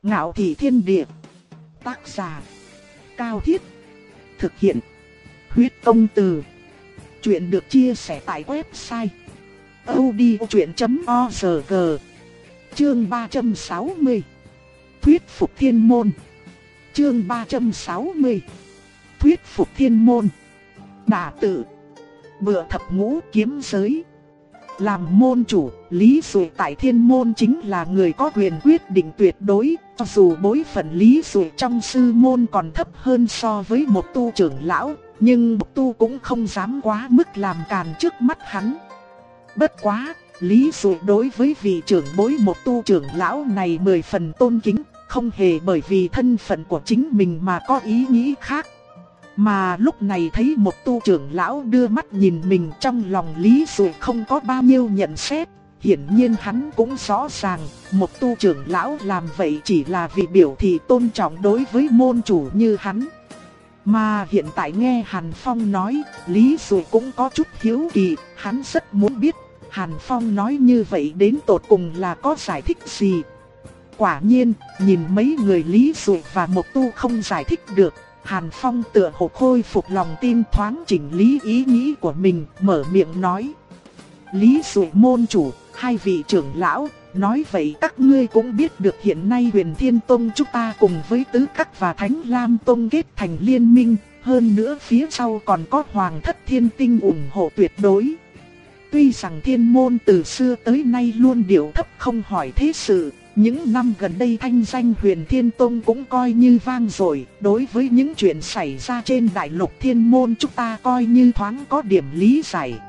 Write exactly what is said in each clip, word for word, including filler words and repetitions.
Ngạo thị thiên địa. Tác giả Cao Thiết. Thực hiện Huyết Công Từ. Chuyện được chia sẻ tại website audiochuyện chấm org. Chương ba trăm sáu mươi. Thuyết phục thiên môn. Chương ba trăm sáu mươi. Thuyết phục thiên môn. Đả tự. Bựa thập ngũ kiếm giới. Làm môn chủ, Lý Duệ tại thiên môn chính là người có quyền quyết định tuyệt đối. Cho dù bối phận Lý Duệ trong sư môn còn thấp hơn so với một tu trưởng lão, nhưng một tu cũng không dám quá mức làm càn trước mắt hắn. Bất quá, Lý Duệ đối với vị trưởng bối một tu trưởng lão này mười phần tôn kính, không hề bởi vì thân phận của chính mình mà có ý nghĩ khác. Mà lúc này thấy một tu trưởng lão đưa mắt nhìn mình, trong lòng Lý Duệ không có bao nhiêu nhận xét. Hiển nhiên hắn cũng rõ ràng, một tu trưởng lão làm vậy chỉ là vì biểu thị tôn trọng đối với môn chủ như hắn. Mà hiện tại nghe Hàn Phong nói, Lý Duệ cũng có chút hiếu kỳ, hắn rất muốn biết Hàn Phong nói như vậy đến tột cùng là có giải thích gì. Quả nhiên, nhìn mấy người Lý Duệ và một tu không giải thích được, Hàn Phong tựa hồ khôi phục lòng tin, thoáng chỉnh lý ý nghĩ của mình, mở miệng nói: Lý Duệ môn chủ, hai vị trưởng lão, nói vậy các ngươi cũng biết được hiện nay Huyền Thiên Tông chúng ta cùng với Tứ Các và Thánh Lam Tông kết thành liên minh, hơn nữa phía sau còn có Hoàng Thất Thiên Tinh ủng hộ tuyệt đối. Tuy rằng thiên môn từ xưa tới nay luôn điệu thấp không hỏi thế sự, những năm gần đây thanh danh Huyền Thiên Tông cũng coi như vang dội, đối với những chuyện xảy ra trên đại lục thiên môn chúng ta coi như thoáng có điểm lý giải.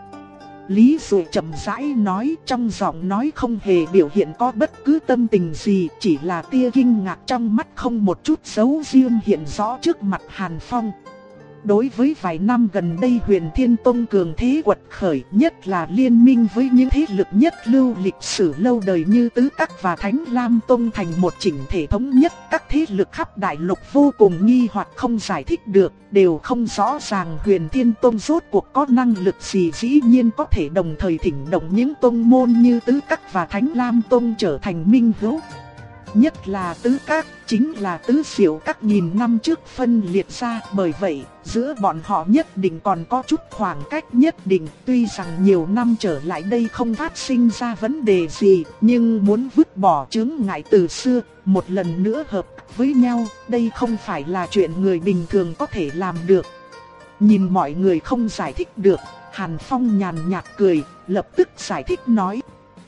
Lý Duệ chậm rãi nói, trong giọng nói không hề biểu hiện có bất cứ tâm tình gì, chỉ là tia kinh ngạc trong mắt không một chút giấu riêng hiện rõ trước mặt Hàn Phong. Đối với vài năm gần đây Huyền Thiên Tông cường thế quật khởi, nhất là liên minh với những thế lực nhất lưu lịch sử lâu đời như Tứ Các và Thánh Lam Tông thành một chỉnh thể thống nhất. Các thế lực khắp đại lục vô cùng nghi hoặc không giải thích được, đều không rõ ràng Huyền Thiên Tông rốt cuộc có năng lực gì dĩ nhiên có thể đồng thời thỉnh động những tông môn như Tứ Các và Thánh Lam Tông trở thành minh hữu. Nhất là Tứ Các, chính là Tứ Diệu Các nghìn năm trước phân liệt ra, bởi vậy giữa bọn họ nhất định còn có chút khoảng cách nhất định. Tuy rằng nhiều năm trở lại đây không phát sinh ra vấn đề gì, nhưng muốn vứt bỏ chướng ngại từ xưa, một lần nữa hợp với nhau, đây không phải là chuyện người bình thường có thể làm được. Nhìn mọi người không giải thích được, Hàn Phong nhàn nhạt cười, lập tức giải thích nói: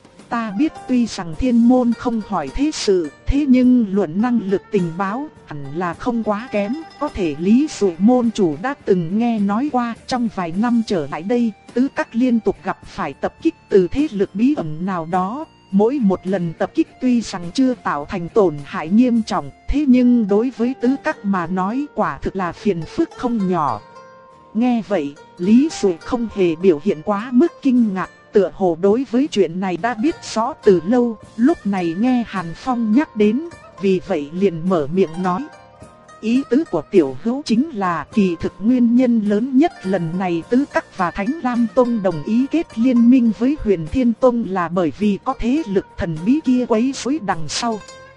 Ta biết tuy rằng thiên môn không hỏi thế sự, thế nhưng luận năng lực tình báo hẳn là không quá kém. Có thể Lý Duệ môn chủ đã từng nghe nói qua, trong vài năm trở lại đây, Tứ Các liên tục gặp phải tập kích từ thế lực bí ẩn nào đó. Mỗi một lần tập kích tuy rằng chưa tạo thành tổn hại nghiêm trọng, thế nhưng đối với Tứ Các mà nói quả thực là phiền phức không nhỏ. Nghe vậy, Lý Duệ không hề biểu hiện quá mức kinh ngạc, tựa hồ đối với chuyện này đã biết rõ từ lâu, lúc này nghe Hàn Phong nhắc đến, vì vậy liền mở miệng nói: Ý tứ của tiểu hữu chính là kỳ thực nguyên nhân lớn nhất lần này Tứ Các và Thánh Lam Tông đồng ý kết liên minh với Huyền Thiên Tông là bởi vì có thế lực thần bí kia quấy rối đằng sau.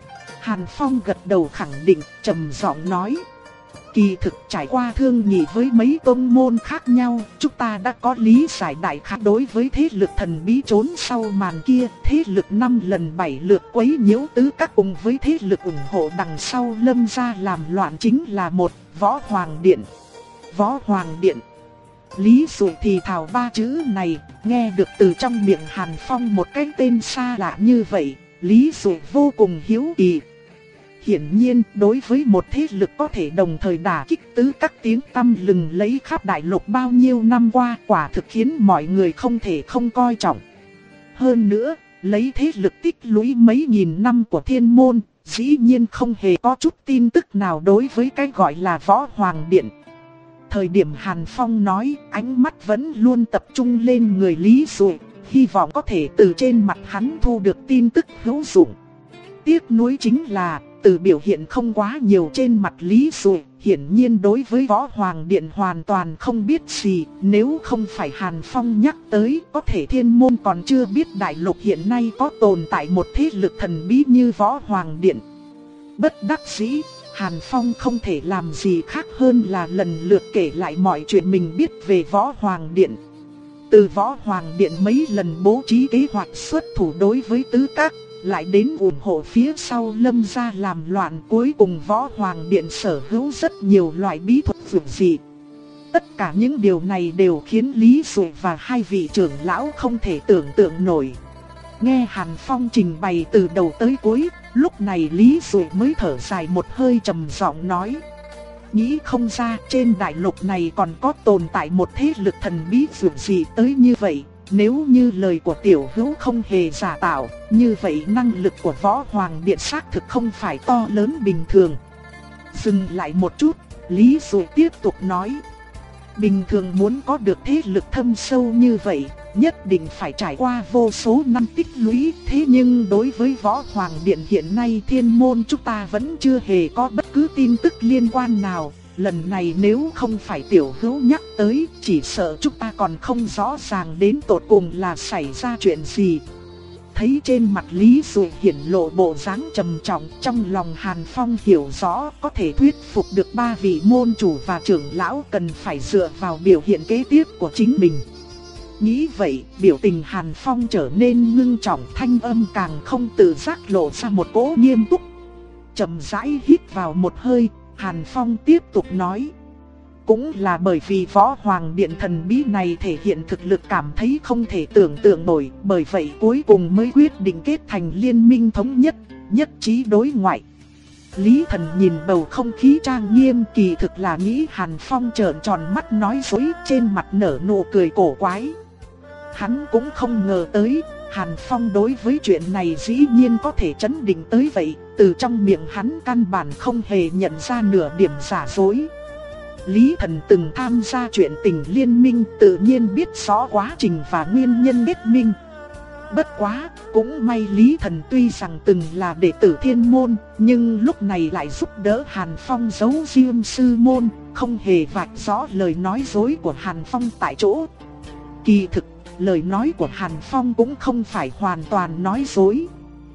Hàn Phong gật đầu khẳng định, trầm giọng nói: Kỳ thực trải qua thương nghị với mấy tông môn khác nhau, chúng ta đã có lý giải đại khái đối với thế lực thần bí trốn sau màn kia. Thế lực năm lần bảy lượt quấy nhiễu Tứ Các cùng với thế lực ủng hộ đằng sau lâm ra làm loạn chính là một Võ Hoàng Điện. Võ Hoàng Điện. Lý Duệ thì thào ba chữ này, nghe được từ trong miệng Hàn Phong một cái tên xa lạ như vậy, Lý Duệ vô cùng hiếu kỳ. Hiển nhiên, đối với một thế lực có thể đồng thời đả kích Tứ Các tiếng tăm lừng lấy khắp đại lục bao nhiêu năm qua, quả thực khiến mọi người không thể không coi trọng. Hơn nữa, lấy thế lực tích lũy mấy nghìn năm của thiên môn, dĩ nhiên không hề có chút tin tức nào đối với cái gọi là Võ Hoàng Điện. Thời điểm Hàn Phong nói, ánh mắt vẫn luôn tập trung lên người Lý Duệ, hy vọng có thể từ trên mặt hắn thu được tin tức hữu dụng. Tiếc nuối chính là, từ biểu hiện không quá nhiều trên mặt Lý Duệ, hiển nhiên đối với Võ Hoàng Điện hoàn toàn không biết gì. Nếu không phải Hàn Phong nhắc tới, có thể thiên môn còn chưa biết đại lục hiện nay có tồn tại một thế lực thần bí như Võ Hoàng Điện. Bất đắc dĩ, Hàn Phong không thể làm gì khác hơn là lần lượt kể lại mọi chuyện mình biết về Võ Hoàng Điện. Từ Võ Hoàng Điện mấy lần bố trí kế hoạch xuất thủ đối với Tứ Các, lại đến ủng hộ phía sau Lâm gia làm loạn, cuối cùng Võ Hoàng Điện sở hữu rất nhiều loại bí thuật vượt dị. Tất cả những điều này đều khiến Lý Dụ và hai vị trưởng lão không thể tưởng tượng nổi. Nghe Hàn Phong trình bày từ đầu tới cuối, lúc này Lý Dụ mới thở dài một hơi, trầm giọng nói: nghĩ không ra trên đại lục này còn có tồn tại một thế lực thần bí vượt dị tới như vậy. Nếu như lời của tiểu hữu không hề giả tạo, như vậy năng lực của Võ Hoàng Điện xác thực không phải to lớn bình thường. Dừng lại một chút, Lý Dụ tiếp tục nói: bình thường muốn có được thế lực thâm sâu như vậy, nhất định phải trải qua vô số năm tích lũy. Thế nhưng đối với Võ Hoàng Điện hiện nay, thiên môn chúng ta vẫn chưa hề có bất cứ tin tức liên quan nào. Lần này nếu không phải tiểu hữu nhắc tới, chỉ sợ chúng ta còn không rõ ràng đến tột cùng là xảy ra chuyện gì. Thấy trên mặt Lý Dụ hiển lộ bộ dáng trầm trọng, trong lòng Hàn Phong hiểu rõ có thể thuyết phục được ba vị môn chủ và trưởng lão cần phải dựa vào biểu hiện kế tiếp của chính mình. Nghĩ vậy, biểu tình Hàn Phong trở nên ngưng trọng, thanh âm càng không tự giác lộ ra một cỗ nghiêm túc. Chậm rãi hít vào một hơi, Hàn Phong tiếp tục nói: cũng là bởi vì Võ Hoàng Điện thần bí này thể hiện thực lực cảm thấy không thể tưởng tượng nổi, bởi vậy cuối cùng mới quyết định kết thành liên minh thống nhất, nhất trí đối ngoại. Lý Thần nhìn bầu không khí trang nghiêm, kỳ thực là nghĩ Hàn Phong trợn tròn mắt nói dối, trên mặt nở nụ cười cổ quái. Hắn cũng không ngờ tới, Hàn Phong đối với chuyện này dĩ nhiên có thể chấn định tới vậy, từ trong miệng hắn căn bản không hề nhận ra nửa điểm giả dối. Lý Thần từng tham gia chuyện tình liên minh, tự nhiên biết rõ quá trình và nguyên nhân kết minh. Bất quá, cũng may Lý Thần tuy rằng từng là đệ tử thiên môn, nhưng lúc này lại giúp đỡ Hàn Phong giấu riêng sư môn, không hề vạch rõ lời nói dối của Hàn Phong tại chỗ. Kỳ thực, lời nói của Hàn Phong cũng không phải hoàn toàn nói dối.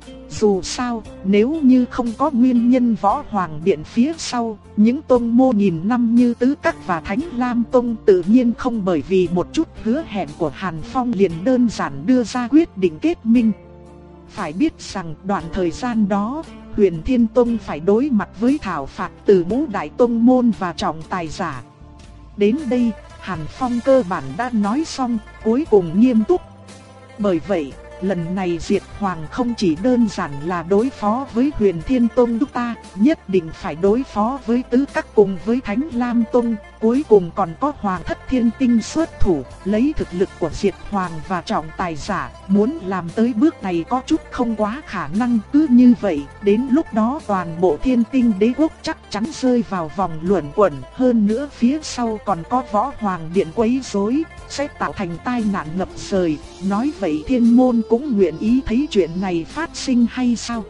Dù sao, nếu như không có nguyên nhân Võ Hoàng Điện phía sau, những tông môn nghìn năm như Tứ Các và Thánh Lam Tông tự nhiên không bởi vì một chút hứa hẹn của Hàn Phong liền đơn giản đưa ra quyết định kết minh. Phải biết rằng đoạn thời gian đó, Huyền Thiên Tông phải đối mặt với thảo phạt từ ngũ đại tông môn và trọng tài giả. Đến đây, Hàn Phong cơ bản đã nói xong, cuối cùng nghiêm túc. Bởi vậy, lần này Diệt Hoàng không chỉ đơn giản là đối phó với Huyền Thiên Tông chúng ta, nhất định phải đối phó với Tứ Các cùng với Thánh Lam Tông, cuối cùng còn có Hoàng Thất Thiên Tinh xuất thủ, lấy thực lực của Diệt Hoàng và trọng tài giả, muốn làm tới bước này có chút không quá khả năng. Cứ như vậy, đến lúc đó toàn bộ Thiên Tinh Đế quốc chắc chắn rơi vào vòng luẩn quẩn, hơn nữa phía sau còn có Võ Hoàng Điện quấy rối, sẽ tạo thành tai nạn ngập trời. Nói vậy thiên môn cũng nguyện ý thấy chuyện này phát sinh hay sao?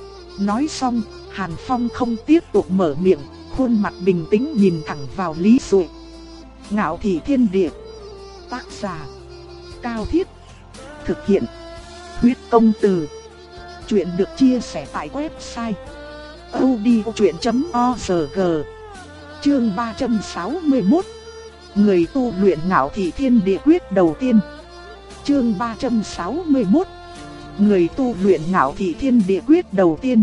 Nói xong, Hàn Phong không tiếp tục mở miệng, khuôn mặt bình tĩnh nhìn thẳng vào Lý Dụ. Ngạo Thị Thiên Địa. Tác giả: Cao Thiết. Thực hiện: Huyết Công Từ. Chuyện được chia sẻ tại website audiochuyện chấm org. Chương ba trăm sáu mươi mốt. Người tu luyện Ngạo Thị Thiên Địa quyết đầu tiên. Chương ba trăm sáu mươi mốt. Người tu luyện Ngạo Thị Thiên Địa quyết đầu tiên.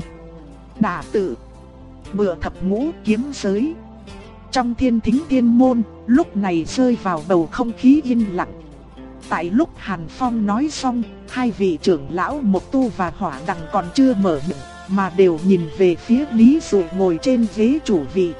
Đả tự. Bựa thập ngũ kiếm giới. Trong Thiên Thính Tiên môn, lúc này rơi vào bầu không khí yên lặng. Tại lúc Hàn Phong nói xong, hai vị trưởng lão Mộc Tu và Hỏa Đằng còn chưa mở miệng, mà đều nhìn về phía Lý Dụ ngồi trên ghế chủ vị.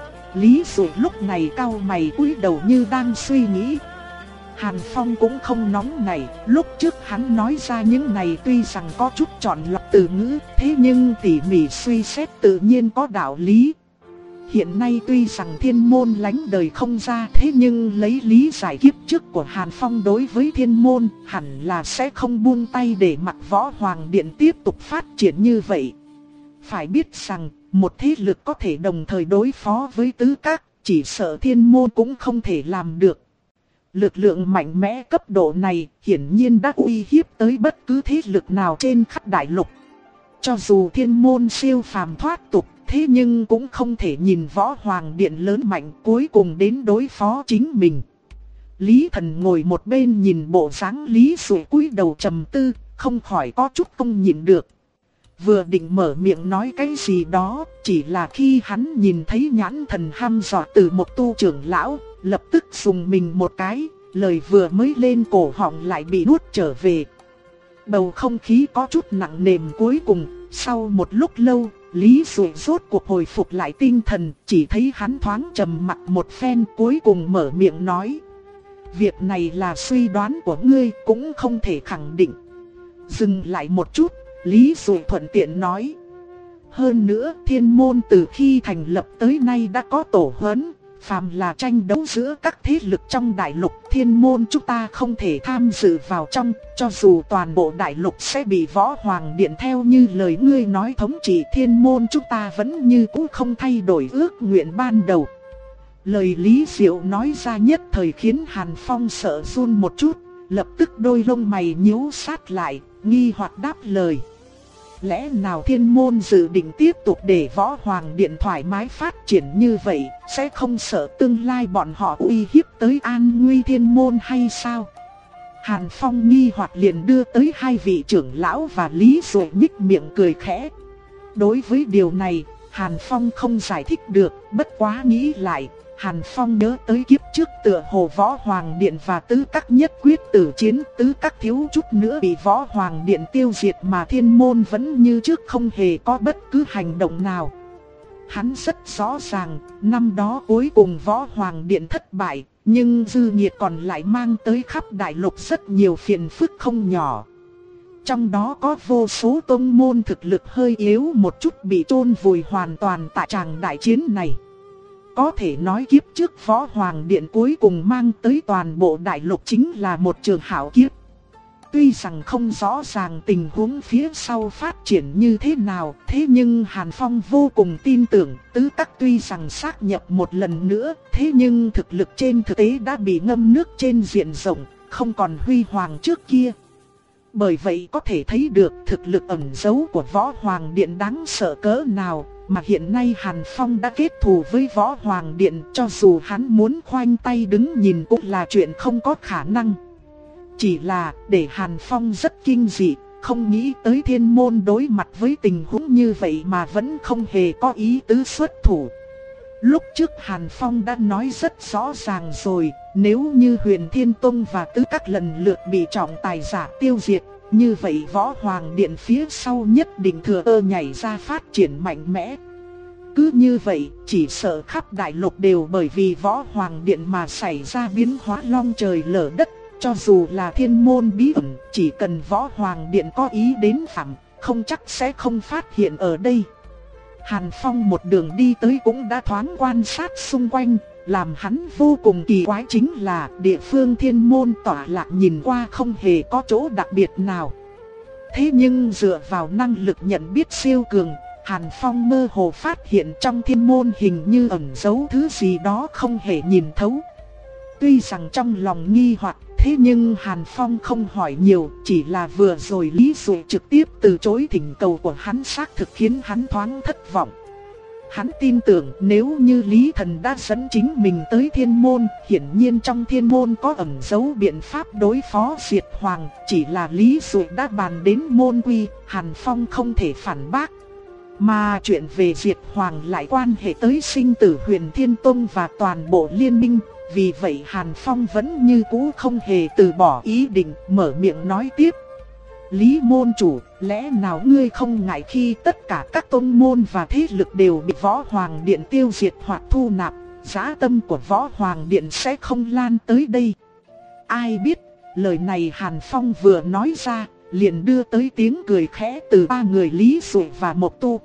Lý Dụ lúc này cau mày cúi đầu như đang suy nghĩ. Hàn Phong cũng không nóng nảy, lúc trước hắn nói ra những này tuy rằng có chút chọn lọc từ ngữ, thế nhưng tỉ mỉ suy xét tự nhiên có đạo lý. Hiện nay tuy rằng thiên môn lánh đời không ra, thế nhưng lấy lý giải kiếp trước của Hàn Phong đối với thiên môn, hẳn là sẽ không buông tay để mặc Võ Hoàng Điện tiếp tục phát triển như vậy. Phải biết rằng, một thế lực có thể đồng thời đối phó với Tứ Các, chỉ sợ thiên môn cũng không thể làm được. Lực lượng mạnh mẽ cấp độ này hiển nhiên đã uy hiếp tới bất cứ thế lực nào trên khắp đại lục. cho dù thiên môn siêu phàm thoát tục, thế nhưng cũng không thể nhìn Võ Hoàng Điện lớn mạnh cuối cùng đến đối phó chính mình. Lý Thần ngồi một bên nhìn bộ dáng Lý Dụ cúi đầu trầm tư, không khỏi có chút không nhịn được. Vừa định mở miệng nói cái gì đó, chỉ là khi hắn nhìn thấy nhãn thần hăm dọa từ một tu trưởng lão, lập tức dùng mình một cái, lời vừa mới lên cổ họng lại bị nuốt trở về. Bầu không khí có chút nặng nề cuối cùng, sau một lúc lâu, Lý Dụ rốt cuộc hồi phục lại tinh thần, chỉ thấy hắn thoáng trầm mặc một phen cuối cùng mở miệng nói. Việc này là suy đoán của ngươi, cũng không thể khẳng định. Dừng lại một chút, Lý Dụ thuận tiện nói. Hơn nữa, thiên môn từ khi thành lập tới nay đã có tổ huấn, phàm là tranh đấu giữa các thế lực trong đại lục, thiên môn chúng ta không thể tham dự vào trong, cho dù toàn bộ đại lục sẽ bị Võ Hoàng Điện theo như lời ngươi nói thống trị, thiên môn chúng ta vẫn như cũ không thay đổi ước nguyện ban đầu. Lời Lý Diệu nói ra nhất thời khiến Hàn Phong sợ run một chút, lập tức đôi lông mày nhíu sát lại, nghi hoặc đáp lời. Lẽ nào thiên môn dự định tiếp tục để Võ Hoàng Điện thoải mái phát triển như vậy, sẽ không sợ tương lai bọn họ uy hiếp tới an nguy thiên môn hay sao? Hàn Phong nghi hoặc liền đưa tới hai vị trưởng lão và Lý Dụ nhích miệng cười khẽ. Đối với điều này, Hàn Phong không giải thích được, bất quá nghĩ lại. Hàn Phong nhớ tới kiếp trước tựa hồ Võ Hoàng Điện và Tứ Các nhất quyết tử chiến, Tứ Các thiếu chút nữa bị Võ Hoàng Điện tiêu diệt mà thiên môn vẫn như trước không hề có bất cứ hành động nào. Hắn rất rõ ràng, năm đó cuối cùng Võ Hoàng Điện thất bại, nhưng dư nghiệt còn lại mang tới khắp đại lục rất nhiều phiền phức không nhỏ. Trong đó có vô số tông môn thực lực hơi yếu một chút bị chôn vùi hoàn toàn tại tràng đại chiến này. Có thể nói kiếp trước Võ Hoàng Điện cuối cùng mang tới toàn bộ đại lục chính là một trường hảo kiếp. Tuy rằng không rõ ràng tình huống phía sau phát triển như thế nào, thế nhưng Hàn Phong vô cùng tin tưởng Tứ Các tuy rằng xác nhập một lần nữa, thế nhưng thực lực trên thực tế đã bị ngâm nước trên diện rộng, không còn huy hoàng trước kia. Bởi vậy có thể thấy được thực lực ẩn giấu của Võ Hoàng Điện đáng sợ cỡ nào. Mà hiện nay Hàn Phong đã kết thù với Võ Hoàng Điện, cho dù hắn muốn khoanh tay đứng nhìn cũng là chuyện không có khả năng. Chỉ là để Hàn Phong rất kinh dị, không nghĩ tới thiên môn đối mặt với tình huống như vậy mà vẫn không hề có ý tứ xuất thủ. Lúc trước Hàn Phong đã nói rất rõ ràng rồi, nếu như Huyền Thiên Tông và Tứ Các lần lượt bị trọng tài giả tiêu diệt, như vậy Võ Hoàng Điện phía sau nhất định thừa cơ nhảy ra phát triển mạnh mẽ. Cứ như vậy, chỉ sợ khắp đại lục đều bởi vì Võ Hoàng Điện mà xảy ra biến hóa long trời lở đất. Cho dù là thiên môn bí ẩn, chỉ cần Võ Hoàng Điện có ý đến phạm, không chắc sẽ không phát hiện ở đây. Hàn Phong một đường đi tới cũng đã thoáng quan sát xung quanh. Làm hắn vô cùng kỳ quái chính là địa phương thiên môn tỏa lạc nhìn qua không hề có chỗ đặc biệt nào. Thế nhưng dựa vào năng lực nhận biết siêu cường, Hàn Phong mơ hồ phát hiện trong thiên môn hình như ẩn giấu thứ gì đó không hề nhìn thấu. Tuy rằng trong lòng nghi hoặc, thế nhưng Hàn Phong không hỏi nhiều, chỉ là vừa rồi Lý Dụ trực tiếp từ chối thỉnh cầu của hắn xác thực khiến hắn thoáng thất vọng. Hắn tin tưởng nếu như Lý Thần đã dẫn chính mình tới thiên môn, hiển nhiên trong thiên môn có ẩn giấu biện pháp đối phó Diệt Hoàng, chỉ là Lý Dụ đã bàn đến môn quy, Hàn Phong không thể phản bác. Mà chuyện về Diệt Hoàng lại quan hệ tới sinh tử Huyền Thiên Tông và toàn bộ liên minh, vì vậy Hàn Phong vẫn như cũ không hề từ bỏ ý định, mở miệng nói tiếp. Lý môn chủ, lẽ nào ngươi không ngại khi tất cả các tông môn và thế lực đều bị Võ Hoàng Điện tiêu diệt hoặc thu nạp, dã tâm của Võ Hoàng Điện sẽ không lan tới đây? Ai biết, lời này Hàn Phong vừa nói ra, liền đưa tới tiếng cười khẽ từ ba người Lý Dụ và Mộc Tu.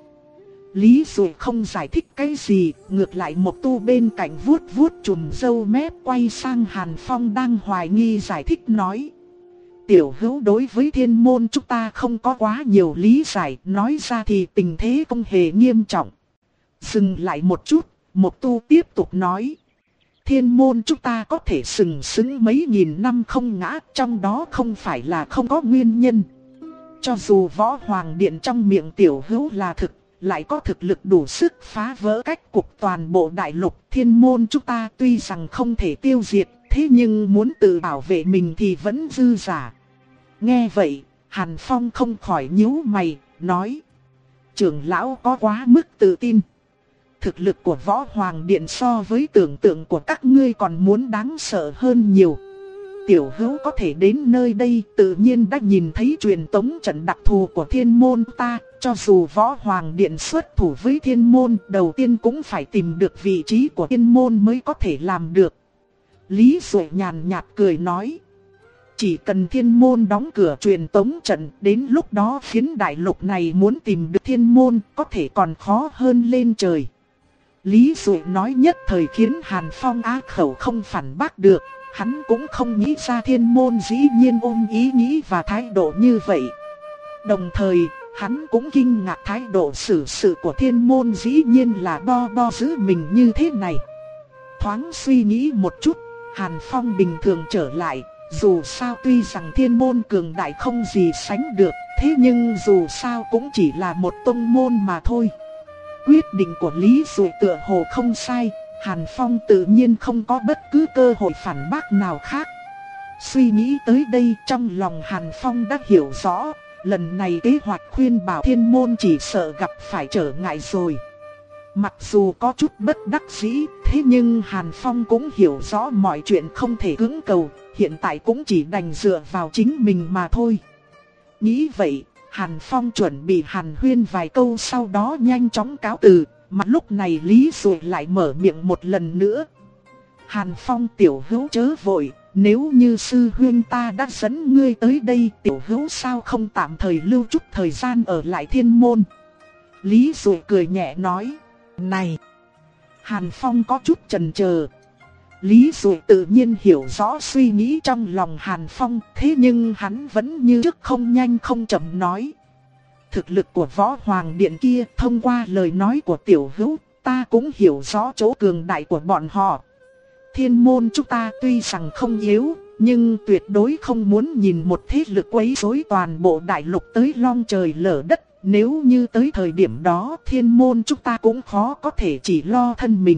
Lý Dụ không giải thích cái gì, ngược lại Mộc Tu bên cạnh vuốt vuốt chùm râu mép quay sang Hàn Phong đang hoài nghi giải thích nói. Tiểu hữu đối với thiên môn chúng ta không có quá nhiều lý giải, nói ra thì tình thế không hề nghiêm trọng. Dừng lại một chút, Mộc Tu tiếp tục nói. Thiên môn chúng ta có thể sừng sững mấy nghìn năm không ngã, trong đó không phải là không có nguyên nhân. cho dù Võ Hoàng Điện trong miệng tiểu hữu là thực, lại có thực lực đủ sức phá vỡ cách cục toàn bộ đại lục. Thiên môn chúng ta tuy rằng không thể tiêu diệt, thế nhưng muốn tự bảo vệ mình thì vẫn dư giả. Nghe vậy, Hàn Phong không khỏi nhíu mày, nói: trưởng lão có quá mức tự tin. Thực lực của Võ Hoàng Điện so với tưởng tượng của các ngươi còn muốn đáng sợ hơn nhiều. Tiểu hữu có thể đến nơi đây tự nhiên đã nhìn thấy truyền tống trận đặc thù của thiên môn ta. Cho dù Võ Hoàng Điện xuất thủ với thiên môn, đầu tiên cũng phải tìm được vị trí của thiên môn mới có thể làm được. Lý Duệ nhàn nhạt cười nói: chỉ cần thiên môn đóng cửa truyền tống trận, đến lúc đó phiến đại lục này muốn tìm được thiên môn có thể còn khó hơn lên trời. Lý Duệ nói nhất thời khiến Hàn Phong á khẩu không phản bác được. Hắn cũng không nghĩ ra thiên môn dĩ nhiên ôm ý nghĩ và thái độ như vậy. Đồng thời, hắn cũng kinh ngạc thái độ xử sự của thiên môn dĩ nhiên là đo đo giữ mình như thế này. Thoáng suy nghĩ một chút, Hàn Phong bình thường trở lại. Dù sao tuy rằng thiên môn cường đại không gì sánh được, thế nhưng dù sao cũng chỉ là một tông môn mà thôi. Quyết định của Lý Duệ tựa hồ không sai, Hàn Phong tự nhiên không có bất cứ cơ hội phản bác nào khác. Suy nghĩ tới đây trong lòng Hàn Phong đã hiểu rõ, lần này kế hoạch khuyên bảo thiên môn chỉ sợ gặp phải trở ngại rồi. Mặc dù có chút bất đắc dĩ, thế nhưng Hàn Phong cũng hiểu rõ mọi chuyện không thể cưỡng cầu, hiện tại cũng chỉ đành dựa vào chính mình mà thôi. Nghĩ vậy, Hàn Phong chuẩn bị hàn huyên vài câu sau đó nhanh chóng cáo từ, mà lúc này Lý Duệ lại mở miệng một lần nữa. Hàn Phong tiểu hữu chớ vội, nếu như sư huynh ta đã dẫn ngươi tới đây, tiểu hữu sao không tạm thời lưu chút thời gian ở lại thiên môn. Lý Duệ cười nhẹ nói: này. Hàn Phong có chút chần chờ. Lý Duệ tự nhiên hiểu rõ suy nghĩ trong lòng Hàn Phong, thế nhưng hắn vẫn như trước không nhanh không chậm nói: thực lực của Võ Hoàng Điện kia, thông qua lời nói của tiểu hữu, ta cũng hiểu rõ chỗ cường đại của bọn họ. Thiên môn chúng ta tuy rằng không yếu, nhưng tuyệt đối không muốn nhìn một thế lực quấy rối toàn bộ đại lục tới long trời lở đất. Nếu như tới thời điểm đó thiên môn chúng ta cũng khó có thể chỉ lo thân mình.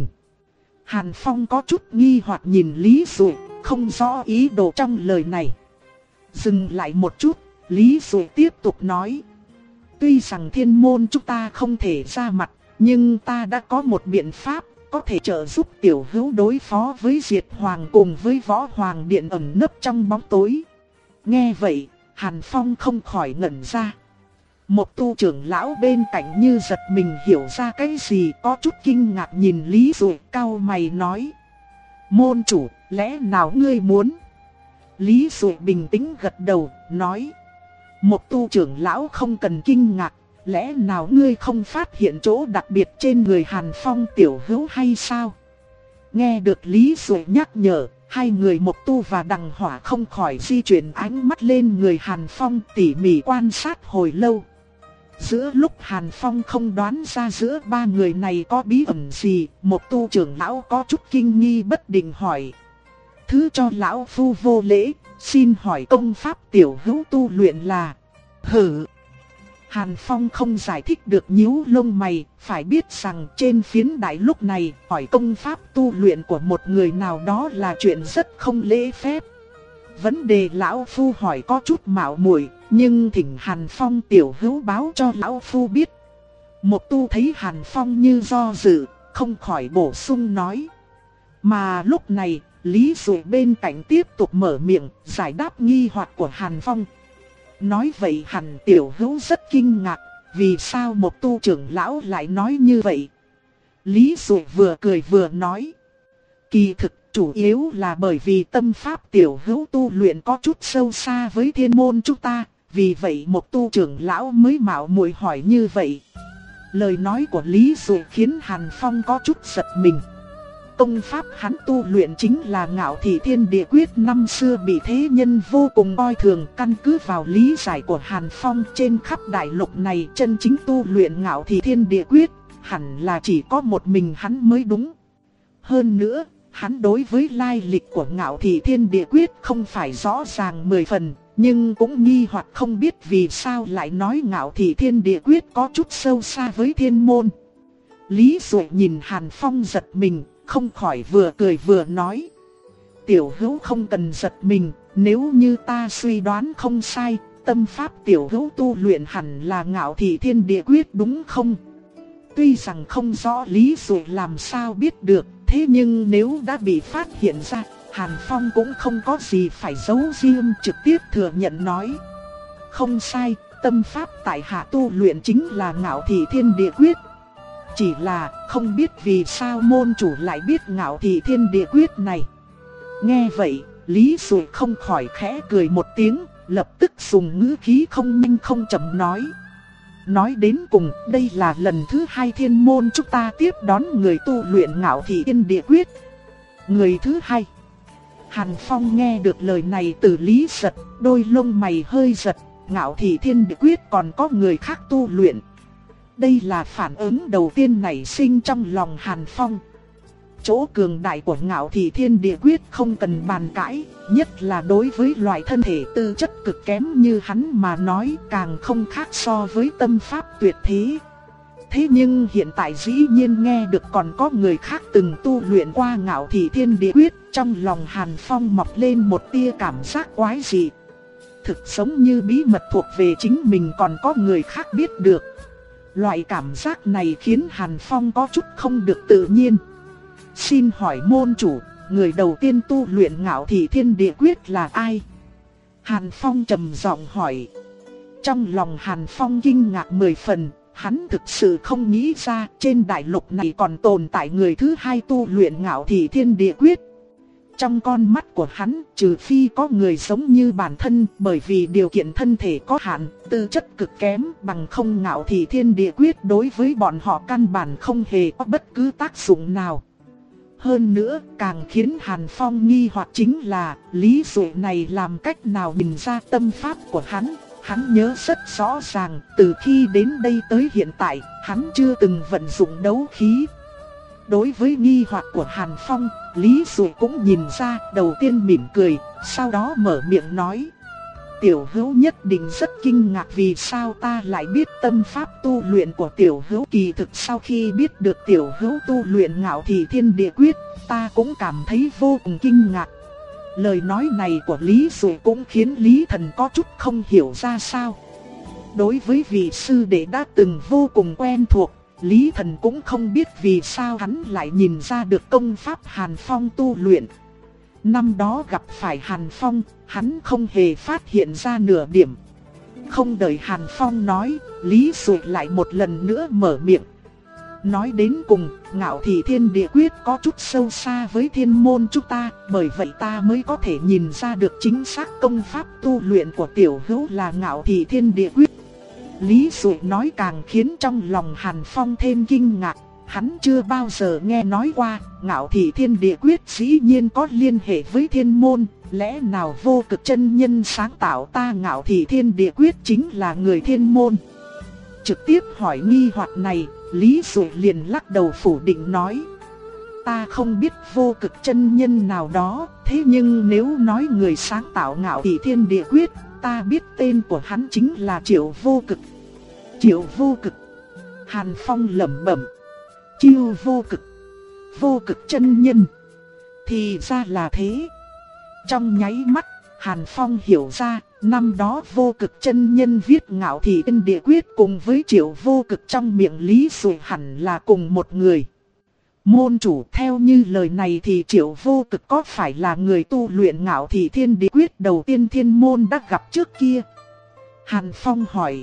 Hàn Phong có chút nghi hoặc nhìn Lý Duệ, không rõ ý đồ trong lời này. Dừng lại một chút, Lý Duệ tiếp tục nói: tuy rằng thiên môn chúng ta không thể ra mặt, nhưng ta đã có một biện pháp có thể trợ giúp tiểu hữu đối phó với Diệt Hoàng cùng với Võ Hoàng Điện ẩn nấp trong bóng tối. Nghe vậy, Hàn Phong không khỏi ngẩn ra. Một tu trưởng lão bên cạnh như giật mình hiểu ra cái gì, có chút kinh ngạc nhìn Lý Duệ, cau mày nói: môn chủ, lẽ nào ngươi muốn? Lý Duệ bình tĩnh gật đầu, nói: một tu trưởng lão không cần kinh ngạc, lẽ nào ngươi không phát hiện chỗ đặc biệt trên người Hàn Phong tiểu hữu hay sao? Nghe được Lý Duệ nhắc nhở, hai người Mộc Tu và Đằng Hỏa không khỏi di chuyển ánh mắt lên người Hàn Phong, tỉ mỉ quan sát hồi lâu. Giữa lúc Hàn Phong không đoán ra giữa ba người này có bí ẩn gì, Mộc Tu trưởng lão có chút kinh nghi bất định hỏi: thứ cho lão phu vô lễ, xin hỏi công pháp tiểu hữu tu luyện là? Hử! Hàn Phong không giải thích được, nhíu lông mày, phải biết rằng trên phiến đại lúc này, hỏi công pháp tu luyện của một người nào đó là chuyện rất không lễ phép. Vấn đề lão phu hỏi có chút mạo muội, nhưng thỉnh Hàn Phong tiểu hữu báo cho lão phu biết. Mộc Tu thấy Hàn Phong như do dự, không khỏi bổ sung nói. Mà lúc này, Lý Duệ bên cạnh tiếp tục mở miệng, giải đáp nghi hoặc của Hàn Phong. Nói vậy hẳn tiểu hữu rất kinh ngạc, vì sao Mộc Tu trưởng lão lại nói như vậy? Lý Duệ vừa cười vừa nói. Kỳ thực chủ yếu là bởi vì tâm pháp tiểu hữu tu luyện có chút sâu xa với thiên môn chúng ta, vì vậy Mộc Tu trưởng lão mới mạo muội hỏi như vậy. Lời nói của Lý Duệ khiến Hàn Phong có chút giật mình. Công pháp hắn tu luyện chính là Ngạo Thị Thiên Địa Quyết, năm xưa bị thế nhân vô cùng coi thường. Căn cứ vào lý giải của Hàn Phong, trên khắp đại lục này chân chính tu luyện Ngạo Thị Thiên Địa Quyết hẳn là chỉ có một mình hắn mới đúng. Hơn nữa, hắn đối với lai lịch của Ngạo Thị Thiên Địa Quyết không phải rõ ràng mười phần, Nhưng cũng nghi hoặc không biết vì sao lại nói Ngạo Thị Thiên Địa Quyết có chút sâu xa với thiên môn. Lý Duệ nhìn Hàn Phong giật mình, không khỏi vừa cười vừa nói. Tiểu hữu không cần giật mình, nếu như ta suy đoán không sai, tâm pháp tiểu hữu tu luyện hẳn là Ngạo Thị Thiên Địa Quyết đúng không? Tuy rằng không rõ Lý Duệ làm sao biết được, thế nhưng nếu đã bị phát hiện ra, Hàn Phong cũng không có gì phải giấu riêng, trực tiếp thừa nhận nói. Không sai, tâm pháp tại hạ tu luyện chính là Ngạo Thị Thiên Địa Quyết. Chỉ là không biết vì sao môn chủ lại biết Ngạo Thị Thiên Địa Quyết này. Nghe vậy, Lý Duệ không khỏi khẽ cười một tiếng, lập tức dùng ngữ khí không nhanh không chậm nói. Nói đến cùng, đây là lần thứ hai thiên môn chúng ta tiếp đón người tu luyện Ngạo Thị Thiên Địa Quyết. Người thứ hai. Hàn Phong nghe được lời này từ Lý Giật, đôi lông mày hơi giật, Ngạo Thị Thiên Địa Quyết còn có người khác tu luyện. Đây là phản ứng đầu tiên nảy sinh trong lòng Hàn Phong. Chỗ cường đại của Ngạo Thị Thiên Địa Quyết không cần bàn cãi, nhất là đối với loại thân thể tư chất cực kém như hắn mà nói càng không khác so với tâm pháp tuyệt thế. Thế nhưng hiện tại dĩ nhiên nghe được còn có người khác từng tu luyện qua Ngạo Thị Thiên Địa Quyết, trong lòng Hàn Phong mọc lên một tia cảm giác quái dị. Thực giống như bí mật thuộc về chính mình còn có người khác biết được. Loại cảm giác này khiến Hàn Phong có chút không được tự nhiên. Xin hỏi môn chủ, người đầu tiên tu luyện Ngạo Thị Thiên Địa Quyết là ai? Hàn Phong trầm giọng hỏi. Trong lòng Hàn Phong kinh ngạc mười phần, hắn thực sự không nghĩ ra trên đại lục này còn tồn tại người thứ hai tu luyện Ngạo Thị Thiên Địa Quyết. Trong con mắt của hắn, trừ phi có người giống như bản thân, bởi vì điều kiện thân thể có hạn, tư chất cực kém, bằng không Ngạo Thị Thiên Địa Quyết đối với bọn họ căn bản không hề có bất cứ tác dụng nào. Hơn nữa, càng khiến Hàn Phong nghi hoặc chính là, Lý Duệ này làm cách nào nhìn ra tâm pháp của hắn. Hắn nhớ rất rõ ràng, từ khi đến đây tới hiện tại, hắn chưa từng vận dụng đấu khí. Đối với nghi hoặc của Hàn Phong, Lý Duệ cũng nhìn ra, đầu tiên mỉm cười, sau đó mở miệng nói. Tiểu hữu nhất định rất kinh ngạc vì sao ta lại biết tâm pháp tu luyện của tiểu hữu. Kỳ thực sau khi biết được tiểu hữu tu luyện Ngạo Thị Thiên Địa Quyết, ta cũng cảm thấy vô cùng kinh ngạc. Lời nói này của Lý Duệ cũng khiến Lý Thần có chút không hiểu ra sao. Đối với vị sư đệ đã từng vô cùng quen thuộc, Lý Thần cũng không biết vì sao hắn lại nhìn ra được công pháp Hàn Phong tu luyện. Năm đó gặp phải Hàn Phong, hắn không hề phát hiện ra nửa điểm. Không đợi Hàn Phong nói, Lý Duệ lại một lần nữa mở miệng. Nói đến cùng, Ngạo Thị Thiên Địa Quyết có chút sâu xa với thiên môn chúng ta, bởi vậy ta mới có thể nhìn ra được chính xác công pháp tu luyện của tiểu hữu là Ngạo Thị Thiên Địa Quyết. Lý Duệ nói càng khiến trong lòng Hàn Phong thêm kinh ngạc. Hắn chưa bao giờ nghe nói qua, Ngạo Thị Thiên Địa Quyết dĩ nhiên có liên hệ với thiên môn. Lẽ nào Vô Cực chân nhân sáng tạo ta Ngạo Thị Thiên Địa Quyết chính là người thiên môn? Trực tiếp hỏi nghi hoặc này, Lý Duệ liền lắc đầu phủ định nói. Ta không biết Vô Cực chân nhân nào đó, thế nhưng nếu nói người sáng tạo Ngạo Thị Thiên Địa Quyết, ta biết tên của hắn chính là Triệu Vô Cực. Triệu Vô Cực. Hàn Phong lẩm bẩm. Triệu Vô Cực. Vô Cực chân nhân. Thì ra là thế. Trong nháy mắt, Hàn Phong hiểu ra, năm đó Vô Cực chân nhân viết Ngạo Thị Thiên Địa Quyết cùng với Triệu Vô Cực trong miệng Lý Duệ hẳn là cùng một người. Môn chủ, theo như lời này thì Triệu Vô Cực có phải là người tu luyện Ngạo Thị Thiên Địa Quyết đầu tiên thiên môn đã gặp trước kia? Hàn Phong hỏi.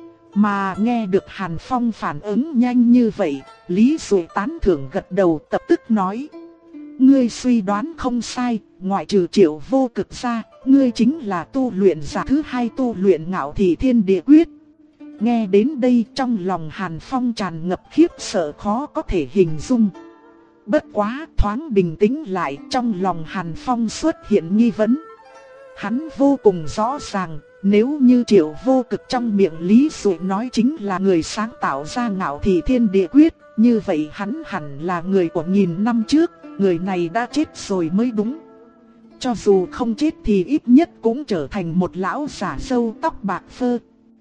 Mà nghe được Hàn Phong phản ứng nhanh như vậy, Lý Duệ tán thưởng gật đầu, tập tức nói. Ngươi suy đoán không sai, ngoại trừ Triệu Vô Cực ra, ngươi chính là tu luyện giả thứ hai tu luyện Ngạo Thị Thiên Địa Quyết. Nghe đến đây trong lòng Hàn Phong tràn ngập khiếp sợ khó có thể hình dung. Bất quá thoáng bình tĩnh lại, trong lòng Hàn Phong xuất hiện nghi vấn. Hắn vô cùng rõ ràng, nếu như Triệu Vô Cực trong miệng Lý Duệ nói chính là người sáng tạo ra Ngạo Thị Thiên Địa Quyết, như vậy hắn hẳn là người của nghìn năm trước, người này đã chết rồi mới đúng. cho dù không chết thì ít nhất cũng trở thành một lão già râu tóc bạc phơ.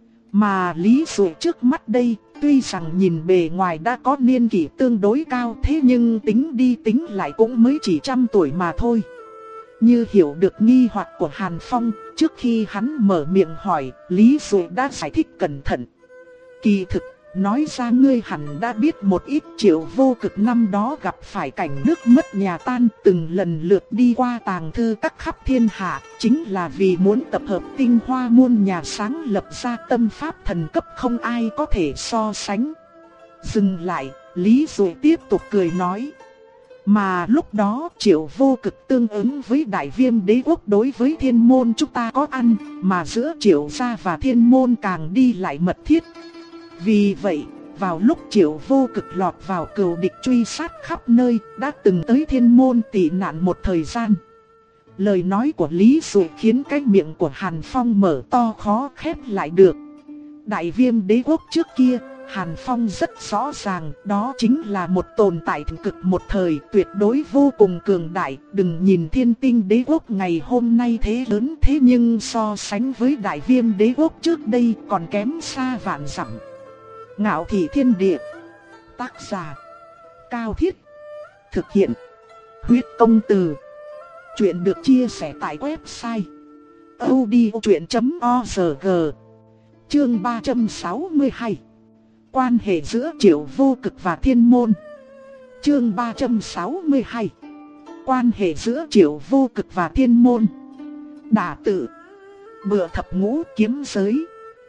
Mà Lý Dụ trước mắt đây, tuy rằng nhìn bề ngoài đã có niên kỷ tương đối cao, thế nhưng tính đi tính lại cũng mới chỉ trăm tuổi mà thôi. Như hiểu được nghi hoặc của Hàn Phong, trước khi hắn mở miệng hỏi, Lý Dụ đã giải thích cẩn thận. Kỳ thực, nói ra ngươi hẳn đã biết một ít. Triệu Vô Cực năm đó gặp phải cảnh nước mất nhà tan, từng lần lượt đi qua tàng thư các khắp thiên hạ, chính là vì muốn tập hợp tinh hoa muôn nhà sáng lập ra tâm pháp thần cấp không ai có thể so sánh. Dừng lại, Lý Dụ tiếp tục cười nói. Mà lúc đó Triệu Vô Cực tương ứng với Đại Viêm Đế Quốc đối với Thiên Môn chúng ta có ăn, mà giữa Triệu gia và Thiên Môn càng đi lại mật thiết. Vì vậy, vào lúc Triệu Vô Cực lọt vào cừu địch truy sát khắp nơi, đã từng tới Thiên Môn tị nạn một thời gian. Lời nói của Lý Dụ khiến cái miệng của Hàn Phong mở to khó khép lại được. Đại Viêm Đế Quốc trước kia, Hàn Phong rất rõ ràng, đó chính là một tồn tại thịnh cực một thời, tuyệt đối vô cùng cường đại. Đừng nhìn Thiên Tinh Đế Quốc ngày hôm nay thế lớn, thế nhưng so sánh với Đại Viêm Đế Quốc trước đây còn kém xa vạn dặm. Ngạo Thị Thiên Địa. Tác giả Cao Thiết. Thực hiện Huyết Công Từ. Chuyện được chia sẻ tại website audiochuyện chấm org. Chương ba trăm sáu mươi hai. Quan hệ giữa Triệu Vô Cực và Thiên Môn. Chương ba trăm sáu mươi hai. Quan hệ giữa Triệu Vô Cực và Thiên Môn. Đả tự. Bựa thập ngũ kiếm giới.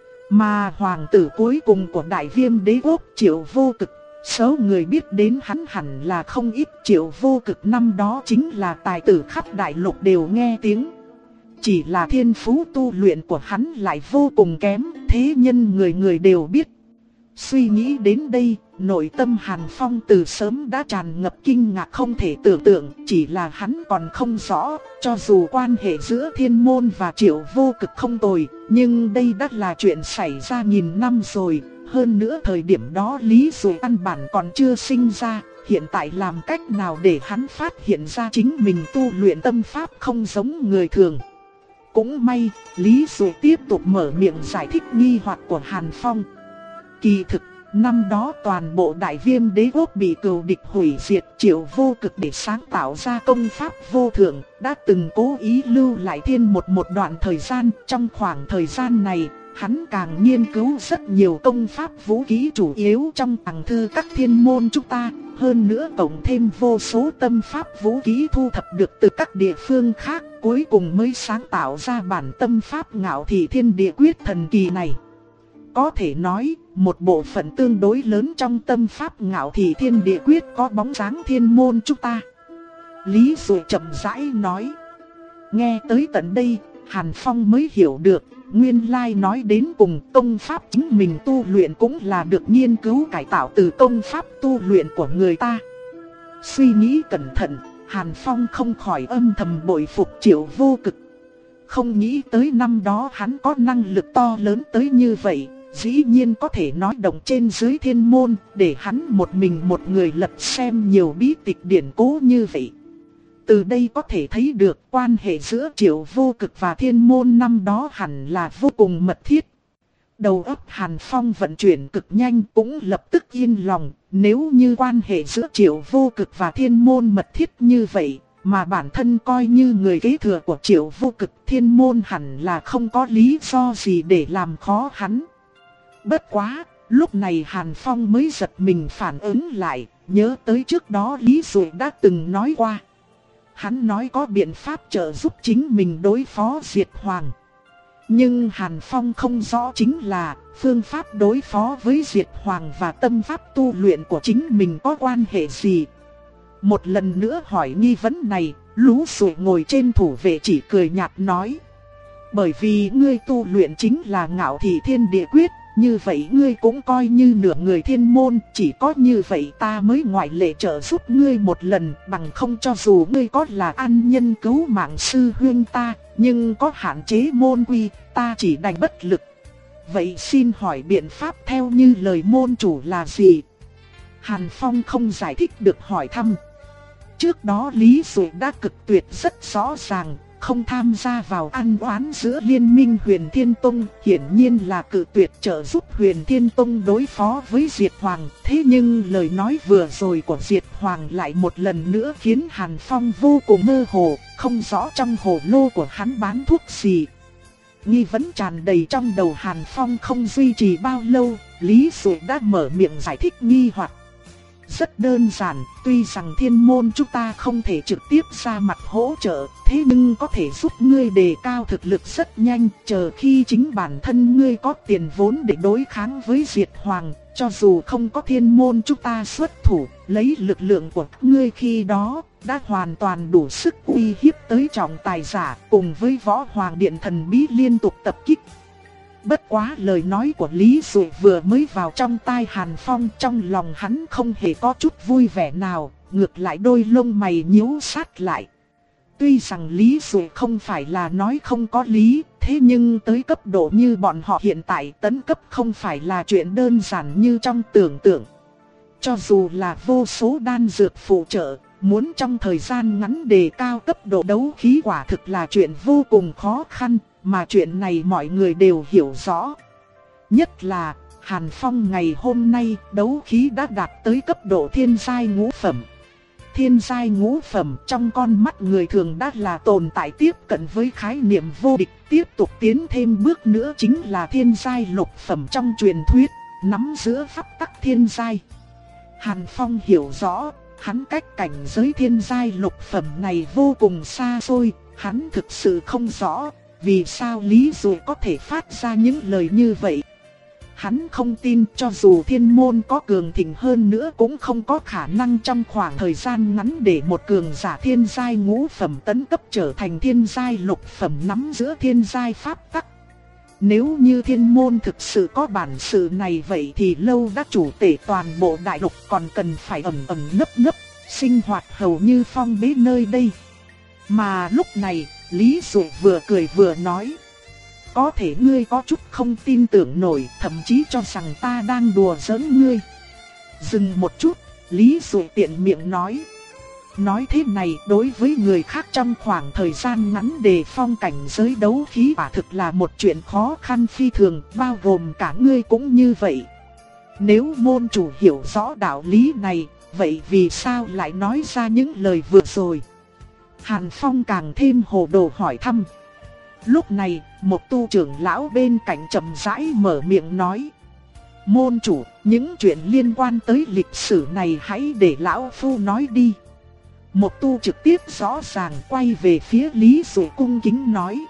Mà hoàng tử cuối cùng của Đại Viêm Đế Quốc Triệu Vô Cực, số người biết đến hắn hẳn là không ít. Triệu Vô Cực năm đó chính là tài tử khắp đại lục đều nghe tiếng. Chỉ là thiên phú tu luyện của hắn lại vô cùng kém, thế nhân người người đều biết. Suy nghĩ đến đây, nội tâm Hàn Phong từ sớm đã tràn ngập kinh ngạc không thể tưởng tượng. Chỉ là hắn còn không rõ, cho dù quan hệ giữa Thiên Môn và Triệu Vô Cực không tồi, nhưng đây đã là chuyện xảy ra nghìn năm rồi. Hơn nữa thời điểm đó Lý Dụ căn bản còn chưa sinh ra, hiện tại làm cách nào để hắn phát hiện ra chính mình tu luyện tâm pháp không giống người thường. Cũng may, Lý Dụ tiếp tục mở miệng giải thích nghi hoặc của Hàn Phong. Kỳ thực, năm đó toàn bộ Đại Viêm Đế Quốc bị cừu địch hủy diệt, Triệu Vô Cực để sáng tạo ra công pháp vô thượng, đã từng cố ý lưu lại thiên một một đoạn thời gian. Trong khoảng thời gian này, hắn càng nghiên cứu rất nhiều công pháp vũ khí chủ yếu trong tàng thư các Thiên Môn chúng ta. Hơn nữa cộng thêm vô số tâm pháp vũ khí thu thập được từ các địa phương khác, cuối cùng mới sáng tạo ra bản tâm pháp Ngạo Thị Thiên Địa Quyết thần kỳ này. Có thể nói, một bộ phận tương đối lớn trong tâm pháp Ngạo Thị Thiên Địa Quyết có bóng dáng Thiên Môn chúng ta. Lý Dụ chậm rãi nói. Nghe tới tận đây, Hàn Phong mới hiểu được, nguyên lai nói đến cùng công pháp chính mình tu luyện cũng là được nghiên cứu cải tạo từ công pháp tu luyện của người ta. Suy nghĩ cẩn thận, Hàn Phong không khỏi âm thầm bội phục Triệu Vô Cực. Không nghĩ tới năm đó hắn có năng lực to lớn tới như vậy, dĩ nhiên có thể nói động trên dưới Thiên Môn, để hắn một mình một người lật xem nhiều bí tịch điển cố như vậy. Từ đây có thể thấy được quan hệ giữa Triệu Vô Cực và Thiên Môn năm đó hẳn là vô cùng mật thiết. Đầu óc Hàn Phong vận chuyển cực nhanh cũng lập tức yên lòng. Nếu như quan hệ giữa Triệu Vô Cực và Thiên Môn mật thiết như vậy, mà bản thân coi như người kế thừa của Triệu Vô Cực, Thiên Môn hẳn là không có lý do gì để làm khó hắn. Bất quá, lúc này Hàn Phong mới giật mình phản ứng lại, nhớ tới trước đó Lý Dụ đã từng nói qua. Hắn nói có biện pháp trợ giúp chính mình đối phó Diệt Hoàng. Nhưng Hàn Phong không rõ chính là phương pháp đối phó với Diệt Hoàng và tâm pháp tu luyện của chính mình có quan hệ gì. Một lần nữa hỏi nghi vấn này, Lũ Dụ ngồi trên thủ vệ chỉ cười nhạt nói. Bởi vì ngươi tu luyện chính là Ngạo Thị Thiên Địa Quyết, như vậy ngươi cũng coi như nửa người Thiên Môn, chỉ có như vậy ta mới ngoại lệ trợ giúp ngươi một lần, bằng không cho dù ngươi có là ân nhân cứu mạng sư huynh ta, nhưng có hạn chế môn quy, ta chỉ đành bất lực. Vậy xin hỏi biện pháp theo như lời môn chủ là gì? Hàn Phong không giải thích được hỏi thăm. Trước đó Lý Dụ đã cực tuyệt rất rõ ràng, không tham gia vào ăn oán giữa Liên minh Huyền Thiên Tông, hiển nhiên là cự tuyệt trợ giúp Huyền Thiên Tông đối phó với Diệt Hoàng. Thế nhưng lời nói vừa rồi của Diệt Hoàng lại một lần nữa khiến Hàn Phong vô cùng mơ hồ, không rõ trong hồ lô của hắn bán thuốc gì. Nghi vấn tràn đầy trong đầu Hàn Phong không duy trì bao lâu, Lý Dụ đã mở miệng giải thích nghi hoặc. Rất đơn giản, tuy rằng thiên môn chúng ta không thể trực tiếp ra mặt hỗ trợ, thế nhưng có thể giúp ngươi đề cao thực lực rất nhanh, chờ khi chính bản thân ngươi có tiền vốn để đối kháng với Diệt Hoàng, cho dù không có thiên môn chúng ta xuất thủ, lấy lực lượng của ngươi khi đó, đã hoàn toàn đủ sức uy hiếp tới trọng tài giả, cùng với Võ Hoàng Điện thần bí liên tục tập kích. Bất quá lời nói của Lý Dụ vừa mới vào trong tai Hàn Phong, trong lòng hắn không hề có chút vui vẻ nào, ngược lại đôi lông mày nhíu sát lại. Tuy rằng Lý Dụ không phải là nói không có lý, thế nhưng tới cấp độ như bọn họ hiện tại tấn cấp không phải là chuyện đơn giản như trong tưởng tượng. Cho dù là vô số đan dược phụ trợ, muốn trong thời gian ngắn đề cao cấp độ đấu khí quả thực là chuyện vô cùng khó khăn. Mà chuyện này mọi người đều hiểu rõ. Nhất là Hàn Phong ngày hôm nay đấu khí đã đạt tới cấp độ thiên giai ngũ phẩm. Thiên giai ngũ phẩm trong con mắt người thường đã là tồn tại tiếp cận với khái niệm vô địch. Tiếp tục tiến thêm bước nữa chính là thiên giai lục phẩm trong truyền thuyết, nắm giữ pháp tắc thiên giai. Hàn Phong hiểu rõ, hắn cách cảnh giới thiên giai lục phẩm này vô cùng xa xôi. Hắn thực sự không rõ vì sao Lý Dụ có thể phát ra những lời như vậy. Hắn không tin cho dù thiên môn có cường thịnh hơn nữa cũng không có khả năng trong khoảng thời gian ngắn để một cường giả thiên giai ngũ phẩm tấn cấp trở thành thiên giai lục phẩm nắm giữa thiên giai pháp tắc. Nếu như thiên môn thực sự có bản sự này vậy thì lâu đã chủ tể toàn bộ đại lục, còn cần phải ẩn ẩn nấp nấp, sinh hoạt hầu như phong bế nơi đây. Mà lúc này Lý Dụ vừa cười vừa nói, có thể ngươi có chút không tin tưởng nổi, thậm chí cho rằng ta đang đùa giỡn ngươi. Dừng một chút, Lý Dụ tiện miệng nói, nói thế này đối với người khác trong khoảng thời gian ngắn đề phong cảnh giới đấu khí quả thực là một chuyện khó khăn phi thường, bao gồm cả ngươi cũng như vậy. Nếu môn chủ hiểu rõ đạo lý này, vậy vì sao lại nói ra những lời vừa rồi? Hàn Phong càng thêm hồ đồ hỏi thăm. Lúc này, một tu trưởng lão bên cạnh chậm rãi mở miệng nói, môn chủ, những chuyện liên quan tới lịch sử này hãy để lão phu nói đi. Một tu trực tiếp rõ ràng quay về phía Lý Dụ cung kính nói.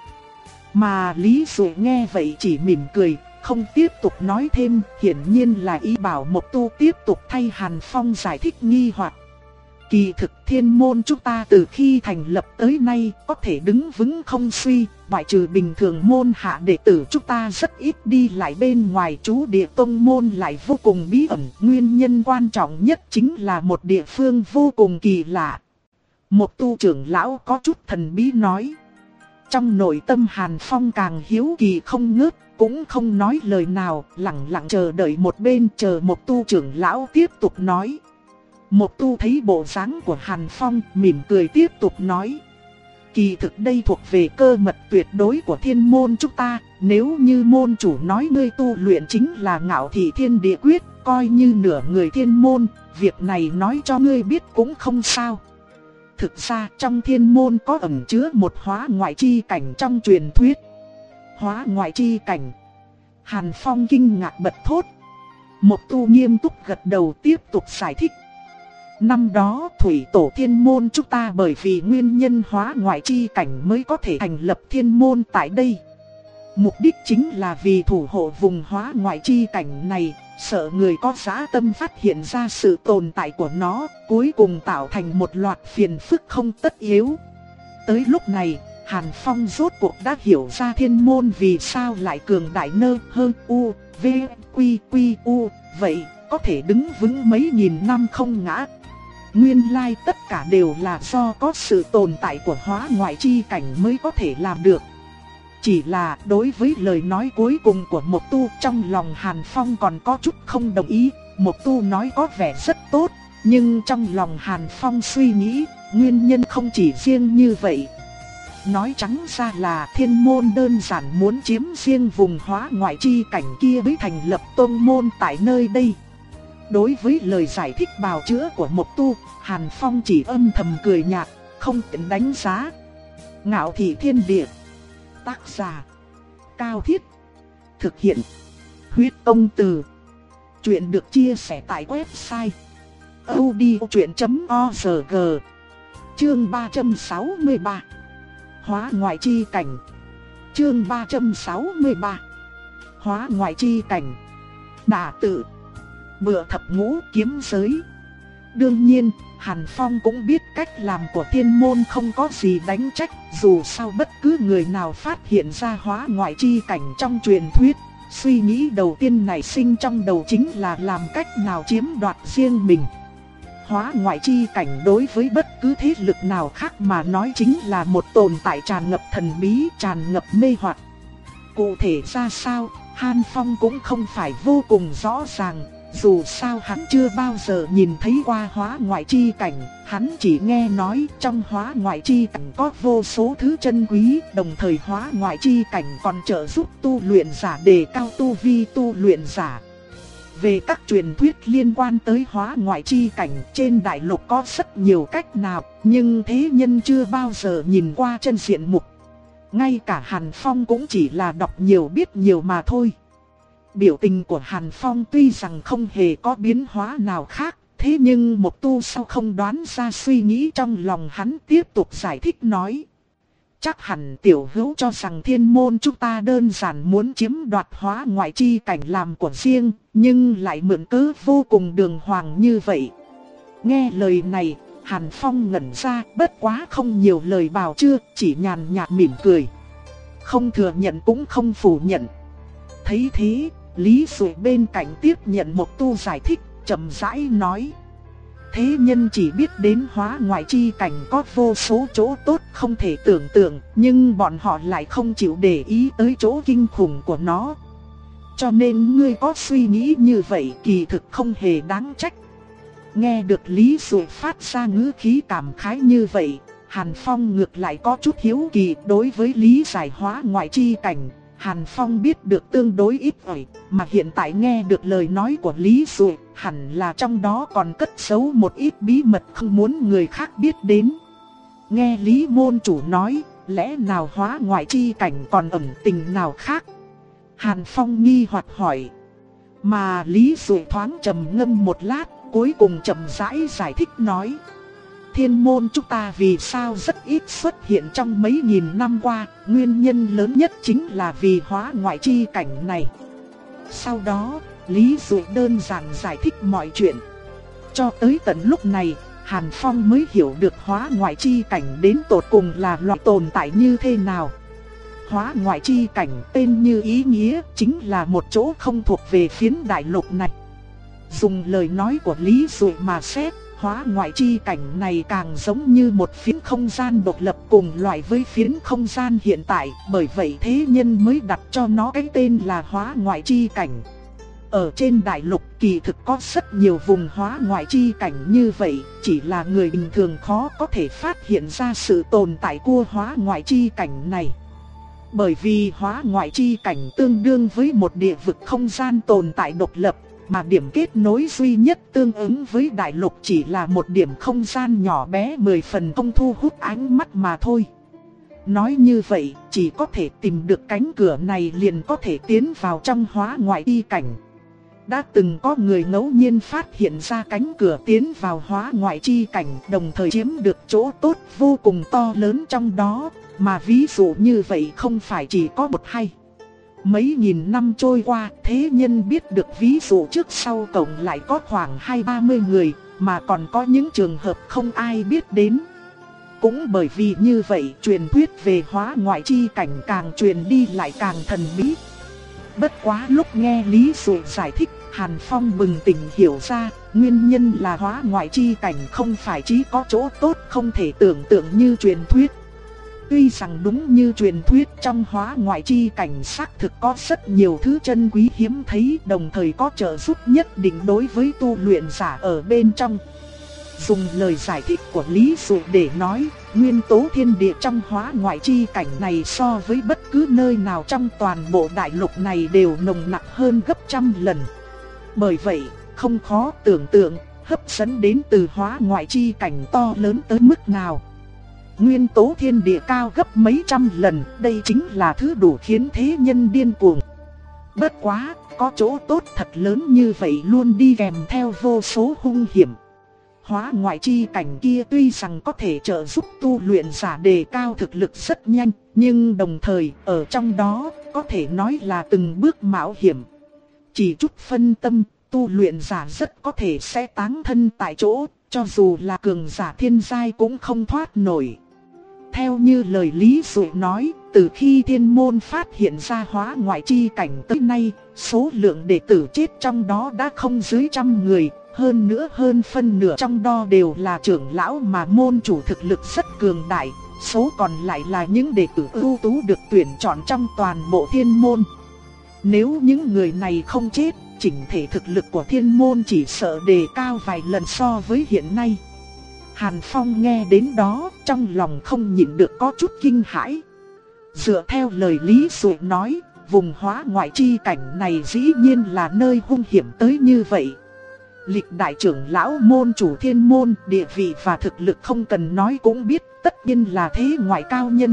Mà Lý Dụ nghe vậy chỉ mỉm cười, không tiếp tục nói thêm, hiển nhiên là ý bảo một tu tiếp tục thay Hàn Phong giải thích nghi hoặc. Kỳ thực thiên môn chúng ta từ khi thành lập tới nay có thể đứng vững không suy, ngoại trừ bình thường môn hạ đệ tử chúng ta rất ít đi lại bên ngoài, trú địa tông môn lại vô cùng bí ẩn. Nguyên nhân quan trọng nhất chính là một địa phương vô cùng kỳ lạ. Một tu trưởng lão có chút thần bí nói. Trong nội tâm Hàn Phong càng hiếu kỳ không ngớt, cũng không nói lời nào, lặng lặng chờ đợi một bên, chờ một tu trưởng lão tiếp tục nói. Một tu thấy bộ dáng của Hàn Phong, mỉm cười tiếp tục nói. Kỳ thực đây thuộc về cơ mật tuyệt đối của thiên môn chúng ta, nếu như môn chủ nói ngươi tu luyện chính là Ngạo Thị Thiên Địa Quyết, coi như nửa người thiên môn, việc này nói cho ngươi biết cũng không sao. Thực ra trong thiên môn có ẩn chứa một hóa ngoại chi cảnh trong truyền thuyết. Hóa ngoại chi cảnh? Hàn Phong kinh ngạc bật thốt. Một tu nghiêm túc gật đầu tiếp tục giải thích. Năm đó thủy tổ thiên môn chúng ta bởi vì nguyên nhân hóa ngoại chi cảnh mới có thể thành lập thiên môn tại đây. Mục đích chính là vì thủ hộ vùng hóa ngoại chi cảnh này, sợ người có dã tâm phát hiện ra sự tồn tại của nó, cuối cùng tạo thành một loạt phiền phức không tất yếu. Tới lúc này, Hàn Phong rốt cuộc đã hiểu ra thiên môn vì sao lại cường đại nơ hơn u, v, quy, quy, u, vậy có thể đứng vững mấy nghìn năm không ngã. Nguyên lai tất cả đều là do có sự tồn tại của hóa ngoại chi cảnh mới có thể làm được. Chỉ là đối với lời nói cuối cùng của Mộc Tu, trong lòng Hàn Phong còn có chút không đồng ý. Mộc Tu nói có vẻ rất tốt, Nhưng trong lòng Hàn Phong suy nghĩ, nguyên nhân không chỉ riêng như vậy. Nói trắng ra là Thiên Môn đơn giản muốn chiếm riêng vùng hóa ngoại chi cảnh kia mới thành lập tôn môn tại nơi đây. Đối với lời giải thích bào chữa của Mộc Tu, Hàn Phong chỉ âm thầm cười nhạt, không tiện đánh giá. Ngạo Thị Thiên Địa. Tác giả Cao Thiết. Thực hiện Huyết Công Từ. Chuyện được chia sẻ tại website audiochuyện chấm org. Chương ba trăm sáu mươi ba. Hóa ngoại chi cảnh. Chương ba trăm sáu mươi ba. Hóa ngoại chi cảnh. Đả tự. Bựa thập ngũ kiếm giới. Đương nhiên, Hàn Phong cũng biết cách làm của Thiên Môn không có gì đánh trách, dù sao bất cứ người nào phát hiện ra hóa ngoại chi cảnh trong truyền thuyết, suy nghĩ đầu tiên nảy sinh trong đầu chính là làm cách nào chiếm đoạt riêng mình. Hóa ngoại chi cảnh đối với bất cứ thế lực nào khác mà nói chính là một tồn tại tràn ngập thần bí, tràn ngập mê hoặc. Cụ thể ra sao, Hàn Phong cũng không phải vô cùng rõ ràng. Dù sao hắn chưa bao giờ nhìn thấy qua hóa ngoại chi cảnh, hắn chỉ nghe nói trong hóa ngoại chi cảnh có vô số thứ chân quý, đồng thời hóa ngoại chi cảnh còn trợ giúp tu luyện giả đề cao tu vi tu luyện giả. Về các truyền thuyết liên quan tới hóa ngoại chi cảnh trên đại lục có rất nhiều cách nào, nhưng thế nhân chưa bao giờ nhìn qua chân diện mục. Ngay cả Hàn Phong cũng chỉ là đọc nhiều biết nhiều mà thôi. Biểu tình của Hàn Phong tuy rằng không hề có biến hóa nào khác, thế nhưng Mộc Tu sao không đoán ra suy nghĩ trong lòng hắn, tiếp tục giải thích nói. Chắc hẳn tiểu hữu cho rằng Thiên Môn chúng ta đơn giản muốn chiếm đoạt hóa ngoại chi cảnh làm của riêng, nhưng lại mượn cớ vô cùng đường hoàng như vậy. Nghe lời này, Hàn Phong ngẩn ra, bất quá không nhiều lời bào chữa, chỉ nhàn nhạt mỉm cười. Không thừa nhận cũng không phủ nhận. Thấy thế, Lý Duệ bên cạnh tiếp nhận Mộc Tu giải thích, chậm rãi nói. Thế nhân chỉ biết đến hóa ngoại chi cảnh có vô số chỗ tốt không thể tưởng tượng, nhưng bọn họ lại không chịu để ý tới chỗ kinh khủng của nó. Cho nên ngươi có suy nghĩ như vậy kỳ thực không hề đáng trách. Nghe được Lý Duệ phát ra ngữ khí cảm khái như vậy, Hàn Phong ngược lại có chút hiếu kỳ. Đối với lý giải hóa ngoại chi cảnh, Hàn Phong biết được tương đối ít ỏi, mà hiện tại nghe được lời nói của Lý Duệ, hẳn là trong đó còn cất giấu một ít bí mật không muốn người khác biết đến. Nghe Lý môn chủ nói, lẽ nào hóa ngoại chi cảnh còn ẩn tình nào khác? Hàn Phong nghi hoặc hỏi. Mà Lý Duệ thoáng trầm ngâm một lát, cuối cùng chậm rãi giải, giải thích nói. Thiên Môn chúng ta vì sao rất ít xuất hiện trong mấy nghìn năm qua, nguyên nhân lớn nhất chính là vì hóa ngoại chi cảnh này. Sau đó, Lý Duệ đơn giản giải thích mọi chuyện. Cho tới tận lúc này, Hàn Phong mới hiểu được hóa ngoại chi cảnh đến tột cùng là loại tồn tại như thế nào. Hóa ngoại chi cảnh tên như ý nghĩa, chính là một chỗ không thuộc về phiến đại lục này. Dùng lời nói của Lý Duệ mà xét, hóa ngoại chi cảnh này càng giống như một phiến không gian độc lập cùng loại với phiến không gian hiện tại, bởi vậy thế nhân mới đặt cho nó cái tên là hóa ngoại chi cảnh. Ở trên đại lục kỳ thực có rất nhiều vùng hóa ngoại chi cảnh như vậy, chỉ là người bình thường khó có thể phát hiện ra sự tồn tại của hóa ngoại chi cảnh này. Bởi vì hóa ngoại chi cảnh tương đương với một địa vực không gian tồn tại độc lập, mà điểm kết nối duy nhất tương ứng với đại lục chỉ là một điểm không gian nhỏ bé mười phần không thu hút ánh mắt mà thôi. Nói như vậy, chỉ có thể tìm được cánh cửa này liền có thể tiến vào trong hóa ngoại chi cảnh. Đã từng có người ngẫu nhiên phát hiện ra cánh cửa tiến vào hóa ngoại chi cảnh, đồng thời chiếm được chỗ tốt vô cùng to lớn trong đó, mà ví dụ như vậy không phải chỉ có một hay. Mấy nghìn năm trôi qua, thế nhân biết được ví dụ trước sau cộng lại có khoảng hai ba mươi người, mà còn có những trường hợp không ai biết đến. Cũng bởi vì như vậy, truyền thuyết về hóa ngoại chi cảnh càng truyền đi lại càng thần bí. Bất quá lúc nghe Lý Duệ giải thích, Hàn Phong bừng tỉnh hiểu ra, nguyên nhân là hóa ngoại chi cảnh không phải chỉ có chỗ tốt không thể tưởng tượng như truyền thuyết. Tuy rằng đúng như truyền thuyết trong hóa ngoại chi cảnh xác thực có rất nhiều thứ chân quý hiếm thấy, đồng thời có trợ giúp nhất định đối với tu luyện giả ở bên trong. dùng lời giải thích của Lý Dụ để nói, nguyên tố thiên địa trong hóa ngoại chi cảnh này so với bất cứ nơi nào trong toàn bộ đại lục này đều nồng nặc hơn gấp trăm lần. Bởi vậy, không khó tưởng tượng, hấp dẫn đến từ hóa ngoại chi cảnh to lớn tới mức nào. Nguyên tố thiên địa cao gấp mấy trăm lần, đây chính là thứ đủ khiến thế nhân điên cuồng. Bất quá, có chỗ tốt thật lớn như vậy luôn đi kèm theo vô số hung hiểm. Hóa ngoại chi cảnh kia tuy rằng có thể trợ giúp tu luyện giả đề cao thực lực rất nhanh, nhưng đồng thời ở trong đó có thể nói là từng bước mạo hiểm. Chỉ chút phân tâm, tu luyện giả rất có thể sẽ táng thân tại chỗ, cho dù là cường giả thiên giai cũng không thoát nổi. Theo như lời Lý Dụ nói, từ khi thiên môn phát hiện ra hóa ngoại chi cảnh tới nay, số lượng đệ tử chết trong đó đã không dưới trăm người, hơn nữa hơn phân nửa trong đó đều là trưởng lão mà môn chủ thực lực rất cường đại, số còn lại là những đệ tử ưu tú được tuyển chọn trong toàn bộ thiên môn. Nếu những người này không chết, chỉnh thể thực lực của thiên môn chỉ sợ đề cao vài lần so với hiện nay. Hàn Phong nghe đến đó, trong lòng không nhịn được có chút kinh hãi. Dựa theo lời Lý Dụ nói, vùng hóa ngoại chi cảnh này dĩ nhiên là nơi hung hiểm tới như vậy. Lịch đại trưởng lão môn chủ thiên môn, địa vị và thực lực không cần nói cũng biết, tất nhiên là thế ngoại cao nhân.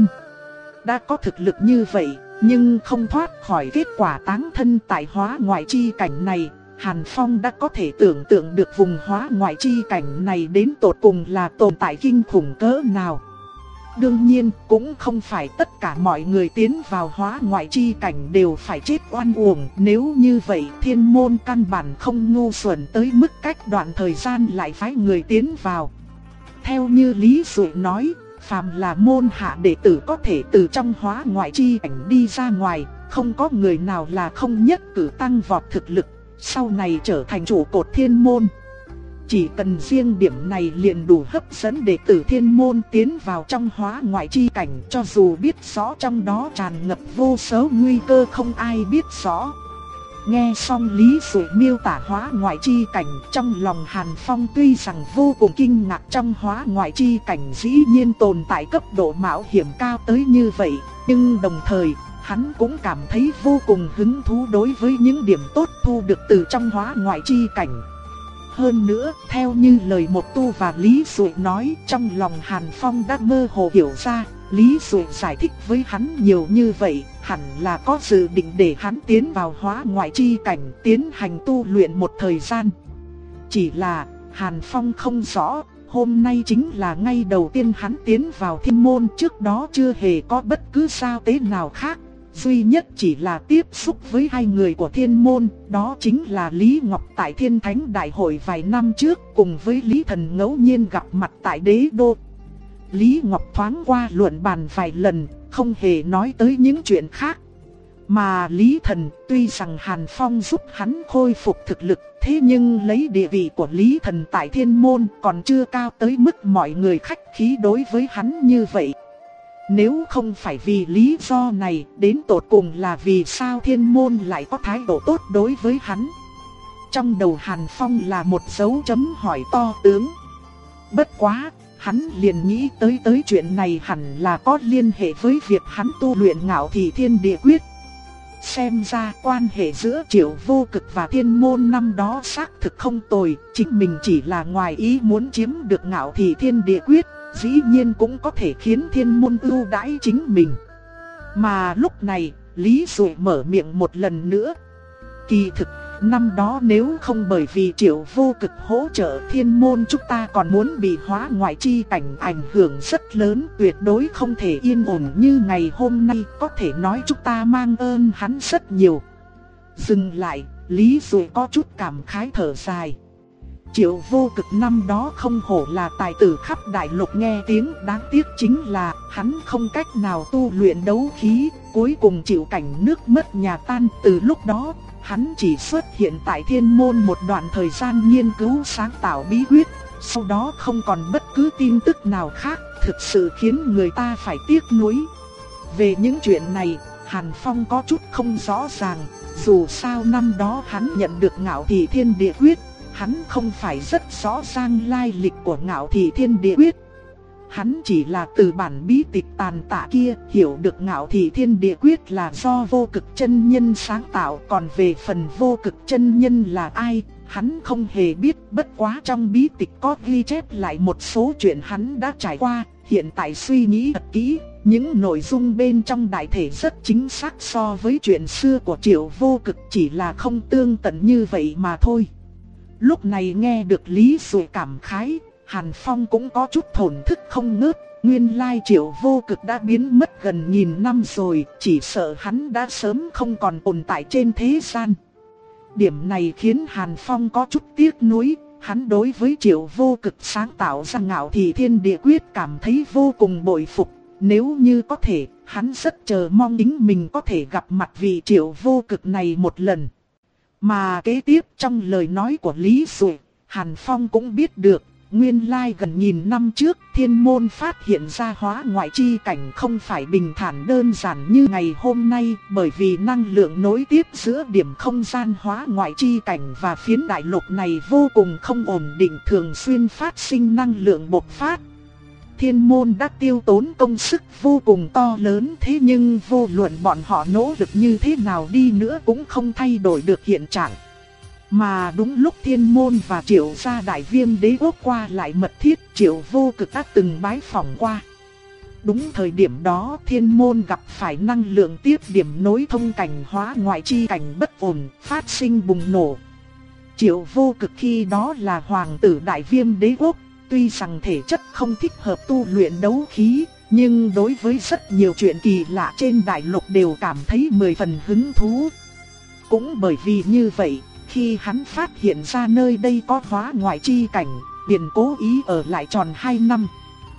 Đã có thực lực như vậy, nhưng không thoát khỏi kết quả táng thân tại hóa ngoại chi cảnh này. Hàn Phong đã có thể tưởng tượng được vùng hóa ngoại chi cảnh này đến tột cùng là tồn tại kinh khủng cỡ nào. Đương nhiên, cũng không phải tất cả mọi người tiến vào hóa ngoại chi cảnh đều phải chết oan uổng. Nếu như vậy, thiên môn căn bản không ngu xuẩn tới mức cách đoạn thời gian lại phái người tiến vào. Theo như Lý Dụ nói, phàm là môn hạ đệ tử có thể từ trong hóa ngoại chi cảnh đi ra ngoài, không có người nào là không nhất cử tăng vọt thực lực, sau này trở thành trụ cột thiên môn. Chỉ cần riêng điểm này liền đủ hấp dẫn đệ tử thiên môn tiến vào trong hóa ngoại chi cảnh, cho dù biết rõ trong đó tràn ngập vô số nguy cơ không ai biết rõ. Nghe xong Lý Dụ miêu tả hóa ngoại chi cảnh, trong lòng Hàn Phong tuy rằng vô cùng kinh ngạc, trong hóa ngoại chi cảnh dĩ nhiên tồn tại cấp độ mạo hiểm cao tới như vậy, nhưng đồng thời hắn cũng cảm thấy vô cùng hứng thú đối với những điểm tốt thu được từ trong hóa ngoại chi cảnh. Hơn nữa, theo như lời một tu và Lý Dụ nói, trong lòng Hàn Phong đã mơ hồ hiểu ra, Lý Dụ giải thích với hắn nhiều như vậy, hẳn là có dự định để hắn tiến vào hóa ngoại chi cảnh, tiến hành tu luyện một thời gian. Chỉ là, Hàn Phong không rõ, hôm nay chính là ngày đầu tiên hắn tiến vào thiên môn, trước đó chưa hề có bất cứ giao tế nào khác. Duy nhất chỉ là tiếp xúc với hai người của thiên môn, đó chính là Lý Ngọc tại Thiên Thánh Đại Hội vài năm trước, cùng với Lý Thần ngẫu nhiên gặp mặt tại Đế Đô. Lý Ngọc thoáng qua luận bàn vài lần, không hề nói tới những chuyện khác. Mà Lý Thần, tuy rằng Hàn Phong giúp hắn khôi phục thực lực, thế nhưng lấy địa vị của Lý Thần tại thiên môn còn chưa cao tới mức mọi người khách khí đối với hắn như vậy. Nếu không phải vì lý do này, đến tột cùng là vì sao thiên môn lại có thái độ tốt đối với hắn? Trong đầu Hàn Phong là một dấu chấm hỏi to tướng. Bất quá, hắn liền nghĩ tới tới chuyện này hẳn là có liên hệ với việc hắn tu luyện Ngạo Thị Thiên Địa Quyết. Xem ra quan hệ giữa Triệu Vô Cực và thiên môn năm đó xác thực không tồi, chính mình chỉ là ngoài ý muốn chiếm được Ngạo Thị Thiên Địa Quyết, dĩ nhiên cũng có thể khiến thiên môn ưu đãi chính mình. Mà lúc này, Lý Dụ mở miệng một lần nữa. Kỳ thực, năm đó nếu không bởi vì Triệu Vô Cực hỗ trợ thiên môn, chúng ta còn muốn bị hóa ngoại chi cảnh ảnh hưởng rất lớn, tuyệt đối không thể yên ổn như ngày hôm nay, có thể nói chúng ta mang ơn hắn rất nhiều. Dừng lại, Lý Dụ có chút cảm khái thở dài. Triệu Vô Cực năm đó không hổ là tài tử khắp đại lục nghe tiếng, đáng tiếc chính là hắn không cách nào tu luyện đấu khí, cuối cùng chịu cảnh nước mất nhà tan. Từ lúc đó, hắn chỉ xuất hiện tại thiên môn một đoạn thời gian nghiên cứu sáng tạo bí quyết, sau đó không còn bất cứ tin tức nào khác, thực sự khiến người ta phải tiếc nuối. Về những chuyện này, Hàn Phong có chút không rõ ràng, dù sao năm đó hắn nhận được Ngạo Thị Thiên Địa Quyết, hắn không phải rất rõ ràng lai lịch của Ngạo Thị Thiên Địa Quyết. Hắn chỉ là từ bản bí tịch tàn tạ kia hiểu được Ngạo Thị Thiên Địa Quyết là do Vô Cực chân nhân sáng tạo, còn về phần Vô Cực chân nhân là ai, hắn không hề biết. Bất quá trong bí tịch có ghi chép lại một số chuyện hắn đã trải qua, hiện tại suy nghĩ thật kỹ, những nội dung bên trong đại thể rất chính xác so với chuyện xưa của Triệu Vô Cực, chỉ là không tương tận như vậy mà thôi. Lúc này nghe được Lý Dụ cảm khái, Hàn Phong cũng có chút thổn thức không ngớt. Nguyên lai Triệu Vô Cực đã biến mất gần nghìn năm rồi, chỉ sợ hắn đã sớm không còn tồn tại trên thế gian. Điểm này khiến Hàn Phong có chút tiếc nuối. Hắn đối với Triệu Vô Cực sáng tạo ra Ngạo Thị Thiên Địa Quyết cảm thấy vô cùng bội phục. Nếu như có thể, hắn rất chờ mong chính mình có thể gặp mặt vị Triệu Vô Cực này một lần. Mà kế tiếp trong lời nói của Lý Dụ, Hàn Phong cũng biết được, nguyên lai gần nghìn năm trước Thiên Môn phát hiện ra hóa ngoại chi cảnh không phải bình thản đơn giản như ngày hôm nay, bởi vì năng lượng nối tiếp giữa điểm không gian hóa ngoại chi cảnh và phiến đại lục này vô cùng không ổn định, thường xuyên phát sinh năng lượng bộc phát. Thiên Môn đã tiêu tốn công sức vô cùng to lớn, thế nhưng vô luận bọn họ nỗ lực như thế nào đi nữa cũng không thay đổi được hiện trạng. Mà đúng lúc Thiên Môn và Triệu gia Đại Viêm Đế Quốc qua lại mật thiết, Triệu Vô Cực đã từng bái phỏng qua. Đúng thời điểm đó Thiên Môn gặp phải năng lượng tiếp điểm nối thông cảnh hóa ngoại chi cảnh bất ổn, phát sinh bùng nổ. Triệu Vô Cực khi đó là hoàng tử Đại Viêm Đế Quốc, tuy rằng thể chất không thích hợp tu luyện đấu khí, nhưng đối với rất nhiều chuyện kỳ lạ trên đại lục đều cảm thấy mười phần hứng thú. Cũng bởi vì như vậy, khi hắn phát hiện ra nơi đây có hóa ngoại chi cảnh, liền cố ý ở lại tròn hai năm.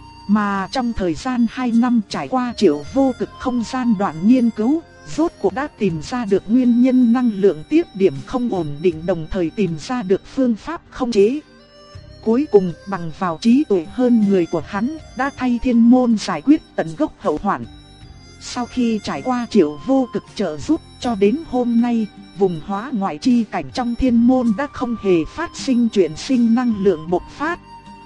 Mà trong thời gian hai năm trải qua Triệu Vô Cực không gian đoạn nghiên cứu, rốt cuộc đã tìm ra được nguyên nhân năng lượng tiếp điểm không ổn định, đồng thời tìm ra được phương pháp khống chế. Cuối cùng bằng vào trí tuệ hơn người của hắn, đã thay Thiên Môn giải quyết tận gốc hậu hoạn. Sau khi trải qua Triệu Vô Cực trợ giúp, cho đến hôm nay, vùng hóa ngoại chi cảnh trong Thiên Môn đã không hề phát sinh chuyện sinh năng lượng bộc phát.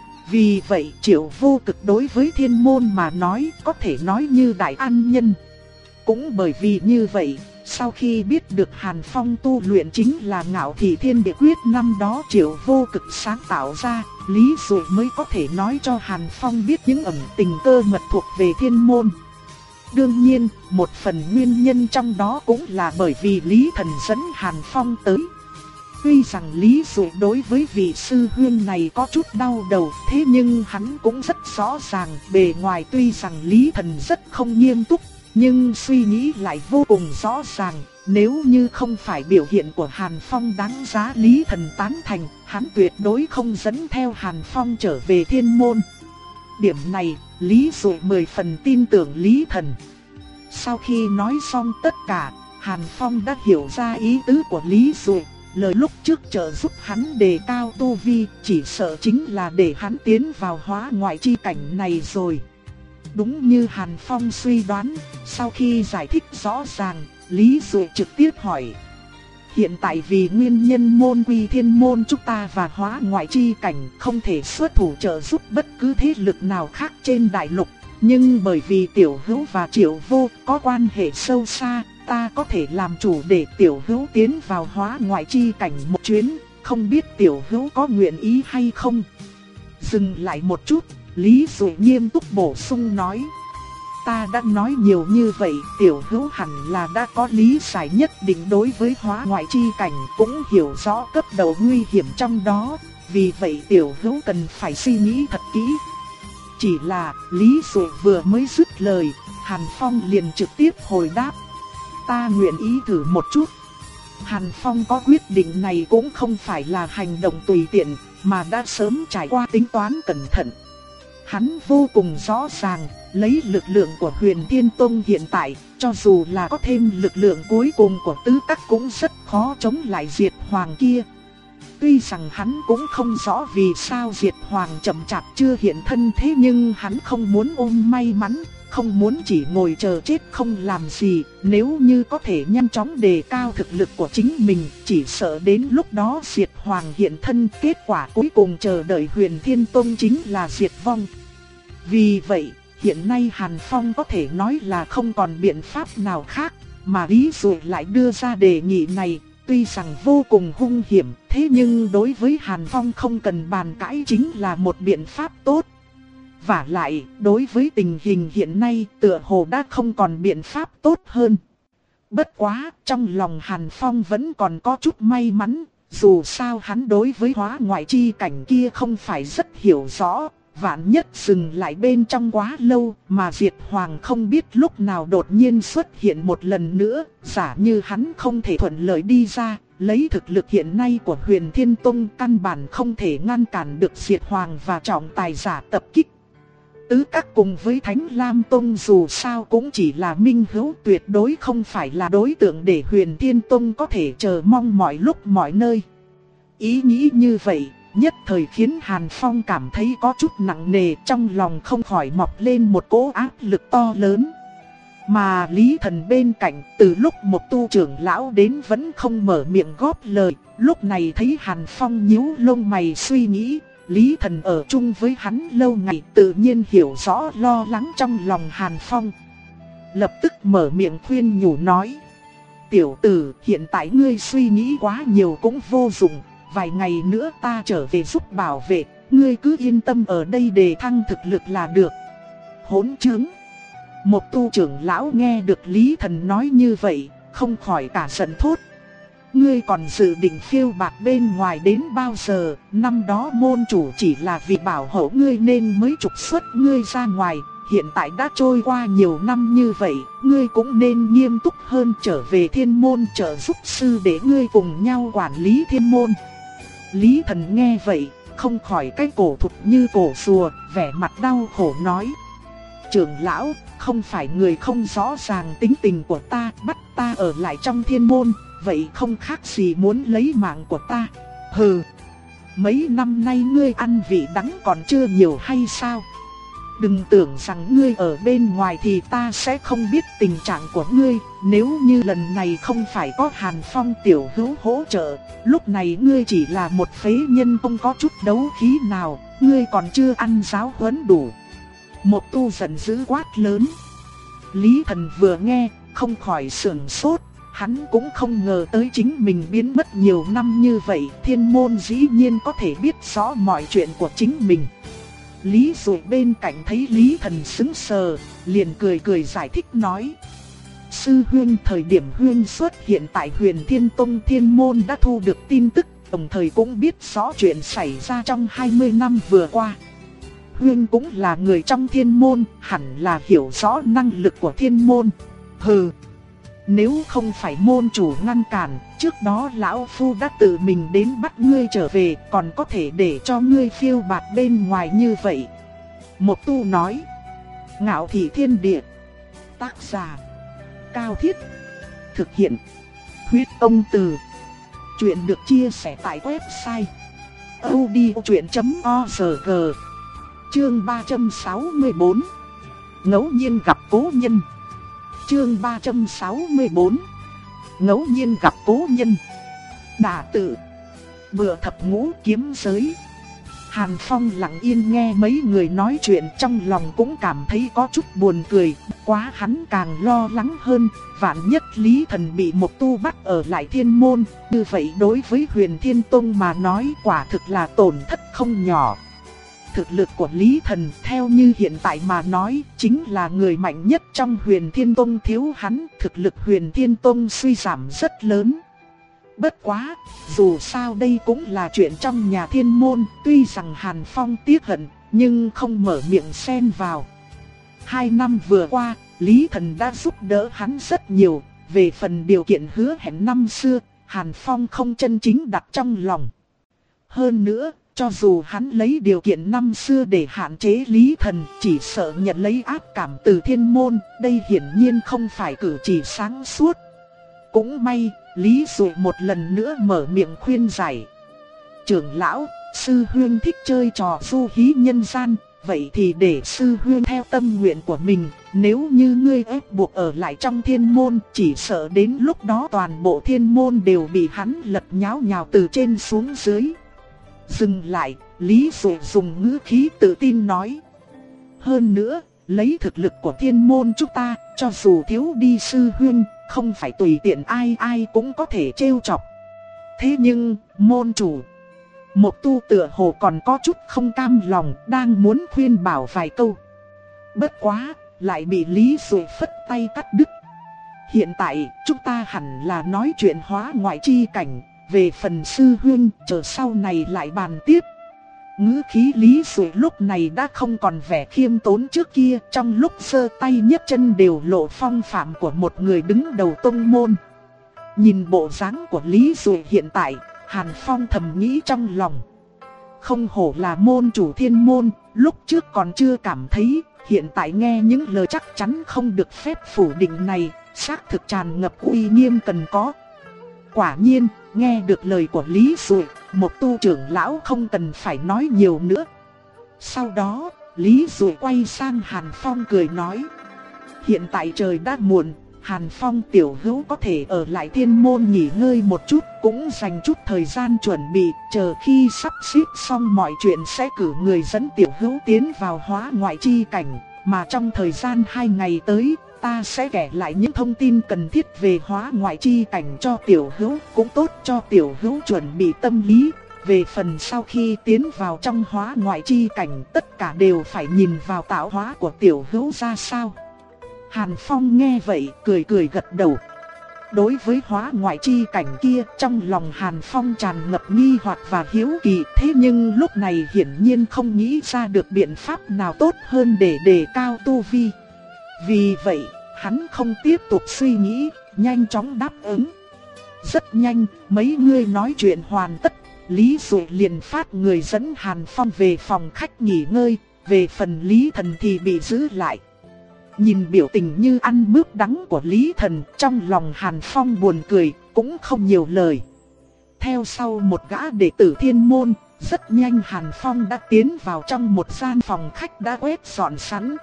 Vì vậy Triệu Vô Cực đối với Thiên Môn mà nói có thể nói như đại an nhân. Cũng bởi vì như vậy, sau khi biết được Hàn Phong tu luyện chính là Ngạo Thị Thiên Địa Quyết năm đó Triệu Vô Cực sáng tạo ra, Lý Dụ mới có thể nói cho Hàn Phong biết những ẩn tình cơ mật thuộc về Thiên Môn. Đương nhiên, một phần nguyên nhân trong đó cũng là bởi vì Lý Thần dẫn Hàn Phong tới. Tuy rằng Lý Dụ đối với vị sư huynh này có chút đau đầu, thế nhưng hắn cũng rất rõ ràng, bề ngoài tuy rằng Lý Thần rất không nghiêm túc, nhưng suy nghĩ lại vô cùng rõ ràng. Nếu như không phải biểu hiện của Hàn Phong đáng giá Lý Thần tán thành, hắn tuyệt đối không dẫn theo Hàn Phong trở về Thiên Môn. Điểm này, Lý Dụ mười phần tin tưởng Lý Thần. Sau khi nói xong tất cả, Hàn Phong đã hiểu ra ý tứ của Lý Dụ. Lời lúc trước trợ giúp hắn đề cao tu vi, chỉ sợ chính là để hắn tiến vào hóa ngoại chi cảnh này rồi. Đúng như Hàn Phong suy đoán, sau khi giải thích rõ ràng, Lý Dụ trực tiếp hỏi: hiện tại vì nguyên nhân môn quy Thiên Môn chúng ta và hóa ngoại chi cảnh không thể xuất thủ trợ giúp bất cứ thế lực nào khác trên đại lục, nhưng bởi vì Tiểu Hữu và Triệu Vô có quan hệ sâu xa, ta có thể làm chủ để Tiểu Hữu tiến vào hóa ngoại chi cảnh một chuyến, không biết Tiểu Hữu có nguyện ý hay không? Dừng lại một chút, Lý Dụ nghiêm túc bổ sung nói: ta đã nói nhiều như vậy, Tiểu Hữu hẳn là đã có lý giải nhất định đối với hóa ngoại chi cảnh, cũng hiểu rõ cấp độ nguy hiểm trong đó, vì vậy Tiểu Hữu cần phải suy nghĩ thật kỹ. Chỉ là Lý Dụ vừa mới dứt lời, Hàn Phong liền trực tiếp hồi đáp: ta nguyện ý thử một chút. Hàn Phong có quyết định này cũng không phải là hành động tùy tiện, mà đã sớm trải qua tính toán cẩn thận. Hắn vô cùng rõ ràng, lấy lực lượng của Huyền Thiên Tông hiện tại, cho dù là có thêm lực lượng cuối cùng của tứ các cũng rất khó chống lại Diệt Hoàng kia. Tuy rằng hắn cũng không rõ vì sao Diệt Hoàng chậm chạp chưa hiện thân, thế nhưng hắn không muốn ôm may mắn, không muốn chỉ ngồi chờ chết không làm gì. Nếu như có thể nhanh chóng đề cao thực lực của chính mình, chỉ sợ đến lúc đó Diệt Hoàng hiện thân, kết quả cuối cùng chờ đợi Huyền Thiên Tông chính là diệt vong. Vì vậy, hiện nay Hàn Phong có thể nói là không còn biện pháp nào khác, mà Lý Dụ lại đưa ra đề nghị này, tuy rằng vô cùng hung hiểm, thế nhưng đối với Hàn Phong không cần bàn cãi chính là một biện pháp tốt. Vả lại, đối với tình hình hiện nay, tựa hồ đã không còn biện pháp tốt hơn. Bất quá, trong lòng Hàn Phong vẫn còn có chút may mắn, dù sao hắn đối với hóa ngoại chi cảnh kia không phải rất hiểu rõ. Vạn nhất dừng lại bên trong quá lâu mà Diệt Hoàng không biết lúc nào đột nhiên xuất hiện một lần nữa, giả như hắn không thể thuận lợi đi ra, lấy thực lực hiện nay của Huyền Thiên Tông căn bản không thể ngăn cản được Diệt Hoàng và trọng tài giả tập kích. Tứ các cùng với Thánh Lam Tông dù sao cũng chỉ là minh hữu, tuyệt đối không phải là đối tượng để Huyền Thiên Tông có thể chờ mong mọi lúc mọi nơi. Ý nghĩ như vậy nhất thời khiến Hàn Phong cảm thấy có chút nặng nề, trong lòng không khỏi mọc lên một cỗ áp lực to lớn. Mà Lý Thần bên cạnh, từ lúc một tu trưởng lão đến vẫn không mở miệng góp lời, lúc này thấy Hàn Phong nhíu lông mày suy nghĩ, Lý Thần ở chung với hắn lâu ngày tự nhiên hiểu rõ lo lắng trong lòng Hàn Phong. Lập tức mở miệng khuyên nhủ nói: "Tiểu tử, hiện tại ngươi suy nghĩ quá nhiều cũng vô dụng. Vài ngày nữa ta trở về giúp bảo vệ, ngươi cứ yên tâm ở đây đề thăng thực lực là được." Hỗn trướng! Một tu trưởng lão nghe được Lý Thần nói như vậy, không khỏi cả giận thốt: "Ngươi còn dự định phiêu bạt bên ngoài đến bao giờ? Năm đó môn chủ chỉ là vì bảo hộ ngươi nên mới trục xuất ngươi ra ngoài. Hiện tại đã trôi qua nhiều năm như vậy, ngươi cũng nên nghiêm túc hơn, trở về thiên môn trợ giúp sư để ngươi cùng nhau quản lý thiên môn." Lý Thần nghe vậy, không khỏi cái cổ thụt như cổ rùa, vẻ mặt đau khổ nói: "Trưởng lão, không phải người không rõ ràng tính tình của ta, bắt ta ở lại trong thiên môn, vậy không khác gì muốn lấy mạng của ta. Hừ, mấy năm nay ngươi ăn vị đắng còn chưa nhiều hay sao? Đừng tưởng rằng ngươi ở bên ngoài thì ta sẽ không biết tình trạng của ngươi. Nếu như lần này không phải có Hàn Phong tiểu hữu hỗ trợ, lúc này ngươi chỉ là một phế nhân không có chút đấu khí nào, ngươi còn chưa ăn giáo huấn đủ." Một tu giận dữ quát lớn. Lý Thần vừa nghe, không khỏi sửng sốt. Hắn cũng không ngờ tới chính mình biến mất nhiều năm như vậy, thiên môn dĩ nhiên có thể biết rõ mọi chuyện của chính mình. Lý Dụ bên cạnh thấy Lý Thần sững sờ, liền cười cười giải thích nói: "Sư huynh, thời điểm huynh xuất hiện tại Huyền Thiên Tông, thiên môn đã thu được tin tức, đồng thời cũng biết rõ chuyện xảy ra trong hai mươi năm vừa qua. Huynh cũng là người trong thiên môn, hẳn là hiểu rõ năng lực của thiên môn. Hừ, nếu không phải môn chủ ngăn cản, trước đó lão phu đã tự mình đến bắt ngươi trở về, còn có thể để cho ngươi phiêu bạt bên ngoài như vậy." Một tu nói. Ngạo Thị Thiên Địa. Tác giả: Cao Thiết. Thực hiện: Huyết Tông Từ. Chuyện được chia sẻ tại website audiochuyện chấm org. Chương ba trăm sáu mươi tư. Ngẫu nhiên gặp cố nhân. Chương ba trăm sáu mươi tư. Ngẫu nhiên gặp cố nhân. Đả tự. Bựa thập ngũ kiếm giới. Hàn Phong lặng yên nghe mấy người nói chuyện, trong lòng cũng cảm thấy có chút buồn cười. Quá hắn càng lo lắng hơn, vạn nhất Lý Thần bị một tu bắt ở lại thiên môn, như vậy đối với Huyền Thiên Tông mà nói quả thực là tổn thất không nhỏ. Thực lực của Lý Thần theo như hiện tại mà nói chính là người mạnh nhất trong Huyền Thiên Tông, thiếu hắn thực lực Huyền Thiên Tông suy giảm rất lớn. Bất quá, dù sao đây cũng là chuyện trong nhà thiên môn, tuy rằng Hàn Phong tiếc hận nhưng không mở miệng xen vào. Hai năm vừa qua, Lý Thần đã giúp đỡ hắn rất nhiều, về phần điều kiện hứa hẹn năm xưa, Hàn Phong không chân chính đặt trong lòng. Hơn nữa, cho dù hắn lấy điều kiện năm xưa để hạn chế Lý Thần, chỉ sợ nhận lấy ác cảm từ thiên môn, đây hiển nhiên không phải cử chỉ sáng suốt. Cũng may, Lý Dụ một lần nữa mở miệng khuyên giải: "Trưởng lão, sư huynh thích chơi trò du hí nhân gian, vậy thì để sư huynh theo tâm nguyện của mình, nếu như ngươi ép buộc ở lại trong thiên môn, chỉ sợ đến lúc đó toàn bộ thiên môn đều bị hắn lật nháo nhào từ trên xuống dưới. Dừng lại, Lý Dụ dùng ngữ khí tự tin nói. Hơn nữa, lấy thực lực của thiên môn chúng ta, cho dù thiếu đi sư huynh, không phải tùy tiện ai ai cũng có thể trêu chọc. Thế nhưng, môn chủ Một Tu tựa hồ còn có chút không cam lòng, đang muốn khuyên bảo vài câu. Bất quá, lại bị Lý Dụ phất tay cắt đứt. Hiện tại, chúng ta hẳn là nói chuyện hóa ngoại chi cảnh, về phần sư huynh, chờ sau này lại bàn tiếp. Ngữ khí Lý Dụ lúc này đã không còn vẻ khiêm tốn trước kia, trong lúc giơ tay nhấc chân đều lộ phong phạm của một người đứng đầu tông môn. Nhìn bộ dáng của Lý Dụ hiện tại, Hàn Phong thầm nghĩ trong lòng. Không hổ là môn chủ thiên môn, lúc trước còn chưa cảm thấy, hiện tại nghe những lời chắc chắn không được phép phủ định này, xác thực tràn ngập uy nghiêm cần có. Quả nhiên, nghe được lời của Lý Dụ, một tu trưởng lão không cần phải nói nhiều nữa. Sau đó, Lý Dụ quay sang Hàn Phong cười nói. Hiện tại trời đã muộn, Hàn Phong tiểu hữu có thể ở lại thiên môn nghỉ ngơi một chút, cũng dành chút thời gian chuẩn bị, chờ khi sắp xếp xong mọi chuyện sẽ cử người dẫn tiểu hữu tiến vào hóa ngoại chi cảnh, mà trong thời gian hai ngày tới, ta sẽ kể lại những thông tin cần thiết về hóa ngoại chi cảnh cho tiểu hữu, cũng tốt cho tiểu hữu chuẩn bị tâm lý. Về phần sau khi tiến vào trong hóa ngoại chi cảnh, tất cả đều phải nhìn vào tạo hóa của tiểu hữu ra sao. Hàn Phong nghe vậy, cười cười gật đầu. Đối với hóa ngoại chi cảnh kia, trong lòng Hàn Phong tràn ngập nghi hoặc và hiếu kỳ, thế nhưng lúc này hiển nhiên không nghĩ ra được biện pháp nào tốt hơn để đề cao tu vi. Vì vậy, hắn không tiếp tục suy nghĩ, nhanh chóng đáp ứng. Rất nhanh, mấy người nói chuyện hoàn tất, Lý Dụ liền phát người dẫn Hàn Phong về phòng khách nghỉ ngơi, về phần Lý Thần thì bị giữ lại. Nhìn biểu tình như ăn mướp đắng của Lý Thần, trong lòng Hàn Phong buồn cười, cũng không nhiều lời. Theo sau một gã đệ tử thiên môn, rất nhanh Hàn Phong đã tiến vào trong một gian phòng khách đã quét dọn sẵn.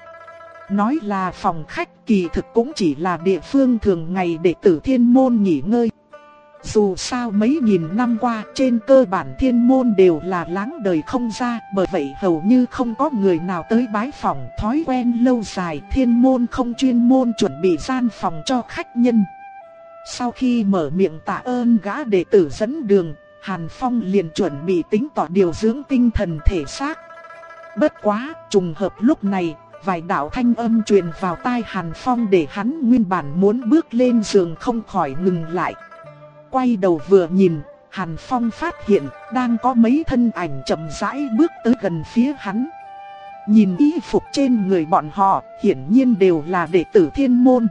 Nói là phòng khách, kỳ thực cũng chỉ là địa phương thường ngày đệ tử thiên môn nghỉ ngơi. Dù sao mấy nghìn năm qua, trên cơ bản thiên môn đều là láng đời không ra, bởi vậy hầu như không có người nào tới bái phỏng. Thói quen lâu dài, thiên môn không chuyên môn chuẩn bị gian phòng cho khách nhân. Sau khi mở miệng tạ ơn gã đệ tử dẫn đường, Hàn Phong liền chuẩn bị tính tỏ điều dưỡng tinh thần thể xác. Bất quá, trùng hợp lúc này, vài đạo thanh âm truyền vào tai Hàn Phong để hắn nguyên bản muốn bước lên giường không khỏi ngừng lại. Quay đầu vừa nhìn, Hàn Phong phát hiện đang có mấy thân ảnh chậm rãi bước tới gần phía hắn. Nhìn y phục trên người bọn họ, hiển nhiên đều là đệ tử thiên môn.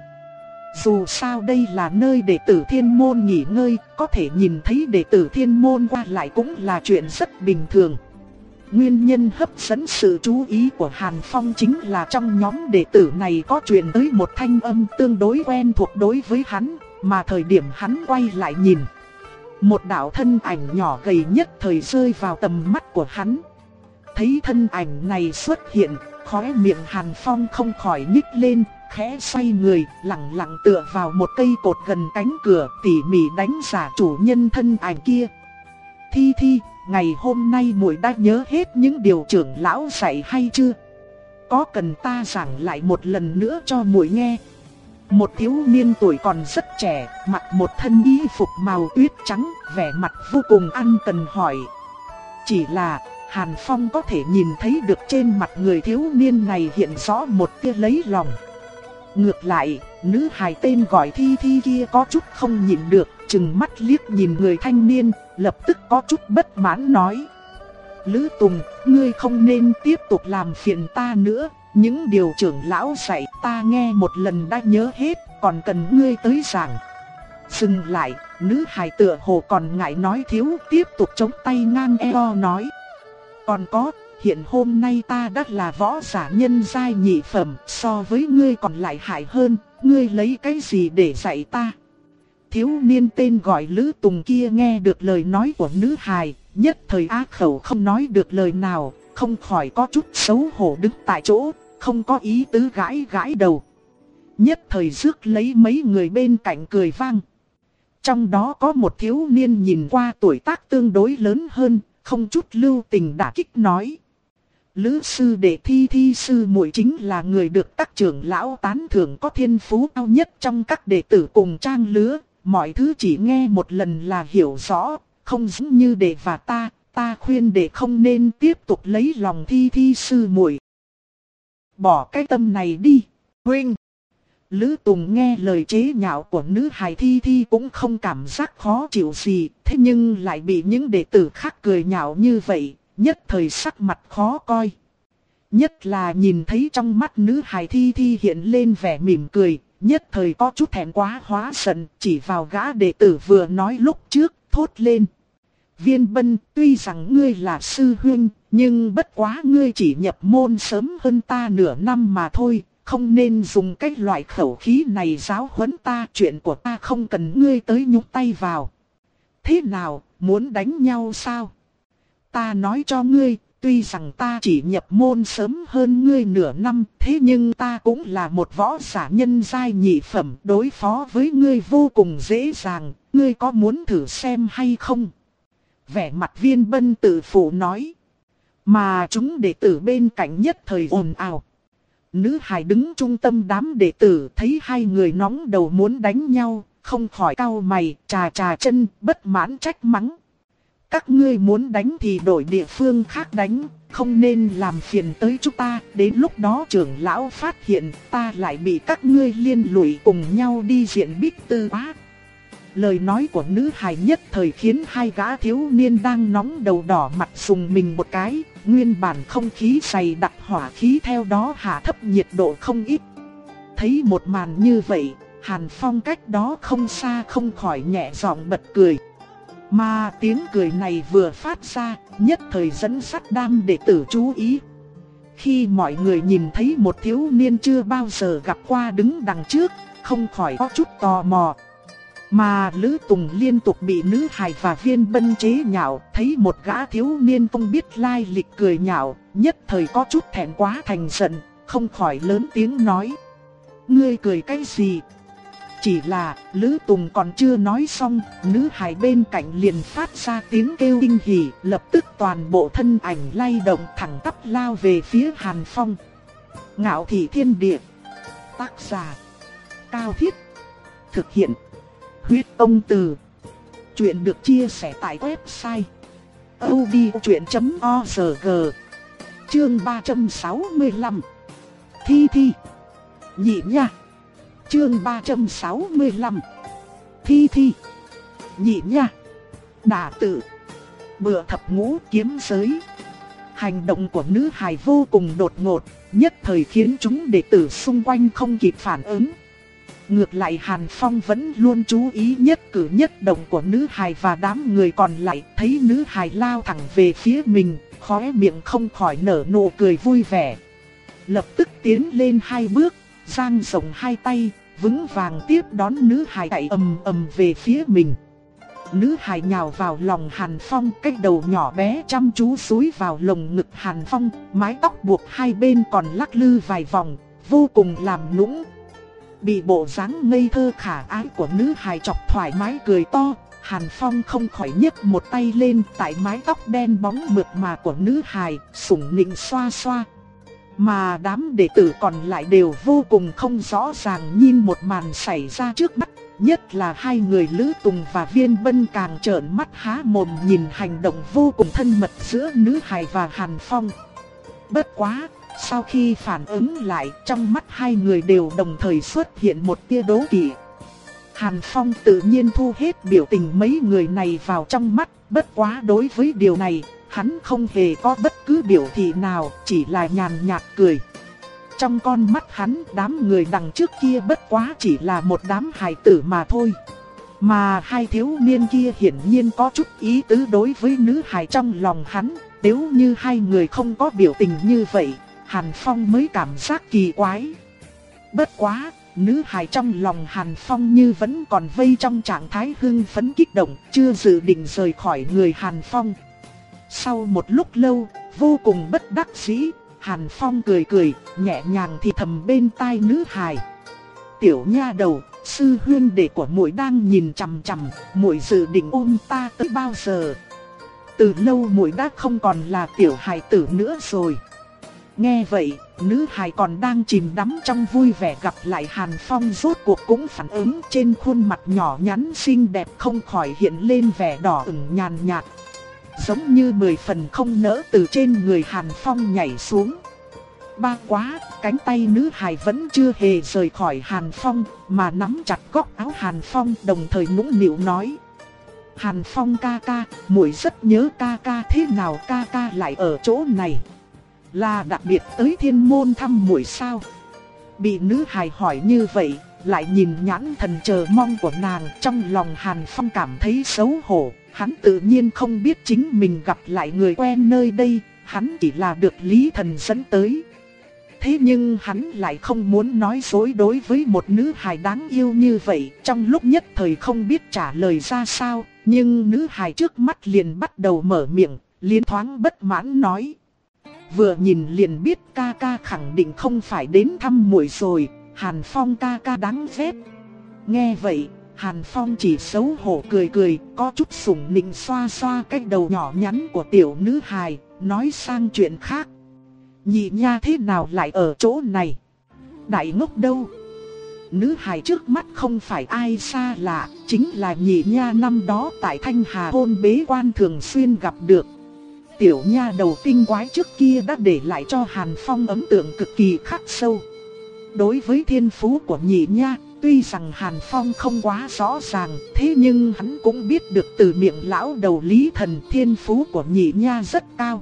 Dù sao đây là nơi đệ tử thiên môn nghỉ ngơi, có thể nhìn thấy đệ tử thiên môn qua lại cũng là chuyện rất bình thường. Nguyên nhân hấp dẫn sự chú ý của Hàn Phong chính là trong nhóm đệ tử này có truyền tới một thanh âm tương đối quen thuộc đối với hắn, mà thời điểm hắn quay lại nhìn, một đạo thân ảnh nhỏ gầy nhất thời rơi vào tầm mắt của hắn. Thấy thân ảnh này xuất hiện, khóe miệng Hàn Phong không khỏi nhích lên, khẽ xoay người, lặng lặng tựa vào một cây cột gần cánh cửa, tỉ mỉ đánh giá chủ nhân thân ảnh kia. Thi Thi, ngày hôm nay muội đã nhớ hết những điều trưởng lão dạy hay chưa? Có cần ta giảng lại một lần nữa cho muội nghe? Một thiếu niên tuổi còn rất trẻ, mặc một thân y phục màu tuyết trắng, vẻ mặt vô cùng ân cần hỏi. Chỉ là, Hàn Phong có thể nhìn thấy được trên mặt người thiếu niên này hiện rõ một tia lấy lòng. Ngược lại, nữ hài tên gọi Thi Thi kia có chút không nhịn được, chừng mắt liếc nhìn người thanh niên, lập tức có chút bất mãn nói. Lữ Tùng, ngươi không nên tiếp tục làm phiền ta nữa, những điều trưởng lão dạy ta nghe một lần đã nhớ hết, còn cần ngươi tới giảng. Dừng lại, nữ hài tựa hồ còn ngại nói thiếu, tiếp tục chống tay ngang eo nói. Còn có, hiện hôm nay ta đã là võ giả nhân giai nhị phẩm, so với ngươi còn lại hại hơn, ngươi lấy cái gì để dạy ta? Thiếu niên tên gọi Lữ Tùng kia nghe được lời nói của nữ hài, nhất thời á khẩu không nói được lời nào, không khỏi có chút xấu hổ đứng tại chỗ, không có ý tứ gãi gãi đầu. Nhất thời rước lấy mấy người bên cạnh cười vang. Trong đó có một thiếu niên nhìn qua tuổi tác tương đối lớn hơn, không chút lưu tình đả kích nói. Lữ sư đệ Thi Thi sư muội chính là người được các trưởng lão tán thưởng có thiên phú cao nhất trong các đệ tử cùng trang lứa. Mọi thứ chỉ nghe một lần là hiểu rõ, không giống như đệ và ta, ta khuyên đệ không nên tiếp tục lấy lòng Thi Thi sư muội. Bỏ cái tâm này đi, huynh. Lữ Tùng nghe lời chế nhạo của nữ hài Thi Thi cũng không cảm giác khó chịu gì, thế nhưng lại bị những đệ tử khác cười nhạo như vậy, nhất thời sắc mặt khó coi. Nhất là nhìn thấy trong mắt nữ hài Thi Thi hiện lên vẻ mỉm cười, nhất thời có chút thẹn quá hóa giận, chỉ vào gã đệ tử vừa nói lúc trước, thốt lên. Viên Bân, tuy rằng ngươi là sư huynh, nhưng bất quá ngươi chỉ nhập môn sớm hơn ta nửa năm mà thôi, không nên dùng cái loại khẩu khí này giáo huấn ta, chuyện của ta không cần ngươi tới nhúc tay vào. Thế nào, muốn đánh nhau sao? Ta nói cho ngươi, tuy rằng ta chỉ nhập môn sớm hơn ngươi nửa năm, thế nhưng ta cũng là một võ giả nhân giai nhị phẩm, đối phó với ngươi vô cùng dễ dàng, ngươi có muốn thử xem hay không? Vẻ mặt Viên Bân tự phụ nói. Mà chúng đệ tử bên cạnh nhất thời ồn ào. Nữ hài đứng trung tâm đám đệ tử thấy hai người nóng đầu muốn đánh nhau, không khỏi cau mày, trà trà chân, bất mãn trách mắng. Các ngươi muốn đánh thì đổi địa phương khác đánh, không nên làm phiền tới chúng ta, đến lúc đó trưởng lão phát hiện ta lại bị các ngươi liên lụy cùng nhau đi diện Bích Tư Á. Lời nói của nữ hài nhất thời khiến hai gã thiếu niên đang nóng đầu đỏ mặt sùng mình một cái, nguyên bản không khí dày đặc hỏa khí theo đó hạ thấp nhiệt độ không ít. Thấy một màn như vậy, Hàn Phong cách đó không xa không khỏi nhẹ giọng bật cười. Mà tiếng cười này vừa phát ra, nhất thời dẫn dắt đám đệ tử chú ý. Khi mọi người nhìn thấy một thiếu niên chưa bao giờ gặp qua đứng đằng trước, không khỏi có chút tò mò. Mà Lữ Tùng liên tục bị nữ hài và Viên Bân chế nhạo, thấy một gã thiếu niên không biết lai lịch cười nhạo, nhất thời có chút thẹn quá thành giận, không khỏi lớn tiếng nói. Ngươi cười cái gì? Chỉ là Lữ Tùng còn chưa nói xong, nữ hài bên cạnh liền phát ra tiếng kêu kinh hỉ, lập tức toàn bộ thân ảnh lay động thẳng tắp lao về phía Hàn Phong. Ngạo Thị Thiên Địa. Tác giả Cao Thiết. Thực hiện Huyết Công Từ. Chuyện được chia sẻ tại website audiochuyện chấm org. Chương ba trăm sáu mươi lăm. Thi Thi. Nhị nha. Chương ba trăm sáu mươi lăm. Thi Thi. Nhị nha. Đả tự. Bựa thập ngũ kiếm giới. Hành động của nữ hài vô cùng đột ngột, nhất thời khiến chúng đệ tử xung quanh không kịp phản ứng. Ngược lại Hàn Phong vẫn luôn chú ý nhất cử nhất động của nữ hài và đám người còn lại, thấy nữ hài lao thẳng về phía mình, khóe miệng không khỏi nở nụ cười vui vẻ. Lập tức tiến lên hai bước, dang rộng hai tay, vững vàng tiếp đón nữ hài chạy ầm ầm về phía mình. Nữ hài nhào vào lòng Hàn Phong, cái đầu nhỏ bé chăm chú dúi vào lồng ngực Hàn Phong, mái tóc buộc hai bên còn lắc lư vài vòng, vô cùng làm nũng. Bị bộ dáng ngây thơ khả ái của nữ hài chọc thoải mái cười to, Hàn Phong không khỏi nhấc một tay lên tại mái tóc đen bóng mượt mà của nữ hài, sủng nịnh xoa xoa. Mà đám đệ tử còn lại đều vô cùng không rõ ràng nhìn một màn xảy ra trước mắt, nhất là hai người Lữ Tùng và Viên Bân càng trợn mắt há mồm nhìn hành động vô cùng thân mật giữa nữ hài và Hàn Phong. Bất quá, sau khi phản ứng lại, trong mắt hai người đều đồng thời xuất hiện một tia đố kỵ. Hàn Phong tự nhiên thu hết biểu tình mấy người này vào trong mắt, bất quá đối với điều này, hắn không hề có bất cứ biểu thị nào, chỉ là nhàn nhạt cười. Trong con mắt hắn, đám người đằng trước kia bất quá chỉ là một đám hài tử mà thôi. Mà hai thiếu niên kia hiển nhiên có chút ý tứ đối với nữ hài trong lòng hắn, nếu như hai người không có biểu tình như vậy, Hàn Phong mới cảm giác kỳ quái. Bất quá, nữ hài trong lòng Hàn Phong như vẫn còn vây trong trạng thái hưng phấn kích động, chưa dự định rời khỏi người Hàn Phong. Sau một lúc lâu, vô cùng bất đắc dĩ. Hàn Phong cười cười, nhẹ nhàng thì thầm bên tai nữ hài. Tiểu nha đầu, sư huynh đệ của muội đang nhìn chằm chằm, muội dự định ôm ta tới bao giờ? Từ lâu muội đã không còn là tiểu hài tử nữa rồi. Nghe vậy, nữ hài còn đang chìm đắm trong vui vẻ gặp lại Hàn Phong rốt cuộc cũng phản ứng, trên khuôn mặt nhỏ nhắn xinh đẹp không khỏi hiện lên vẻ đỏ ửng nhàn nhạt. Giống như mười phần không nỡ từ trên người Hàn Phong nhảy xuống. Ba quá, cánh tay nữ hài vẫn chưa hề rời khỏi Hàn Phong, mà nắm chặt góc áo Hàn Phong, đồng thời nũng nịu nói. Hàn Phong ca ca, muội rất nhớ ca ca, thế nào ca ca lại ở chỗ này? Là đặc biệt tới thiên môn thăm muội sao? Bị nữ hài hỏi như vậy, lại nhìn nhãn thần chờ mong của nàng, trong lòng Hàn Phong cảm thấy xấu hổ. Hắn tự nhiên không biết chính mình gặp lại người quen nơi đây, hắn chỉ là được Lý Thần dẫn tới. Thế nhưng hắn lại không muốn nói dối đối với một nữ hài đáng yêu như vậy, trong lúc nhất thời không biết trả lời ra sao, nhưng nữ hài trước mắt liền bắt đầu mở miệng, liên thoáng bất mãn nói. Vừa nhìn liền biết ca ca khẳng định không phải đến thăm muội rồi, Hàn Phong ca ca đáng ghét. Nghe vậy, Hàn Phong chỉ xấu hổ cười cười, có chút sủng nịnh xoa xoa cái đầu nhỏ nhắn của tiểu nữ hài, nói sang chuyện khác. Nhị nha thế nào lại ở chỗ này? Đại ngốc đâu? Nữ hài trước mắt không phải ai xa lạ, chính là nhị nha năm đó tại Thanh Hà thôn bế quan thường xuyên gặp được. Tiểu nha đầu tinh quái trước kia đã để lại cho Hàn Phong ấn tượng cực kỳ khắc sâu. Đối với thiên phú của nhị nha, tuy rằng Hàn Phong không quá rõ ràng, thế nhưng hắn cũng biết được từ miệng lão đầu Lý Thần thiên phú của nhị nha rất cao.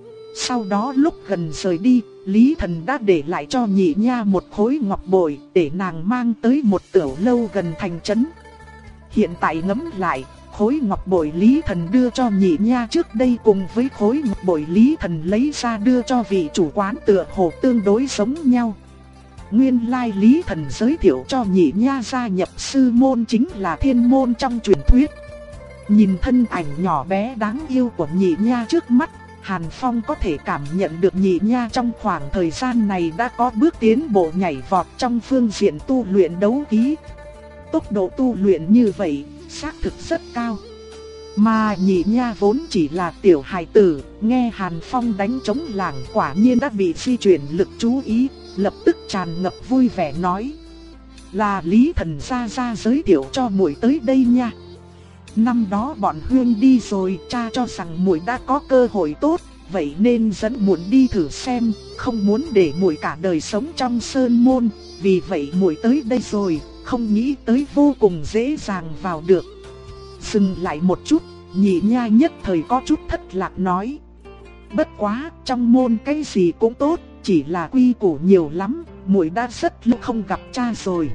Sau đó lúc gần rời đi, Lý Thần đã để lại cho nhị nha một khối ngọc bội để nàng mang tới một tiểu lâu gần thành trấn. Hiện tại ngẫm lại, khối ngọc bội Lý Thần đưa cho nhị nha trước đây cùng với khối ngọc bội Lý Thần lấy ra đưa cho vị chủ quán tựa hồ tương đối giống nhau. Nguyên lai Lý Thần giới thiệu cho nhị nha gia nhập sư môn chính là thiên môn trong truyền thuyết. Nhìn thân ảnh nhỏ bé đáng yêu của nhị nha trước mắt, Hàn Phong có thể cảm nhận được nhị nha trong khoảng thời gian này đã có bước tiến bộ nhảy vọt trong phương diện tu luyện đấu khí. Tốc độ tu luyện như vậy, xác thực rất cao. Mà nhị nha vốn chỉ là tiểu hài tử, nghe Hàn Phong đánh trống lảng quả nhiên đã bị di chuyển lực chú ý, lập tức tràn ngập vui vẻ nói. Là Lý Thần gia gia giới thiệu cho muội tới đây nha. Năm đó bọn Huyên đi rồi, cha cho rằng muội đã có cơ hội tốt, vậy nên dẫn muội đi thử xem, không muốn để muội cả đời sống trong sơn môn, vì vậy muội tới đây rồi, không nghĩ tới vô cùng dễ dàng vào được. Dừng lại một chút, nhị nha nhất thời có chút thất lạc nói. Bất quá, trong môn cái gì cũng tốt, chỉ là quy củ nhiều lắm, muội đã rất lâu không gặp cha rồi.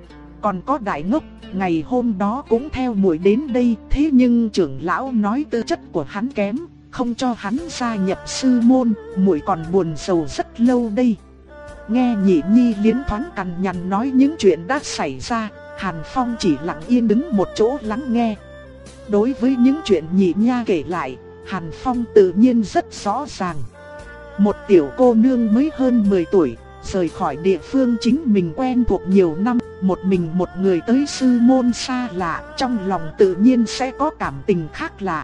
Còn có đại ngốc, ngày hôm đó cũng theo muội đến đây, thế nhưng trưởng lão nói tư chất của hắn kém, không cho hắn gia nhập sư môn, muội còn buồn sầu rất lâu đây. Nghe nhị nhi liến thoáng cằn nhằn nói những chuyện đã xảy ra, Hàn Phong chỉ lặng yên đứng một chỗ lắng nghe. Đối với những chuyện nhị nha kể lại, Hàn Phong tự nhiên rất rõ ràng. Một tiểu cô nương mới hơn mười tuổi, rời khỏi địa phương chính mình quen thuộc nhiều năm, một mình một người tới sư môn xa lạ, trong lòng tự nhiên sẽ có cảm tình khác lạ.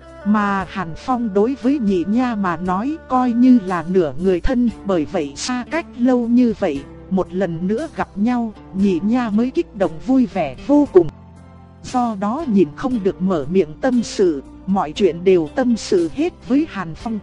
Mà Hàn Phong đối với nhị nha mà nói coi như là nửa người thân, bởi vậy xa cách lâu như vậy, một lần nữa gặp nhau, nhị nha mới kích động vui vẻ vô cùng. Do đó nhìn không được mở miệng tâm sự, mọi chuyện đều tâm sự hết với Hàn Phong.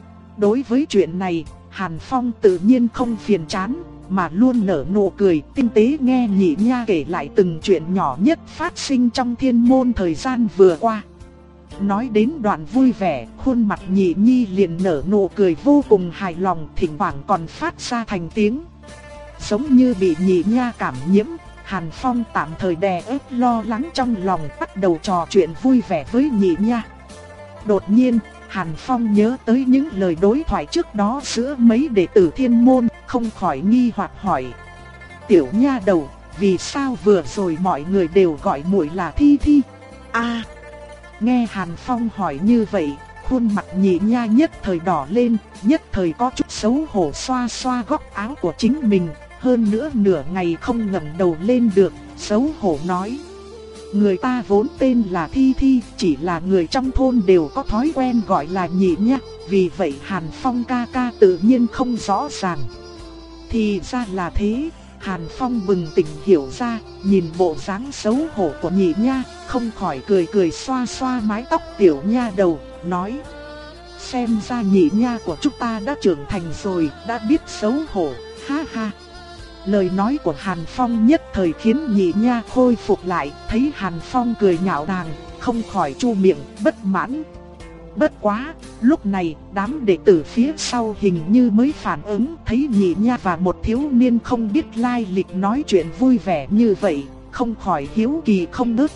Đối với chuyện này, Hàn Phong tự nhiên không phiền chán, mà luôn nở nụ cười tinh tế nghe nhị nha kể lại từng chuyện nhỏ nhất phát sinh trong thiên môn thời gian vừa qua. Nói đến đoạn vui vẻ, khuôn mặt nhị nhi liền nở nụ cười vô cùng hài lòng, thỉnh thoảng còn phát ra thành tiếng. Giống như bị nhị nha cảm nhiễm, Hàn Phong tạm thời đè ép lo lắng trong lòng, bắt đầu trò chuyện vui vẻ với nhị nha. Đột nhiên, Hàn Phong nhớ tới những lời đối thoại trước đó giữa mấy đệ tử thiên môn, không khỏi nghi hoặc hỏi. Tiểu nha đầu, vì sao vừa rồi mọi người đều gọi muội là Thi Thi? À, nghe Hàn Phong hỏi như vậy, khuôn mặt Nhị Nha nhất thời đỏ lên, nhất thời có chút xấu hổ xoa xoa góc áo của chính mình, hơn nữa nửa ngày không ngẩng đầu lên được, xấu hổ nói. Người ta vốn tên là Thi Thi, chỉ là người trong thôn đều có thói quen gọi là Nhị Nha, vì vậy Hàn Phong ca ca tự nhiên không rõ ràng. Thì ra là thế. Hàn Phong bừng tỉnh hiểu ra, nhìn bộ dáng xấu hổ của Nhị Nha, không khỏi cười cười xoa xoa mái tóc tiểu nha đầu, nói. Xem ra Nhị Nha của chúng ta đã trưởng thành rồi, đã biết xấu hổ, ha ha. Lời nói của Hàn Phong nhất thời khiến Nhị Nha khôi phục lại, thấy Hàn Phong cười nhạo nàng, không khỏi chu miệng, bất mãn. Bất quá, lúc này đám đệ tử phía sau hình như mới phản ứng, thấy Nhị Nha và một thiếu niên không biết lai lịch nói chuyện vui vẻ như vậy, không khỏi hiếu kỳ không ngớt.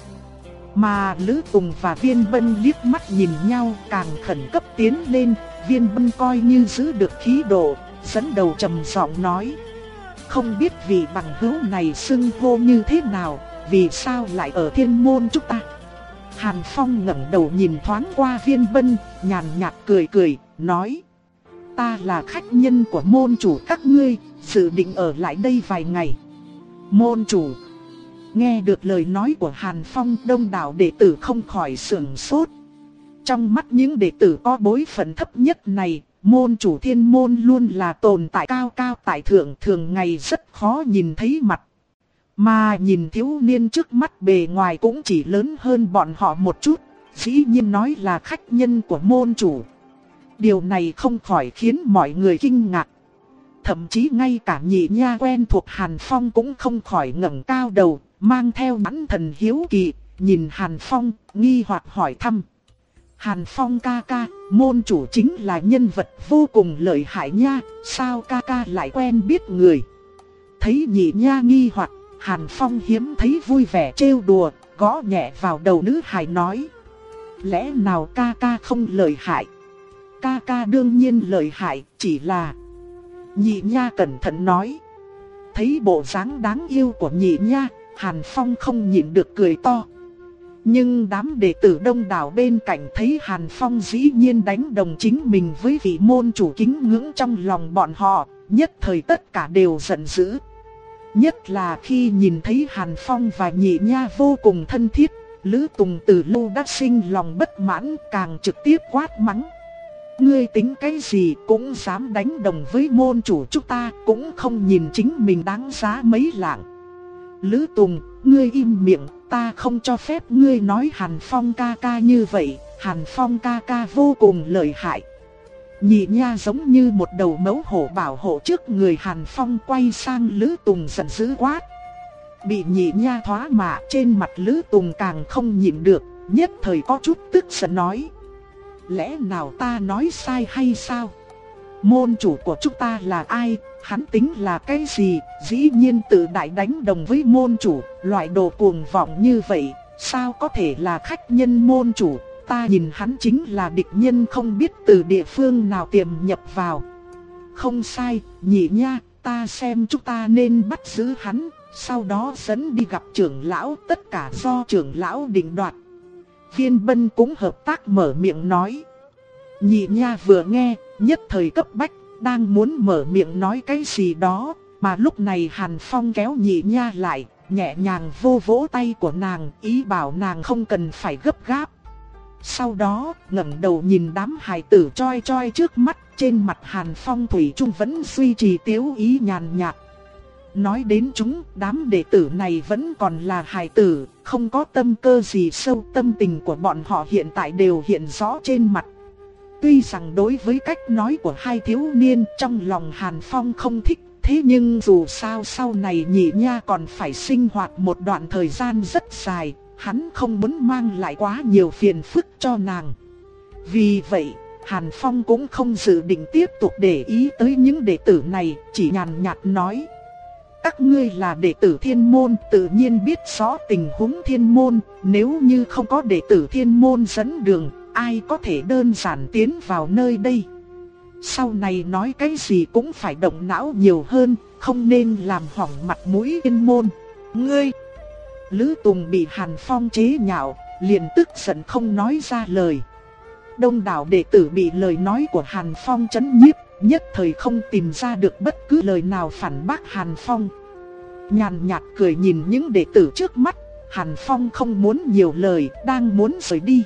Mà Lữ Tùng và Viên Bân liếc mắt nhìn nhau, càng khẩn cấp tiến lên. Viên Bân coi như giữ được khí độ, dẫn đầu trầm giọng nói. Không biết vị bằng hữu này xưng hô như thế nào, vì sao lại ở Thiên môn chúng ta? Hàn Phong ngẩng đầu nhìn thoáng qua Viên Bân, nhàn nhạt cười cười, nói. Ta là khách nhân của môn chủ các ngươi, dự định ở lại đây vài ngày. Môn chủ. Nghe được lời nói của Hàn Phong, đông đảo đệ tử không khỏi sửng sốt. Trong mắt những đệ tử có bối phận thấp nhất này, môn chủ Thiên môn luôn là tồn tại cao cao tại thượng, thường ngày rất khó nhìn thấy mặt. Mà nhìn thiếu niên trước mắt bề ngoài cũng chỉ lớn hơn bọn họ một chút, dĩ nhiên nói là khách nhân của môn chủ. Điều này không khỏi khiến mọi người kinh ngạc. Thậm chí ngay cả Nhị Nha quen thuộc Hàn Phong cũng không khỏi ngẩng cao đầu, mang theo nhãn thần hiếu kỳ, nhìn Hàn Phong, nghi hoặc hỏi thăm. Hàn Phong ca ca, môn chủ chính là nhân vật vô cùng lợi hại nha, sao ca ca lại quen biết người? Thấy Nhị Nha nghi hoặc, Hàn Phong hiếm thấy vui vẻ trêu đùa, gõ nhẹ vào đầu nữ hài nói. Lẽ nào ca ca không lợi hại? Ca ca đương nhiên lợi hại, chỉ là... Nhị Nha cẩn thận nói. Thấy bộ dáng đáng yêu của Nhị Nha, Hàn Phong không nhịn được cười to. Nhưng đám đệ tử đông đảo bên cạnh thấy Hàn Phong dĩ nhiên đánh đồng chính mình với vị môn chủ kính ngưỡng trong lòng bọn họ, nhất thời tất cả đều giận dữ. Nhất là khi nhìn thấy Hàn Phong và Nhị Nha vô cùng thân thiết, Lữ Tùng từ lâu đã sinh lòng bất mãn, càng trực tiếp quát mắng. Ngươi tính cái gì cũng dám đánh đồng với môn chủ chúng ta, cũng không nhìn chính mình đáng giá mấy lạng. Lữ Tùng, ngươi im miệng, ta không cho phép ngươi nói Hàn Phong ca ca như vậy, Hàn Phong ca ca vô cùng lợi hại. Nhị Nha giống như một đầu mẫu hổ bảo hộ trước người Hàn Phong, quay sang Lữ Tùng giận dữ quát. Bị Nhị Nha thoá mạ, trên mặt Lữ Tùng càng không nhịn được, nhất thời có chút tức giận nói. Lẽ nào ta nói sai hay sao? Môn chủ của chúng ta là ai? Hắn tính là cái gì? Dĩ nhiên tự đại đánh đồng với môn chủ, loại đồ cuồng vọng như vậy, sao có thể là khách nhân môn chủ? Ta nhìn hắn chính là địch nhân không biết từ địa phương nào tiềm nhập vào. Không sai, Nhị Nha, ta xem chúng ta nên bắt giữ hắn, sau đó dẫn đi gặp trưởng lão, tất cả do trưởng lão định đoạt. Viên Bân cũng hợp tác mở miệng nói. Nhị Nha vừa nghe, nhất thời cấp bách, đang muốn mở miệng nói cái gì đó, mà lúc này Hàn Phong kéo Nhị Nha lại, nhẹ nhàng vô vỗ tay của nàng, ý bảo nàng không cần phải gấp gáp. Sau đó, ngẩng đầu nhìn đám hài tử choi choi trước mắt, trên mặt Hàn Phong thủy chung vẫn duy trì tiếu ý nhàn nhạt. Nói đến chúng, đám đệ tử này vẫn còn là hài tử, không có tâm cơ gì sâu, tâm tình của bọn họ hiện tại đều hiện rõ trên mặt. Tuy rằng đối với cách nói của hai thiếu niên, trong lòng Hàn Phong không thích, thế nhưng dù sao sau này Nhị Nha còn phải sinh hoạt một đoạn thời gian rất dài, hắn không muốn mang lại quá nhiều phiền phức cho nàng. Vì vậy, Hàn Phong cũng không dự định tiếp tục để ý tới những đệ tử này, chỉ nhàn nhạt nói. Các ngươi là đệ tử Thiên môn, tự nhiên biết rõ tình huống Thiên môn, nếu như không có đệ tử Thiên môn dẫn đường, ai có thể đơn giản tiến vào nơi đây. Sau này nói cái gì cũng phải động não nhiều hơn, không nên làm hỏng mặt mũi Thiên môn. Ngươi! Lữ Tùng bị Hàn Phong chế nhạo, liền tức giận không nói ra lời. Đông đảo đệ tử bị lời nói của Hàn Phong chấn nhiếp, nhất thời không tìm ra được bất cứ lời nào phản bác Hàn Phong. Nhàn nhạt cười nhìn những đệ tử trước mắt, Hàn Phong không muốn nhiều lời, đang muốn rời đi.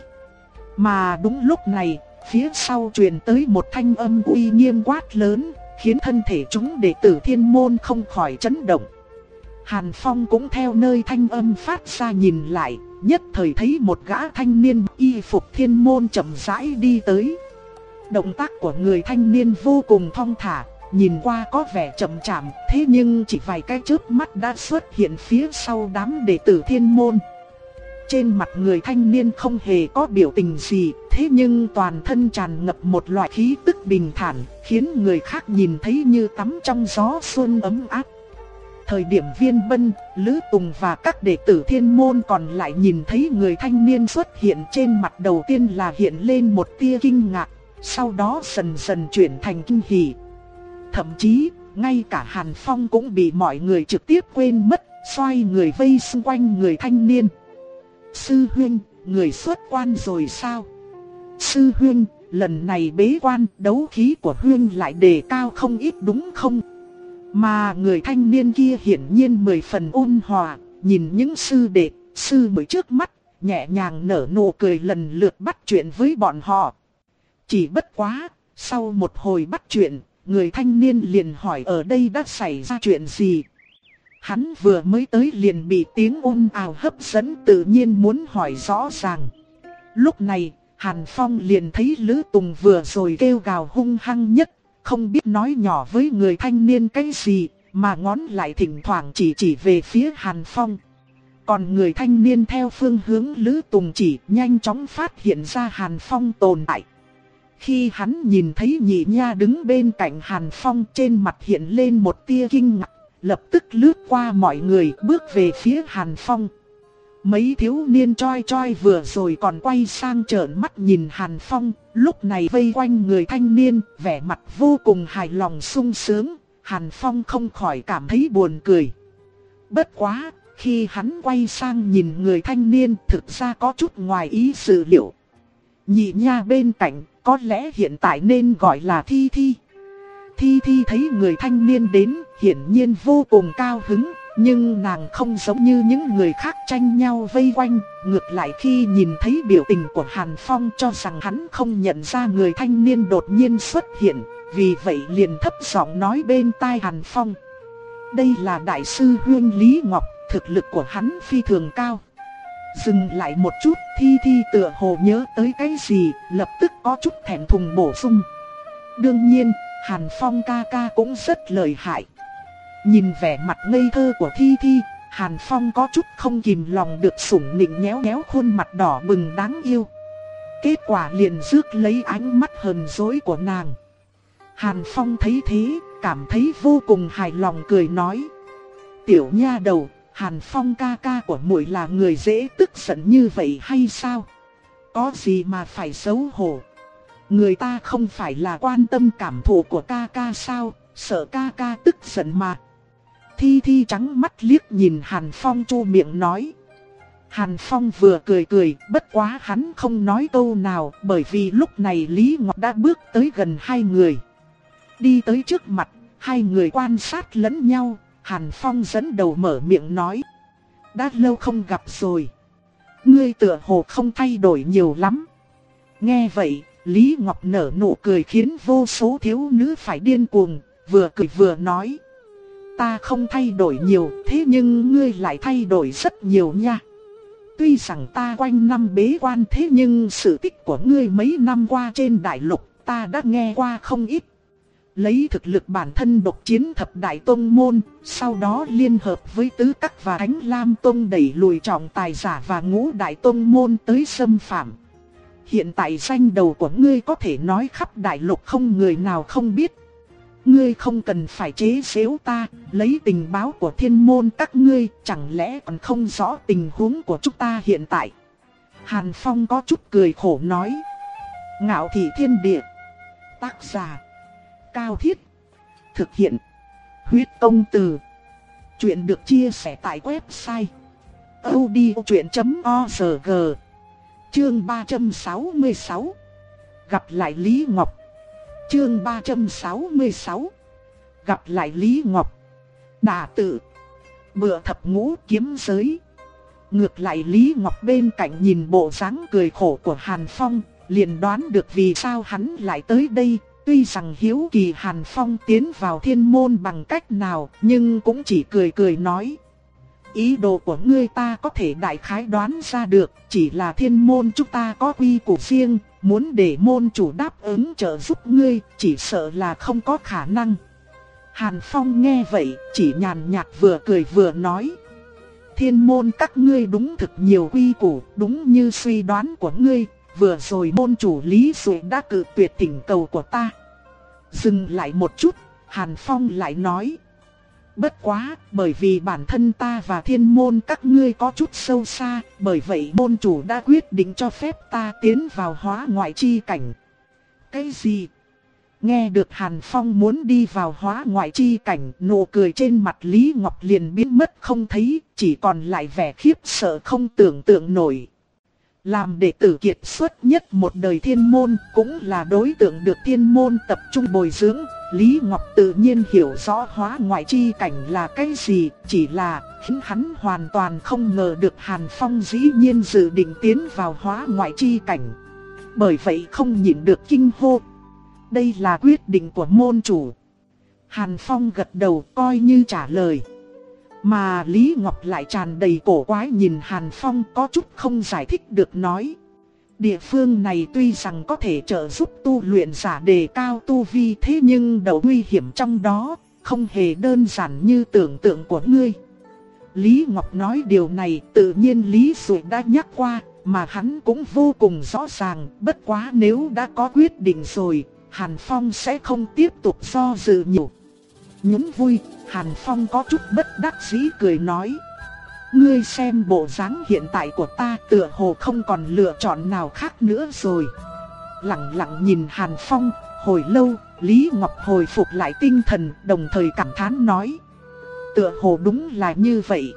Mà đúng lúc này, phía sau truyền tới một thanh âm uy nghiêm quát lớn, khiến thân thể chúng đệ tử Thiên môn không khỏi chấn động. Hàn Phong cũng theo nơi thanh âm phát ra nhìn lại, nhất thời thấy một gã thanh niên y phục Thiên môn chậm rãi đi tới. Động tác của người thanh niên vô cùng thong thả, nhìn qua có vẻ chậm chạp, thế nhưng chỉ vài cái chớp mắt đã xuất hiện phía sau đám đệ tử Thiên môn. Trên mặt người thanh niên không hề có biểu tình gì, thế nhưng toàn thân tràn ngập một loại khí tức bình thản, khiến người khác nhìn thấy như tắm trong gió xuân ấm áp. Thời điểm Viên Bân, Lữ Tùng và các đệ tử Thiên môn còn lại nhìn thấy người thanh niên xuất hiện, trên mặt đầu tiên là hiện lên một tia kinh ngạc, sau đó dần dần chuyển thành kinh hỉ. Thậm chí, ngay cả Hàn Phong cũng bị mọi người trực tiếp quên mất, xoay người vây xung quanh người thanh niên. Sư huynh, người xuất quan rồi sao? Sư huynh, lần này bế quan, đấu khí của huynh lại đề cao không ít đúng không? Mà người thanh niên kia hiển nhiên mười phần ôn hòa, nhìn những sư đệ, sư muội trước mắt, nhẹ nhàng nở nụ cười lần lượt bắt chuyện với bọn họ. Chỉ bất quá, sau một hồi bắt chuyện, người thanh niên liền hỏi ở đây đã xảy ra chuyện gì. Hắn vừa mới tới liền bị tiếng ồn ào hấp dẫn, tự nhiên muốn hỏi rõ ràng. Lúc này, Hàn Phong liền thấy Lữ Tùng vừa rồi kêu gào hung hăng nhất, không biết nói nhỏ với người thanh niên cái gì, mà ngón lại thỉnh thoảng chỉ chỉ về phía Hàn Phong. Còn người thanh niên theo phương hướng Lữ Tùng chỉ, nhanh chóng phát hiện ra Hàn Phong tồn tại. Khi hắn nhìn thấy nhị nha đứng bên cạnh Hàn Phong, trên mặt hiện lên một tia kinh ngạc, lập tức lướt qua mọi người bước về phía Hàn Phong. Mấy thiếu niên choi choi vừa rồi còn quay sang trợn mắt nhìn Hàn Phong, lúc này vây quanh người thanh niên, vẻ mặt vô cùng hài lòng sung sướng. Hàn Phong không khỏi cảm thấy buồn cười. Bất quá, khi hắn quay sang nhìn người thanh niên, thực ra có chút ngoài ý dự liệu. Nhị nha bên cạnh, có lẽ hiện tại nên gọi là Thi Thi. Thi Thi thấy người thanh niên đến, hiển nhiên vô cùng cao hứng, nhưng nàng không giống như những người khác tranh nhau vây quanh, ngược lại khi nhìn thấy biểu tình của Hàn Phong cho rằng hắn không nhận ra người thanh niên đột nhiên xuất hiện, vì vậy liền thấp giọng nói bên tai Hàn Phong. Đây là đại sư huynh Lý Ngọc, thực lực của hắn phi thường cao. Dừng lại một chút, Thi Thi tựa hồ nhớ tới cái gì, lập tức có chút thẹn thùng bổ sung. Đương nhiên, Hàn Phong ca ca cũng rất lợi hại. Nhìn vẻ mặt ngây thơ của Thi Thi, Hàn Phong có chút không kìm lòng được sủng nịnh nhéo nhéo khuôn mặt đỏ bừng đáng yêu. Kết quả liền rước lấy ánh mắt hờn dỗi của nàng. Hàn Phong thấy thế, cảm thấy vô cùng hài lòng cười nói. Tiểu nha đầu, Hàn Phong ca ca của muội là người dễ tức giận như vậy hay sao? Có gì mà phải xấu hổ? Người ta không phải là quan tâm cảm thụ của ca ca sao, sợ ca ca tức giận mà. Thi Thi trắng mắt liếc nhìn Hàn Phong chu miệng nói. Hàn Phong vừa cười cười, bất quá hắn không nói câu nào, bởi vì lúc này Lý Ngọc đã bước tới gần hai người. Đi tới trước mặt, hai người quan sát lẫn nhau, Hàn Phong dẫn đầu mở miệng nói. Đã lâu không gặp rồi. Ngươi tựa hồ không thay đổi nhiều lắm. Nghe vậy, Lý Ngọc nở nụ cười khiến vô số thiếu nữ phải điên cuồng, vừa cười vừa nói. Ta không thay đổi nhiều, thế nhưng ngươi lại thay đổi rất nhiều nha. Tuy rằng ta quanh năm bế quan, thế nhưng sự tích của ngươi mấy năm qua trên đại lục ta đã nghe qua không ít. Lấy thực lực bản thân độc chiến thập đại tông môn, sau đó liên hợp với tứ các và Thánh Lam Tông đẩy lùi trọng tài giả và ngũ đại tông môn tới xâm phạm. Hiện tại danh đầu của ngươi có thể nói khắp đại lục không người nào không biết. Ngươi không cần phải chế giễu ta, lấy tình báo của thiên môn các ngươi, chẳng lẽ còn không rõ tình huống của chúng ta hiện tại. Hàn Phong có chút cười khổ nói. Ngạo thị thiên địa. Tác giả Cao Thiết. Thực hiện Huyết Công Từ. Chuyện được chia sẻ tại website odchuyện chấm org. Chương ba trăm sáu mươi sáu. Gặp lại Lý Ngọc. Chương ba trăm sáu mươi sáu. Gặp lại Lý Ngọc. Đả tự. Bựa thập ngũ kiếm giới. Ngược lại Lý Ngọc bên cạnh nhìn bộ dáng cười khổ của Hàn Phong, liền đoán được vì sao hắn lại tới đây. Tuy rằng hiếu kỳ Hàn Phong tiến vào thiên môn bằng cách nào, nhưng cũng chỉ cười cười nói. Ý đồ của ngươi ta có thể đại khái đoán ra được, chỉ là thiên môn chúng ta có quy củ riêng, muốn để môn chủ đáp ứng trợ giúp ngươi, chỉ sợ là không có khả năng. Hàn Phong nghe vậy, chỉ nhàn nhạt vừa cười vừa nói. Thiên môn các ngươi đúng thực nhiều quy củ, đúng như suy đoán của ngươi, vừa rồi môn chủ Lý Dụ đã cự tuyệt thỉnh cầu của ta. Dừng lại một chút, Hàn Phong lại nói. Bất quá, bởi vì bản thân ta và thiên môn các ngươi có chút sâu xa, bởi vậy môn chủ đã quyết định cho phép ta tiến vào hóa ngoại chi cảnh. Cái gì? Nghe được Hàn Phong muốn đi vào hóa ngoại chi cảnh, nụ cười trên mặt Lý Ngọc liền biến mất không thấy, chỉ còn lại vẻ khiếp sợ không tưởng tượng nổi. Làm đệ tử kiệt xuất nhất một đời thiên môn, cũng là đối tượng được thiên môn tập trung bồi dưỡng. Lý Ngọc tự nhiên hiểu rõ hóa ngoại chi cảnh là cái gì, chỉ là khiến hắn hoàn toàn không ngờ được Hàn Phong dĩ nhiên dự định tiến vào hóa ngoại chi cảnh. Bởi vậy không nhịn được kinh hô. Đây là quyết định của môn chủ. Hàn Phong gật đầu coi như trả lời. Mà Lý Ngọc lại tràn đầy cổ quái nhìn Hàn Phong có chút không giải thích được nói. Địa phương này tuy rằng có thể trợ giúp tu luyện giả đề cao tu vi, thế nhưng đầu nguy hiểm trong đó không hề đơn giản như tưởng tượng của ngươi. Lý Ngọc nói điều này tự nhiên Lý Dụ đã nhắc qua, mà hắn cũng vô cùng rõ ràng. Bất quá nếu đã có quyết định rồi, Hàn Phong sẽ không tiếp tục do dự nhiều. Nhún vui, Hàn Phong có chút bất đắc dĩ cười nói. Ngươi xem bộ dáng hiện tại của ta tựa hồ không còn lựa chọn nào khác nữa rồi. Lặng lặng nhìn Hàn Phong, hồi lâu, Lý Ngọc hồi phục lại tinh thần, đồng thời cảm thán nói. Tựa hồ đúng là như vậy.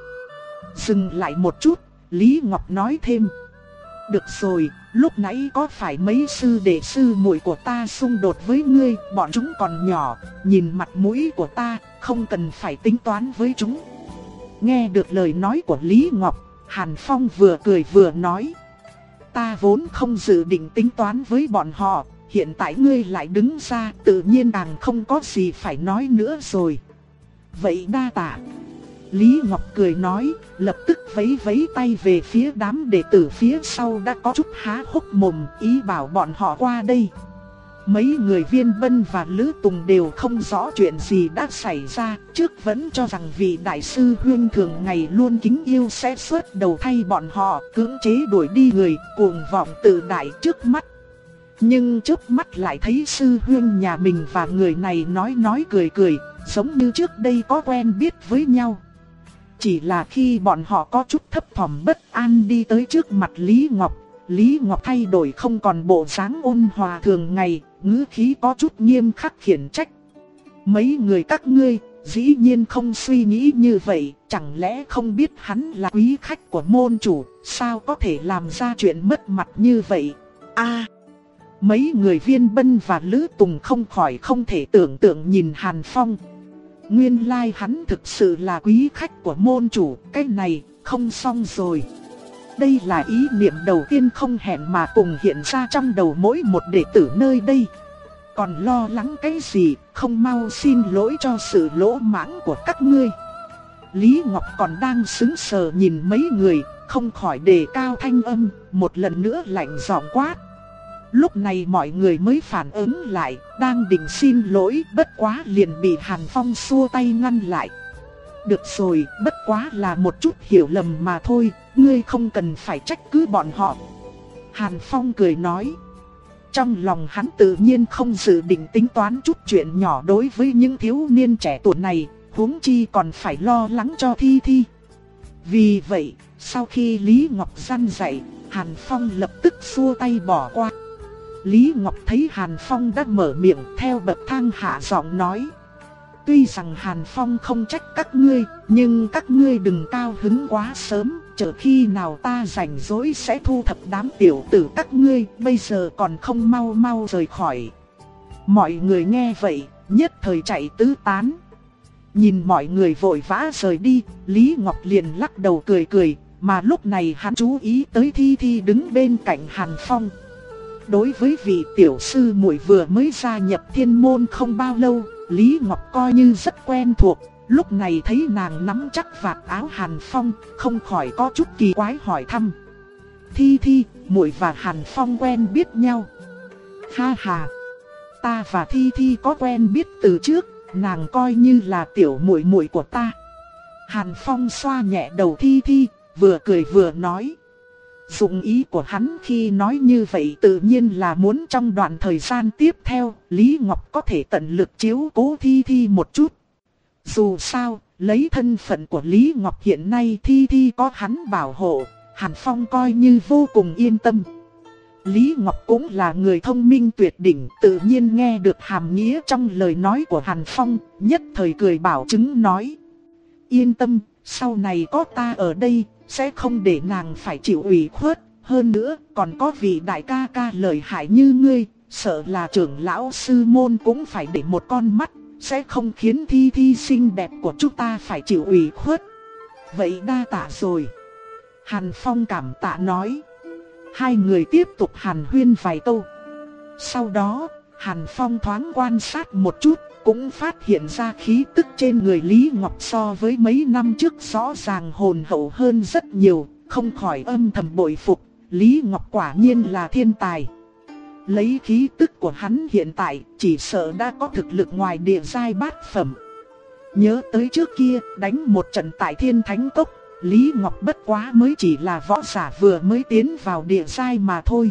Dừng lại một chút, Lý Ngọc nói thêm. Được rồi, lúc nãy có phải mấy sư đệ sư muội của ta xung đột với ngươi, bọn chúng còn nhỏ, nhìn mặt mũi của ta, không cần phải tính toán với chúng. Nghe được lời nói của Lý Ngọc, Hàn Phong vừa cười vừa nói. Ta vốn không dự định tính toán với bọn họ, hiện tại ngươi lại đứng ra, tự nhiên càng không có gì phải nói nữa rồi. Vậy đa tạ. Lý Ngọc cười nói, lập tức vẫy vẫy tay về phía đám đệ tử phía sau đã có chút há hốc mồm, ý bảo bọn họ qua đây. Mấy người Viên Bân và Lữ Tùng đều không rõ chuyện gì đã xảy ra, trước vẫn cho rằng vị đại sư huynh thường ngày luôn kính yêu sẽ xuất đầu thay bọn họ, cưỡng chế đuổi đi người cuồng vọng tự đại trước mắt. Nhưng trước mắt lại thấy sư huynh nhà mình và người này nói nói cười cười, giống như trước đây có quen biết với nhau. Chỉ là khi bọn họ có chút thấp thỏm bất an đi tới trước mặt Lý Ngọc, Lý Ngọc thay đổi không còn bộ dáng ôn hòa thường ngày, ngữ khí có chút nghiêm khắc khiển trách. Mấy người các ngươi, dĩ nhiên không suy nghĩ như vậy, chẳng lẽ không biết hắn là quý khách của môn chủ, sao có thể làm ra chuyện mất mặt như vậy? A, mấy người Viên Bân và Lữ Tùng không khỏi không thể tưởng tượng nhìn Hàn Phong. Nguyên lai like hắn thực sự là quý khách của môn chủ, cái này không xong rồi. Đây là ý niệm đầu tiên không hẹn mà cùng hiện ra trong đầu mỗi một đệ tử nơi đây. Còn lo lắng cái gì, không mau xin lỗi cho sự lỗ mãng của các ngươi. Lý Ngọc còn đang sững sờ nhìn mấy người, không khỏi đề cao thanh âm, một lần nữa lạnh giọng quát. Lúc này mọi người mới phản ứng lại, đang định xin lỗi, bất quá liền bị Hàn Phong xua tay ngăn lại. Được rồi, bất quá là một chút hiểu lầm mà thôi, ngươi không cần phải trách cứ bọn họ. Hàn Phong cười nói. Trong lòng hắn tự nhiên không dự định tính toán chút chuyện nhỏ đối với những thiếu niên trẻ tuổi này, huống chi còn phải lo lắng cho Thi Thi. Vì vậy, sau khi Lý Ngọc răn dạy, Hàn Phong lập tức xua tay bỏ qua. Lý Ngọc thấy Hàn Phong đã mở miệng, theo bậc thang hạ giọng nói. Tuy rằng Hàn Phong không trách các ngươi, nhưng các ngươi đừng cao hứng quá sớm, chờ khi nào ta rảnh rỗi sẽ thu thập đám tiểu tử các ngươi, bây giờ còn không mau mau rời khỏi. Mọi người nghe vậy, nhất thời chạy tứ tán. Nhìn mọi người vội vã rời đi, Lý Ngọc liền lắc đầu cười cười, mà lúc này hắn chú ý tới Thi Thi đứng bên cạnh Hàn Phong. Đối với vị tiểu sư muội vừa mới gia nhập thiên môn không bao lâu, Lý Ngọc coi như rất quen thuộc. Lúc này thấy nàng nắm chắc vạt áo Hàn Phong, không khỏi có chút kỳ quái hỏi thăm. Thi Thi, muội và Hàn Phong quen biết nhau? Ha ha, ta và Thi Thi có quen biết từ trước, nàng coi như là tiểu muội muội của ta. Hàn Phong xoa nhẹ đầu Thi Thi, vừa cười vừa nói. Dụng ý của hắn khi nói như vậy tự nhiên là muốn trong đoạn thời gian tiếp theo, Lý Ngọc có thể tận lực chiếu cố Thi Thi một chút. Dù sao, lấy thân phận của Lý Ngọc hiện nay, Thi Thi có hắn bảo hộ, Hàn Phong coi như vô cùng yên tâm. Lý Ngọc cũng là người thông minh tuyệt đỉnh, tự nhiên nghe được hàm nghĩa trong lời nói của Hàn Phong, nhất thời cười bảo chứng nói. Yên tâm, sau này có ta ở đây, sẽ không để nàng phải chịu ủy khuất. Hơn nữa, còn có vị đại ca ca lợi hại như ngươi, sợ là trưởng lão sư môn cũng phải để một con mắt, sẽ không khiến Thi Thi xinh đẹp của chúng ta phải chịu ủy khuất. Vậy đa tạ rồi. Hàn Phong cảm tạ nói. Hai người tiếp tục hàn huyên vài câu. Sau đó, Hàn Phong thoáng quan sát một chút, cũng phát hiện ra khí tức trên người Lý Ngọc so với mấy năm trước rõ ràng hồn hậu hơn rất nhiều, không khỏi âm thầm bội phục, Lý Ngọc quả nhiên là thiên tài. Lấy khí tức của hắn hiện tại, chỉ sợ đã có thực lực ngoài địa giai bát phẩm. Nhớ tới trước kia, đánh một trận tại Thiên Thánh Cốc, Lý Ngọc bất quá mới chỉ là võ giả vừa mới tiến vào địa giai mà thôi.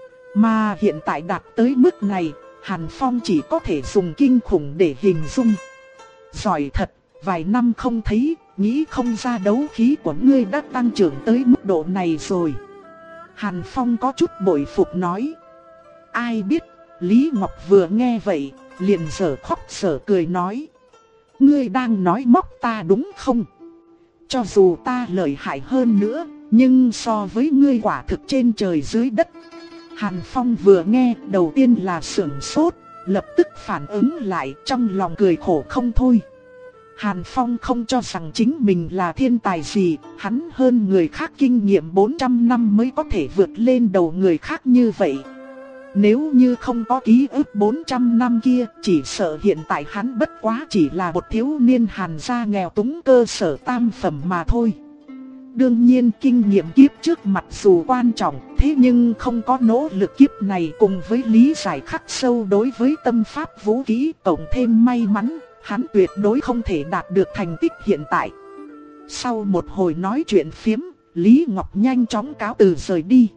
Mà hiện tại đạt tới mức này, Hàn Phong chỉ có thể dùng kinh khủng để hình dung. Giỏi thật, vài năm không thấy, nghĩ không ra đấu khí của ngươi đã tăng trưởng tới mức độ này rồi. Hàn Phong có chút bội phục nói. Ai biết, Lý Ngọc vừa nghe vậy, liền giở khóc giở cười nói. Ngươi đang nói móc ta đúng không? Cho dù ta lợi hại hơn nữa, nhưng so với ngươi quả thực trên trời dưới đất. Hàn Phong vừa nghe, đầu tiên là sửng sốt, lập tức phản ứng lại, trong lòng cười khổ không thôi. Hàn Phong không cho rằng chính mình là thiên tài gì, hắn hơn người khác kinh nghiệm bốn trăm năm mới có thể vượt lên đầu người khác như vậy. Nếu như không có ký ức bốn trăm năm kia, chỉ sợ hiện tại hắn bất quá chỉ là một thiếu niên Hàn gia nghèo túng cơ sở tam phẩm mà thôi. Đương nhiên kinh nghiệm kiếp trước mặc dù quan trọng, thế nhưng không có nỗ lực kiếp này cùng với lý giải khắc sâu đối với tâm pháp vũ khí cộng thêm may mắn, hắn tuyệt đối không thể đạt được thành tích hiện tại. Sau một hồi nói chuyện phiếm, Lý Ngọc nhanh chóng cáo từ rời đi.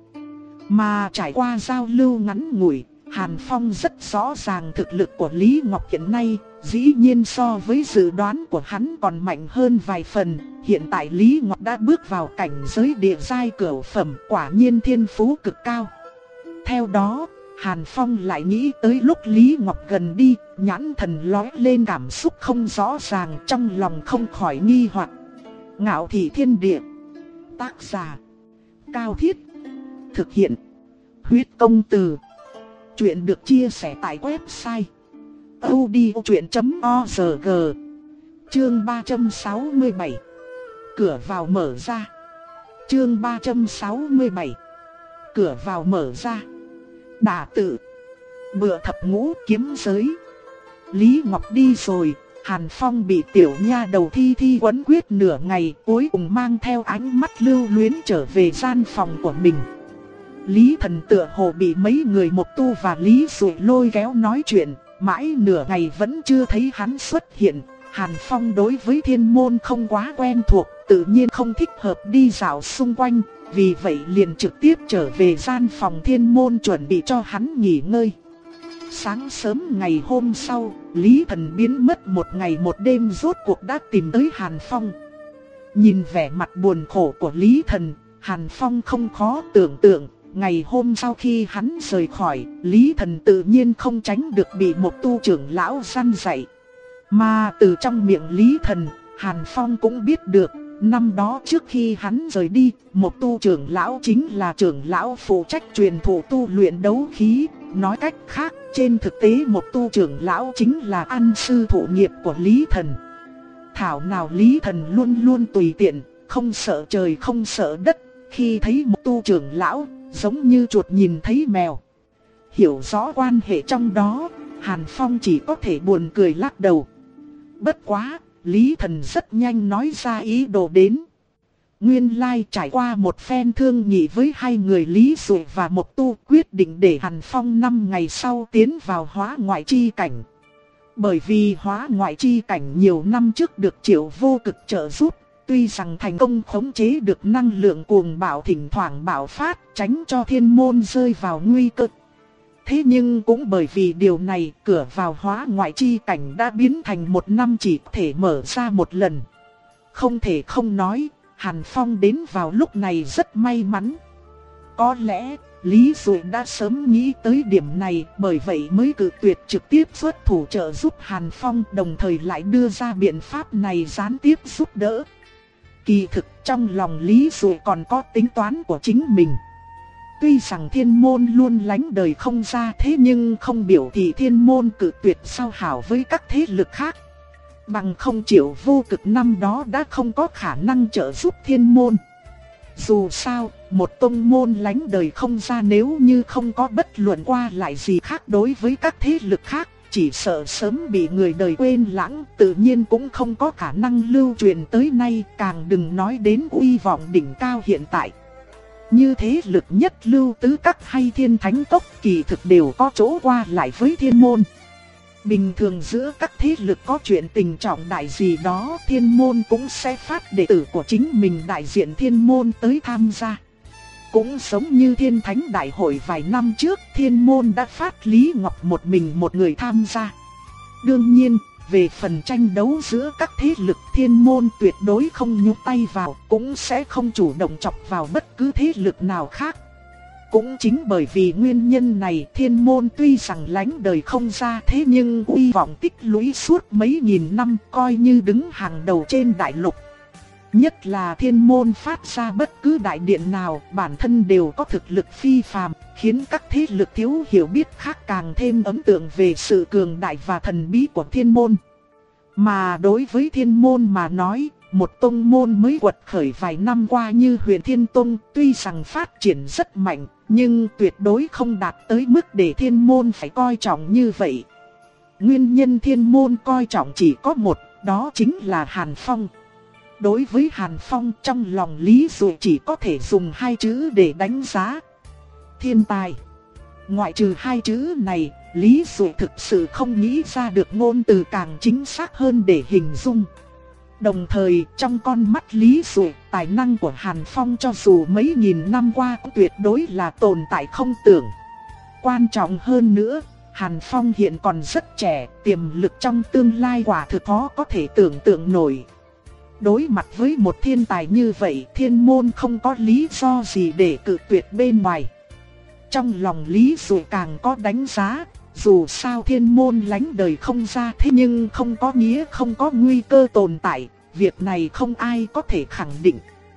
Mà trải qua giao lưu ngắn ngủi, Hàn Phong rất rõ ràng thực lực của Lý Ngọc hiện nay, dĩ nhiên so với dự đoán của hắn còn mạnh hơn vài phần. Hiện tại Lý Ngọc đã bước vào cảnh giới địa giai cửu phẩm, quả nhiên thiên phú cực cao. Theo đó, Hàn Phong lại nghĩ tới lúc Lý Ngọc gần đi, nhãn thần lóe lên cảm xúc không rõ ràng, trong lòng không khỏi nghi hoặc. Ngạo Thị Thiên Địa. Tác giả Cao Thiết. Thực hiện Huyết Công Từ. Chuyện được chia sẻ tại website audiochuyện chấm org. Chương ba trăm sáu mươi bảy. Cửa vào mở ra. Chương ba trăm sáu mươi bảy. Cửa vào mở ra. Đả tự. Bựa thập ngũ kiếm giới. Lý Ngọc đi rồi, Hàn Phong bị tiểu nha đầu Thi Thi quấn quyết nửa ngày, cuối cùng mang theo ánh mắt lưu luyến trở về gian phòng của mình. Lý Thần tựa hồ bị mấy người Một Tu và Lý Dụ lôi kéo nói chuyện, mãi nửa ngày vẫn chưa thấy hắn xuất hiện. Hàn Phong đối với thiên môn không quá quen thuộc, tự nhiên không thích hợp đi dạo xung quanh, vì vậy liền trực tiếp trở về gian phòng thiên môn chuẩn bị cho hắn nghỉ ngơi. Sáng sớm ngày hôm sau, Lý Thần biến mất một ngày một đêm rốt cuộc đã tìm tới Hàn Phong. Nhìn vẻ mặt buồn khổ của Lý Thần, Hàn Phong không khó tưởng tượng. Ngày hôm sau khi hắn rời khỏi, Lý Thần tự nhiên không tránh được bị Một Tu trưởng lão săn dạy. Mà từ trong miệng Lý Thần, Hàn Phong cũng biết được, năm đó trước khi hắn rời đi, một tu trưởng lão chính là trưởng lão phụ trách truyền thụ tu luyện đấu khí. Nói cách khác, trên thực tế một tu trưởng lão chính là ăn sư thụ nghiệp của Lý Thần. Thảo nào Lý Thần luôn luôn tùy tiện, không sợ trời không sợ đất. Khi thấy một tu trưởng lão, giống như chuột nhìn thấy mèo. Hiểu rõ quan hệ trong đó, Hàn Phong chỉ có thể buồn cười lắc đầu. Bất quá, Lý Thần rất nhanh nói ra ý đồ đến. Nguyên lai trải qua một phen thương nghị với hai người Lý Dụ và Mộc Tu, quyết định để Hàn Phong năm ngày sau tiến vào hóa ngoại chi cảnh. Bởi vì hóa ngoại chi cảnh nhiều năm trước được Triệu Vô Cực trợ giúp, tuy rằng thành công khống chế được năng lượng cuồng bạo thỉnh thoảng bạo phát, tránh cho thiên môn rơi vào nguy cơ. Thế nhưng cũng bởi vì điều này, cửa vào hóa ngoại chi cảnh đã biến thành một năm chỉ có thể mở ra một lần. Không thể không nói, Hàn Phong đến vào lúc này rất may mắn. Có lẽ, Lý Dụ đã sớm nghĩ tới điểm này, bởi vậy mới cự tuyệt trực tiếp xuất thủ trợ giúp Hàn Phong, đồng thời lại đưa ra biện pháp này gián tiếp giúp đỡ. Kỳ thực trong lòng Lý Dụ còn có tính toán của chính mình. Tuy rằng thiên môn luôn lánh đời không ra, thế nhưng không biểu thị thiên môn cự tuyệt giao hảo với các thế lực khác. Bằng không Triệu Vô Cực năm đó đã không có khả năng trợ giúp thiên môn. Dù sao, một tông môn lánh đời không ra nếu như không có bất luận qua lại gì khác đối với các thế lực khác, chỉ sợ sớm bị người đời quên lãng, tự nhiên cũng không có khả năng lưu truyền tới nay, càng đừng nói đến uy vọng đỉnh cao hiện tại. Như thế lực nhất lưu tứ các hay thiên thánh tốc kỳ thực đều có chỗ qua lại với thiên môn. Bình thường giữa các thế lực có chuyện tình trọng đại gì đó, thiên môn cũng sẽ phát đệ tử của chính mình đại diện thiên môn tới tham gia. Cũng giống như thiên thánh đại hội vài năm trước, thiên môn đã phát Lý Ngọc một mình một người tham gia. Đương nhiên, về phần tranh đấu giữa các thế lực, thiên môn tuyệt đối không nhúc tay vào, cũng sẽ không chủ động chọc vào bất cứ thế lực nào khác. Cũng chính bởi vì nguyên nhân này, thiên môn tuy rằng lánh đời không ra, thế nhưng uy vọng tích lũy suốt mấy nghìn năm, coi như đứng hàng đầu trên đại lục. Nhất là thiên môn phát ra bất cứ đại điện nào, bản thân đều có thực lực phi phàm, khiến các thế lực thiếu hiểu biết khác càng thêm ấn tượng về sự cường đại và thần bí của thiên môn. Mà đối với thiên môn mà nói, một tông môn mới quật khởi vài năm qua như Huyền Thiên Tông, tuy rằng phát triển rất mạnh, nhưng tuyệt đối không đạt tới mức để thiên môn phải coi trọng như vậy. Nguyên nhân thiên môn coi trọng chỉ có một, đó chính là Hàn Phong. Đối với Hàn Phong, trong lòng Lý Dụ chỉ có thể dùng hai chữ để đánh giá: thiên tài. Ngoại trừ hai chữ này, Lý Dụ thực sự không nghĩ ra được ngôn từ càng chính xác hơn để hình dung. Đồng thời, trong con mắt Lý Dụ, tài năng của Hàn Phong cho dù mấy nghìn năm qua cũng tuyệt đối là tồn tại không tưởng. Quan trọng hơn nữa, Hàn Phong hiện còn rất trẻ, tiềm lực trong tương lai quả thực khó có thể tưởng tượng nổi. Đối mặt với một thiên tài như vậy, thiên môn không có lý do gì để cự tuyệt bên ngoài. Trong lòng Lý Dụ càng có đánh giá, dù sao thiên môn lánh đời không ra, thế nhưng không có nghĩa không có nguy cơ tồn tại, việc này không ai có thể khẳng định.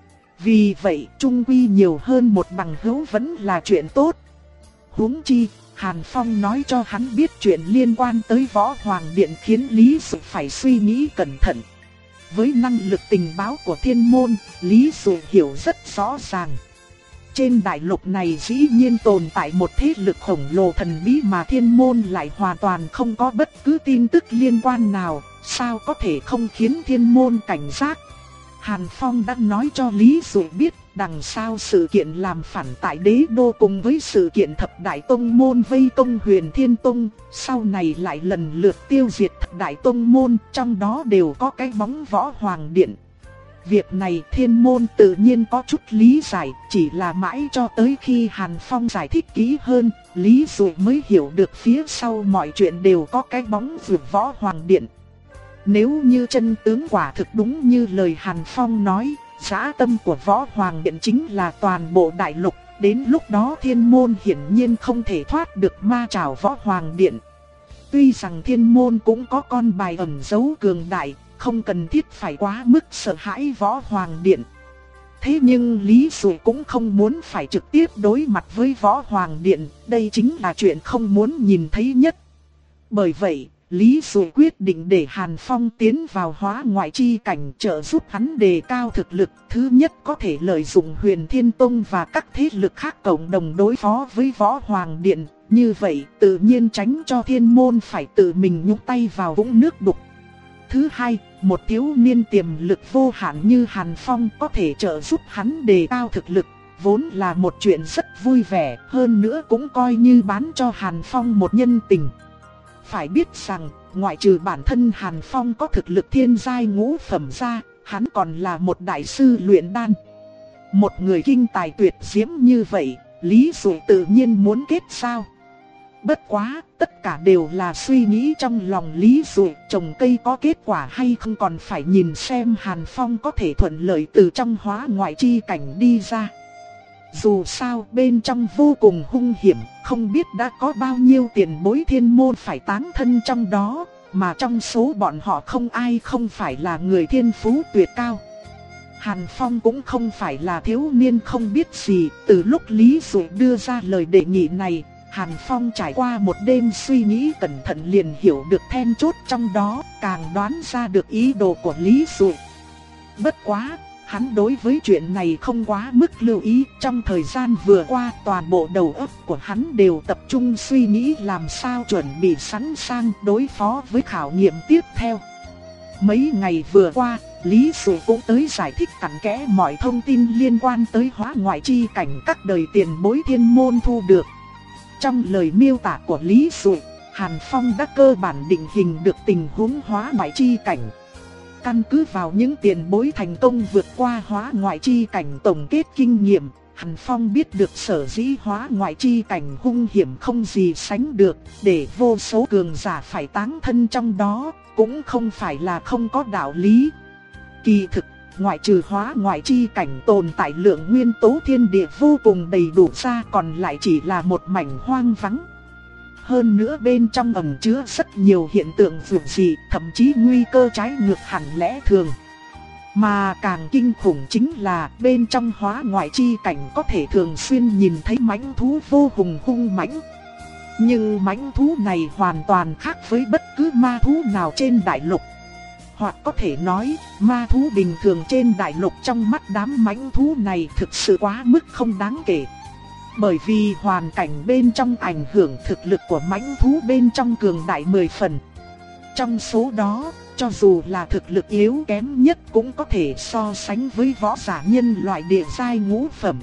Vì vậy, chung quy nhiều hơn một bằng hữu vẫn là chuyện tốt. Huống chi, Hàn Phong nói cho hắn biết chuyện liên quan tới Võ Hoàng Điện khiến Lý Dụ phải suy nghĩ cẩn thận. Với năng lực tình báo của thiên môn, Lý Dụ hiểu rất rõ ràng. Trên đại lục này dĩ nhiên tồn tại một thế lực khổng lồ thần bí mà thiên môn lại hoàn toàn không có bất cứ tin tức liên quan nào, sao có thể không khiến thiên môn cảnh giác. Hàn Phong đã nói cho Lý Dụ biết, đằng sau sự kiện làm phản tại đế đô cùng với sự kiện thập đại tông môn vây công Huyền Thiên Tông, sau này lại lần lượt tiêu diệt thập đại tông môn, trong đó đều có cái bóng Võ Hoàng Điện. Việc này thiên môn tự nhiên có chút lý giải, chỉ là mãi cho tới khi Hàn Phong giải thích kỹ hơn, Lý Dụ mới hiểu được phía sau mọi chuyện đều có cái bóng vượt Võ Hoàng Điện. Nếu như chân tướng quả thực đúng như lời Hàn Phong nói, dã tâm của Võ Hoàng Điện chính là toàn bộ đại lục, đến lúc đó thiên môn hiển nhiên không thể thoát được ma trảo Võ Hoàng Điện. Tuy rằng thiên môn cũng có con bài ẩn giấu cường đại, không cần thiết phải quá mức sợ hãi Võ Hoàng Điện. Thế nhưng Lý Dụ cũng không muốn phải trực tiếp đối mặt với Võ Hoàng Điện, đây chính là chuyện không muốn nhìn thấy nhất. Bởi vậy, Lý Dụ quyết định để Hàn Phong tiến vào hóa ngoại chi cảnh trợ giúp hắn đề cao thực lực. Thứ nhất có thể lợi dụng Huyền Thiên Tông và các thế lực khác cộng đồng đối phó với Võ Hoàng Điện. Như vậy tự nhiên tránh cho thiên môn phải tự mình nhúng tay vào vũng nước đục. Thứ hai, một thiếu niên tiềm lực vô hạn như Hàn Phong có thể trợ giúp hắn đề cao thực lực, vốn là một chuyện rất vui vẻ, hơn nữa cũng coi như bán cho Hàn Phong một nhân tình. Phải biết rằng, ngoại trừ bản thân Hàn Phong có thực lực thiên giai ngũ phẩm ra, hắn còn là một đại sư luyện đan. Một người kinh tài tuyệt diễm như vậy, Lý Dụ tự nhiên muốn kết giao. Bất quá, tất cả đều là suy nghĩ trong lòng Lý Dụ, trồng cây có kết quả hay không còn phải nhìn xem Hàn Phong có thể thuận lợi từ trong hóa ngoại chi cảnh đi ra. Dù sao bên trong vô cùng hung hiểm, không biết đã có bao nhiêu tiền bối thiên môn phải táng thân trong đó, mà trong số bọn họ không ai không phải là người thiên phú tuyệt cao. Hàn Phong cũng không phải là thiếu niên không biết gì, từ lúc Lý Dụ đưa ra lời đề nghị này, Hàn Phong trải qua một đêm suy nghĩ cẩn thận liền hiểu được then chốt trong đó, càng đoán ra được ý đồ của Lý Dụ. Bất quá, hắn đối với chuyện này không quá mức lưu ý, trong thời gian vừa qua toàn bộ đầu óc của hắn đều tập trung suy nghĩ làm sao chuẩn bị sẵn sàng đối phó với khảo nghiệm tiếp theo. Mấy ngày vừa qua, Lý Dụ cũng tới giải thích cặn kẽ mọi thông tin liên quan tới hóa ngoại chi cảnh các đời tiền bối thiên môn thu được. Trong lời miêu tả của Lý Dụ, Hàn Phong đã cơ bản định hình được tình huống hóa ngoại chi cảnh. Căn cứ vào những tiền bối thành công vượt qua hóa ngoại chi cảnh tổng kết kinh nghiệm, Hàn Phong biết được sở dĩ hóa ngoại chi cảnh hung hiểm không gì sánh được, để vô số cường giả phải táng thân trong đó, cũng không phải là không có đạo lý. Kỳ thực, ngoại trừ hóa ngoại chi cảnh tồn tại lượng nguyên tố thiên địa vô cùng đầy đủ ra, còn lại chỉ là một mảnh hoang vắng. Hơn nữa bên trong ẩn chứa rất nhiều hiện tượng vượt dị, thậm chí nguy cơ trái ngược hẳn lẽ thường. Mà càng kinh khủng chính là bên trong hóa ngoại chi cảnh có thể thường xuyên nhìn thấy mãnh thú vô cùng hung mãnh. Nhưng mãnh thú này hoàn toàn khác với bất cứ ma thú nào trên đại lục. Hoặc có thể nói, ma thú bình thường trên đại lục trong mắt đám mãnh thú này thực sự quá mức không đáng kể. Bởi vì hoàn cảnh bên trong ảnh hưởng thực lực của mãnh thú bên trong cường đại mười phần. Trong số đó, cho dù là thực lực yếu kém nhất cũng có thể so sánh với võ giả nhân loại địa giai ngũ phẩm.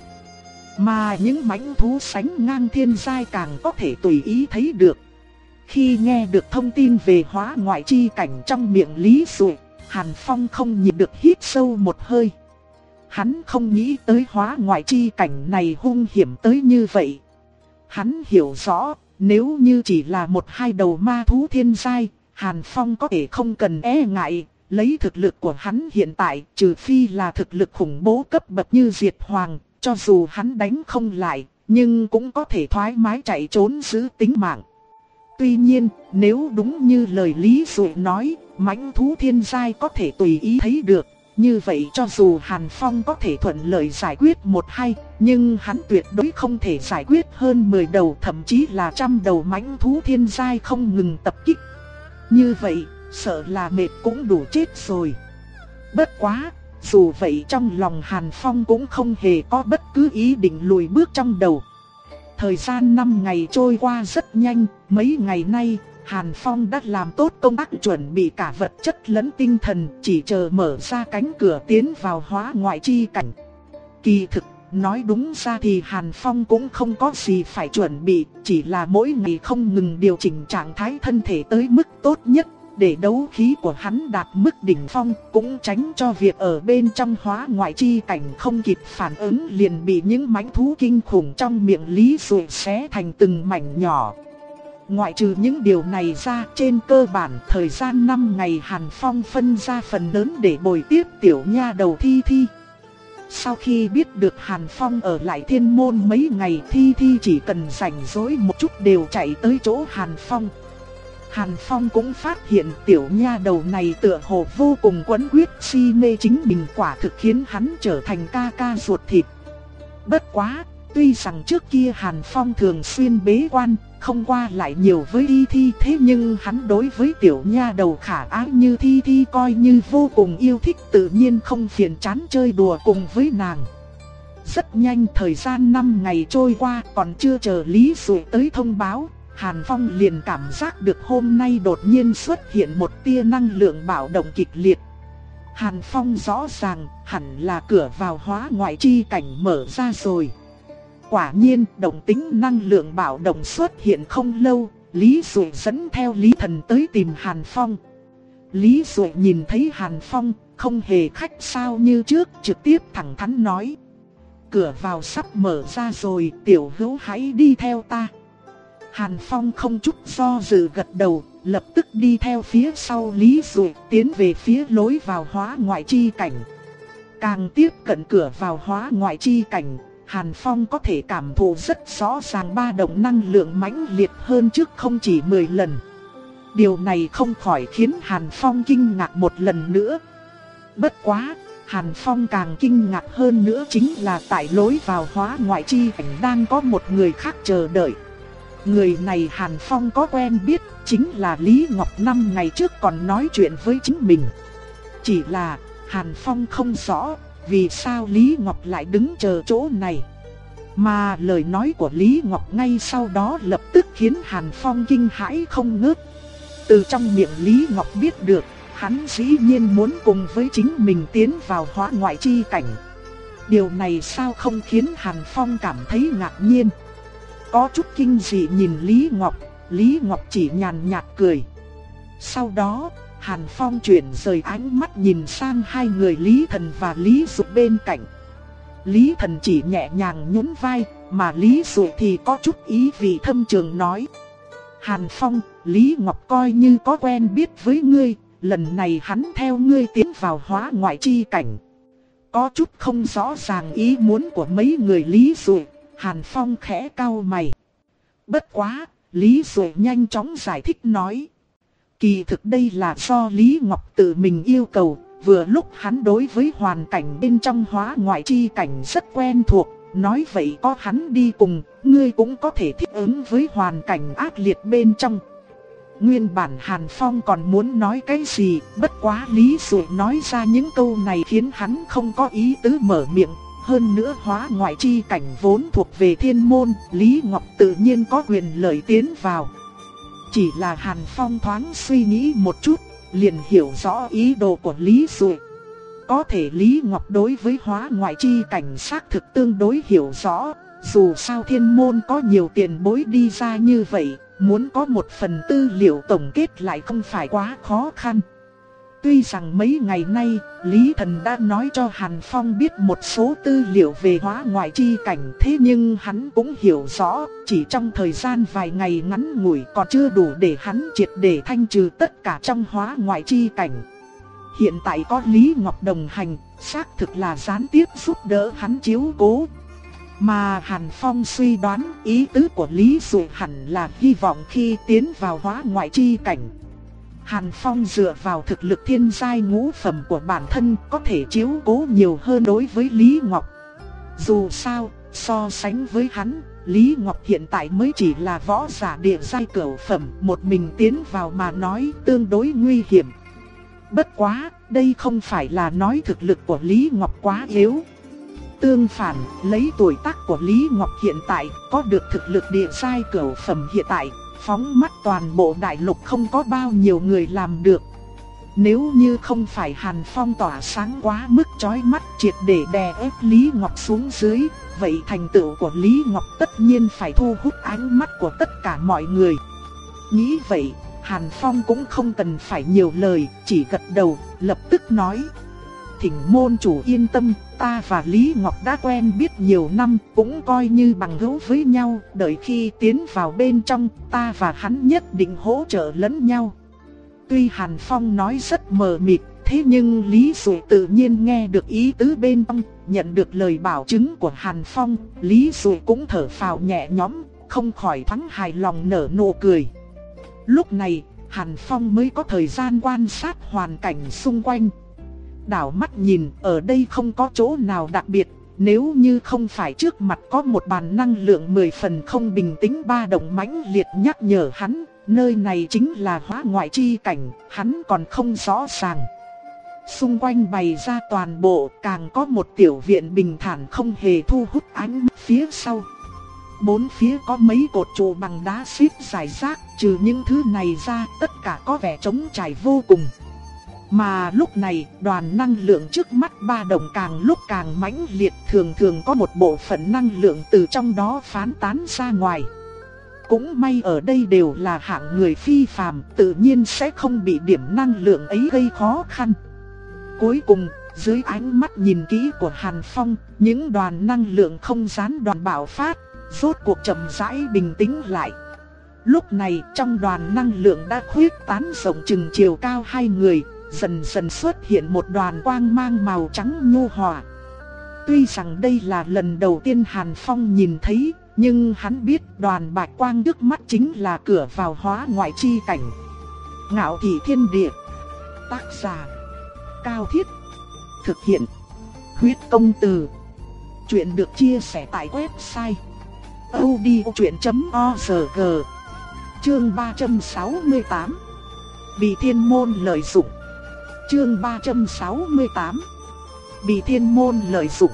Mà những mãnh thú sánh ngang thiên giai càng có thể tùy ý thấy được. Khi nghe được thông tin về hóa ngoại chi cảnh trong miệng Lý Dụ, Hàn Phong không nhịn được hít sâu một hơi. Hắn không nghĩ tới hóa ngoại chi cảnh này hung hiểm tới như vậy. Hắn hiểu rõ, nếu như chỉ là một hai đầu ma thú thiên giai, Hàn Phong có thể không cần e ngại. Lấy thực lực của hắn hiện tại, trừ phi là thực lực khủng bố cấp bậc như Diệt Hoàng, cho dù hắn đánh không lại, nhưng cũng có thể thoải mái chạy trốn giữ tính mạng. Tuy nhiên, nếu đúng như lời Lý Dụ nói, mãnh thú thiên giai có thể tùy ý thấy được, như vậy cho dù Hàn Phong có thể thuận lợi giải quyết một hai, nhưng hắn tuyệt đối không thể giải quyết hơn mười đầu, thậm chí là trăm đầu mãnh thú thiên giai không ngừng tập kích. Như vậy, sợ là mệt cũng đủ chết rồi. Bất quá, dù vậy trong lòng Hàn Phong cũng không hề có bất cứ ý định lùi bước trong đầu. Thời gian năm ngày trôi qua rất nhanh, mấy ngày nay, Hàn Phong đã làm tốt công tác chuẩn bị cả vật chất lẫn tinh thần, chỉ chờ mở ra cánh cửa tiến vào hóa ngoại chi cảnh. Kỳ thực, nói đúng ra thì Hàn Phong cũng không có gì phải chuẩn bị, chỉ là mỗi ngày không ngừng điều chỉnh trạng thái thân thể tới mức tốt nhất, để đấu khí của hắn đạt mức đỉnh phong, cũng tránh cho việc ở bên trong hóa ngoại chi cảnh không kịp phản ứng liền bị những mãnh thú kinh khủng trong miệng Lý Dụ xé thành từng mảnh nhỏ. Ngoại trừ những điều này ra, trên cơ bản thời gian năm ngày Hàn Phong phân ra phần lớn để bồi tiếp tiểu nha đầu Thi Thi. Sau khi biết được Hàn Phong ở lại thiên môn mấy ngày, Thi Thi chỉ cần rảnh rỗi một chút đều chạy tới chỗ Hàn Phong. Hàn Phong cũng phát hiện tiểu nha đầu này tựa hồ vô cùng quấn quyết si mê chính mình, quả thực khiến hắn trở thành ca ca ruột thịt. Bất quá, tuy rằng trước kia Hàn Phong thường xuyên bế quan, không qua lại nhiều với Y Thi, thế nhưng hắn đối với tiểu nha đầu khả ái như Thi Thi coi như vô cùng yêu thích, tự nhiên không phiền chán chơi đùa cùng với nàng. Rất nhanh thời gian năm ngày trôi qua, còn chưa chờ Lý Dụ tới thông báo, Hàn Phong liền cảm giác được hôm nay đột nhiên xuất hiện một tia năng lượng bạo động kịch liệt. Hàn Phong rõ ràng hẳn là cửa vào hóa ngoại chi cảnh mở ra rồi. Quả nhiên động tính năng lượng bạo động xuất hiện không lâu, Lý Dụ dẫn theo Lý Thần tới tìm Hàn Phong. Lý Dụ nhìn thấy Hàn Phong không hề khách sáo như trước, trực tiếp thẳng thắn nói: cửa vào sắp mở ra rồi, tiểu hữu hãy đi theo ta. Hàn Phong không chút do dự gật đầu, lập tức đi theo phía sau Lý Dụ tiến về phía lối vào hóa ngoại chi cảnh. Càng tiếp cận cửa vào hóa ngoại chi cảnh, Hàn Phong có thể cảm thụ rất rõ ràng ba động năng lượng mãnh liệt hơn trước không chỉ mười lần. Điều này không khỏi khiến Hàn Phong kinh ngạc một lần nữa. Bất quá, Hàn Phong càng kinh ngạc hơn nữa chính là tại lối vào hóa ngoại chi cảnh đang có một người khác chờ đợi. Người này Hàn Phong có quen biết, chính là Lý Ngọc năm ngày trước còn nói chuyện với chính mình. Chỉ là Hàn Phong không rõ vì sao Lý Ngọc lại đứng chờ chỗ này. Mà lời nói của Lý Ngọc ngay sau đó lập tức khiến Hàn Phong kinh hãi không ngớt. Từ trong miệng Lý Ngọc biết được, hắn dĩ nhiên muốn cùng với chính mình tiến vào hóa ngoại chi cảnh. Điều này sao không khiến Hàn Phong cảm thấy ngạc nhiên. Có chút kinh dị nhìn Lý Ngọc, Lý Ngọc chỉ nhàn nhạt cười. Sau đó, Hàn Phong chuyển rời ánh mắt nhìn sang hai người Lý Thần và Lý Dụ bên cạnh. Lý Thần chỉ nhẹ nhàng nhún vai, mà Lý Dụ thì có chút ý vị thâm trường nói: Hàn Phong, Lý Ngọc coi như có quen biết với ngươi, lần này hắn theo ngươi tiến vào hóa ngoại chi cảnh. Có chút không rõ ràng ý muốn của mấy người Lý Dụ, Hàn Phong khẽ cau mày. Bất quá, Lý Dụ nhanh chóng giải thích nói: kỳ thực đây là do Lý Ngọc tự mình yêu cầu, vừa lúc hắn đối với hoàn cảnh bên trong hóa ngoại chi cảnh rất quen thuộc, nói vậy có hắn đi cùng, ngươi cũng có thể thích ứng với hoàn cảnh ác liệt bên trong. Nguyên bản Hàn Phong còn muốn nói cái gì, bất quá Lý Dụ nói ra những câu này khiến hắn không có ý tứ mở miệng. Hơn nữa hóa ngoại chi cảnh vốn thuộc về thiên môn, Lý Ngọc tự nhiên có quyền lợi tiến vào. Chỉ là Hàn Phong thoáng suy nghĩ một chút, liền hiểu rõ ý đồ của Lý Dụ. Có thể Lý Ngọc đối với hóa ngoại chi cảnh xác thực tương đối hiểu rõ, dù sao thiên môn có nhiều tiền bối đi ra như vậy, muốn có một phần tư liệu tổng kết lại không phải quá khó khăn. Tuy rằng mấy ngày nay, Lý Thần đã nói cho Hàn Phong biết một số tư liệu về hóa ngoại chi cảnh, thế nhưng hắn cũng hiểu rõ, chỉ trong thời gian vài ngày ngắn ngủi còn chưa đủ để hắn triệt để thanh trừ tất cả trong hóa ngoại chi cảnh. Hiện tại có Lý Ngọc đồng hành, xác thực là gián tiếp giúp đỡ hắn chiếu cố. Mà Hàn Phong suy đoán ý tứ của Lý Dụ hẳn là hy vọng khi tiến vào hóa ngoại chi cảnh, Hàn Phong dựa vào thực lực thiên giai ngũ phẩm của bản thân có thể chiếu cố nhiều hơn đối với Lý Ngọc. Dù sao, so sánh với hắn, Lý Ngọc hiện tại mới chỉ là võ giả địa giai cửu phẩm, một mình tiến vào mà nói tương đối nguy hiểm. Bất quá, đây không phải là nói thực lực của Lý Ngọc quá yếu. Tương phản, lấy tuổi tác của Lý Ngọc hiện tại, có được thực lực địa giai cửu phẩm hiện tại, phóng mắt toàn bộ đại lục không có bao nhiêu người làm được. Nếu như không phải Hàn Phong tỏa sáng quá mức chói mắt triệt để đè ép Lý Ngọc xuống dưới, vậy thành tựu của Lý Ngọc tất nhiên phải thu hút ánh mắt của tất cả mọi người. Nghĩ vậy, Hàn Phong cũng không cần phải nhiều lời, chỉ gật đầu, lập tức nói: Thỉnh môn chủ yên tâm, ta và Lý Ngọc đã quen biết nhiều năm, cũng coi như bằng hữu với nhau, đợi khi tiến vào bên trong, ta và hắn nhất định hỗ trợ lẫn nhau. Tuy Hàn Phong nói rất mờ mịt, thế nhưng Lý Dụ tự nhiên nghe được ý tứ bên trong, nhận được lời bảo chứng của Hàn Phong, Lý Dụ cũng thở phào nhẹ nhõm, không khỏi thoáng hài lòng nở nụ cười. Lúc này, Hàn Phong mới có thời gian quan sát hoàn cảnh xung quanh. Đảo mắt nhìn, ở đây không có chỗ nào đặc biệt. Nếu như không phải trước mặt có một bàn năng lượng mười phần không bình tĩnh ba động mãnh liệt nhắc nhở hắn, nơi này chính là hóa ngoại chi cảnh, hắn còn không rõ ràng. Xung quanh bày ra toàn bộ, càng có một tiểu viện bình thản không hề thu hút ánh mắt phía sau. Bốn phía có mấy cột trụ bằng đá xếp rải rác, trừ những thứ này ra, tất cả có vẻ trống trải vô cùng. Mà lúc này, đoàn năng lượng trước mắt ba đồng càng lúc càng mãnh liệt, thường thường có một bộ phận năng lượng từ trong đó phán tán ra ngoài. Cũng may ở đây đều là hạng người phi phàm, tự nhiên sẽ không bị điểm năng lượng ấy gây khó khăn. Cuối cùng, dưới ánh mắt nhìn kỹ của Hàn Phong, những đoàn năng lượng không gián đoạn bạo phát, rốt cuộc chậm rãi bình tĩnh lại. Lúc này, trong đoàn năng lượng đã khuyết tán rộng chừng chiều cao hai người, dần dần xuất hiện một đoàn quang mang màu trắng nhu hòa. Tuy rằng đây là lần đầu tiên Hàn Phong nhìn thấy, nhưng hắn biết đoàn bạch quang trước mắt chính là cửa vào hóa ngoại chi cảnh. Ngạo Thị Thiên Địa. Tác giả Cao Thiết. Thực hiện Huyết Công Từ. Chuyện được chia sẻ tại website audiochuyện chấm org. Chương ba trăm sáu mươi tám. Bị thiên môn lợi dụng. Chương ba trăm sáu mươi tám. Bị thiên môn lợi dụng.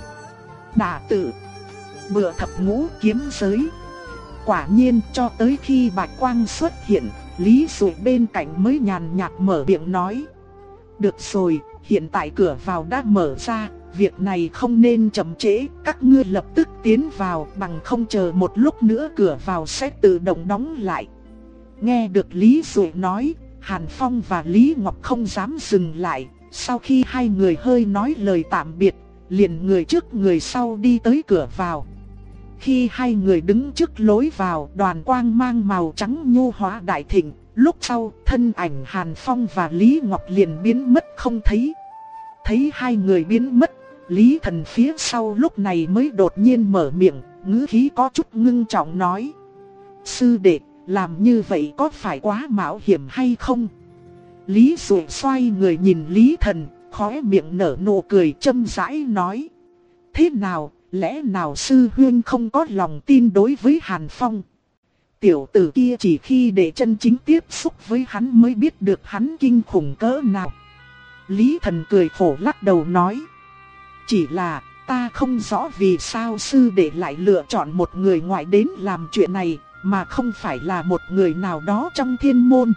Đả tự. Bựa thập ngũ kiếm giới. Quả nhiên cho tới khi bạch quang xuất hiện, Lý Dụ bên cạnh mới nhàn nhạt mở miệng nói: được rồi, hiện tại cửa vào đã mở ra, việc này không nên chậm trễ, các ngươi lập tức tiến vào, bằng không chờ một lúc nữa cửa vào sẽ tự động đóng lại. Nghe được Lý Dụ nói, Hàn Phong và Lý Ngọc không dám dừng lại, sau khi hai người hơi nói lời tạm biệt, liền người trước người sau đi tới cửa vào. Khi hai người đứng trước lối vào, đoàn quang mang màu trắng nhu hóa đại thịnh, lúc sau thân ảnh Hàn Phong và Lý Ngọc liền biến mất không thấy. Thấy hai người biến mất, Lý Thần phía sau lúc này mới đột nhiên mở miệng, ngữ khí có chút ngưng trọng nói: sư đệ, làm như vậy có phải quá mạo hiểm hay không? Lý Dụ xoay người nhìn Lý Thần, khóe miệng nở nụ cười châm rãi nói: thế nào, lẽ nào sư huynh không có lòng tin đối với Hàn Phong? Tiểu tử kia chỉ khi để chân chính tiếp xúc với hắn mới biết được hắn kinh khủng cỡ nào. Lý Thần cười khổ lắc đầu nói: chỉ là ta không rõ vì sao sư đệ lại lựa chọn một người ngoại đến làm chuyện này, mà không phải là một người nào đó trong thiên môn.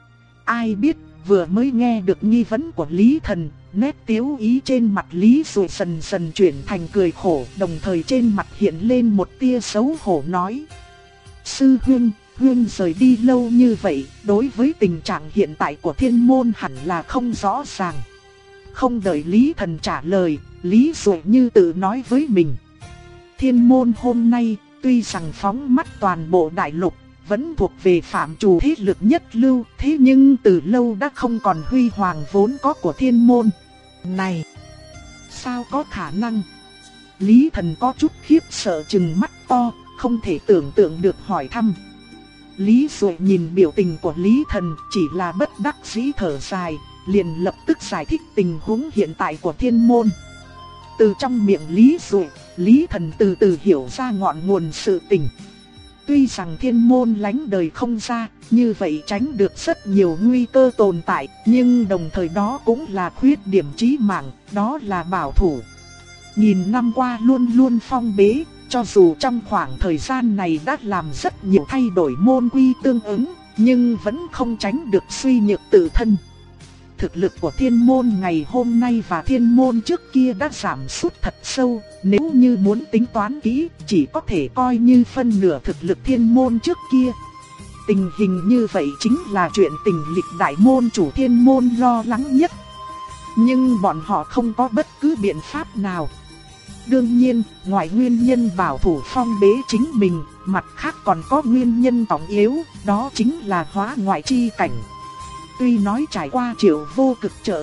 Ai biết, vừa mới nghe được nghi vấn của Lý Thần, nét tiếu ý trên mặt Lý Dụ dần dần chuyển thành cười khổ, đồng thời trên mặt hiện lên một tia xấu hổ nói: sư huynh, huynh rời đi lâu như vậy, đối với tình trạng hiện tại của thiên môn hẳn là không rõ ràng. Không đợi Lý Thần trả lời, Lý Dụ như tự nói với mình: thiên môn hôm nay, tuy rằng phóng mắt toàn bộ đại lục, vẫn thuộc về phạm trù thế lực nhất lưu, thế nhưng từ lâu đã không còn huy hoàng vốn có của thiên môn. Này, sao có khả năng? Lý Thần có chút khiếp sợ trừng mắt to, không thể tưởng tượng được hỏi thăm. Lý Dụ nhìn biểu tình của Lý Thần, chỉ là bất đắc dĩ thở dài, liền lập tức giải thích tình huống hiện tại của thiên môn. Từ trong miệng Lý Dụ, Lý Thần từ từ hiểu ra ngọn nguồn sự tình. Tuy rằng thiên môn lánh đời không ra, như vậy tránh được rất nhiều nguy cơ tồn tại, nhưng đồng thời đó cũng là khuyết điểm chí mạng, đó là bảo thủ. Nghìn năm qua luôn luôn phong bế, cho dù trong khoảng thời gian này đã làm rất nhiều thay đổi môn quy tương ứng, nhưng vẫn không tránh được suy nhược tự thân. Thực lực của thiên môn ngày hôm nay và thiên môn trước kia đã giảm sút thật sâu, nếu như muốn tính toán kỹ, chỉ có thể coi như phân nửa thực lực thiên môn trước kia. Tình hình như vậy chính là chuyện tình lịch đại môn chủ thiên môn lo lắng nhất. Nhưng bọn họ không có bất cứ biện pháp nào. Đương nhiên, ngoài nguyên nhân bảo thủ phong bế chính mình, mặt khác còn có nguyên nhân trọng yếu, đó chính là hóa ngoại chi cảnh. Tuy nói trải qua triệu vô cực trợ giúp,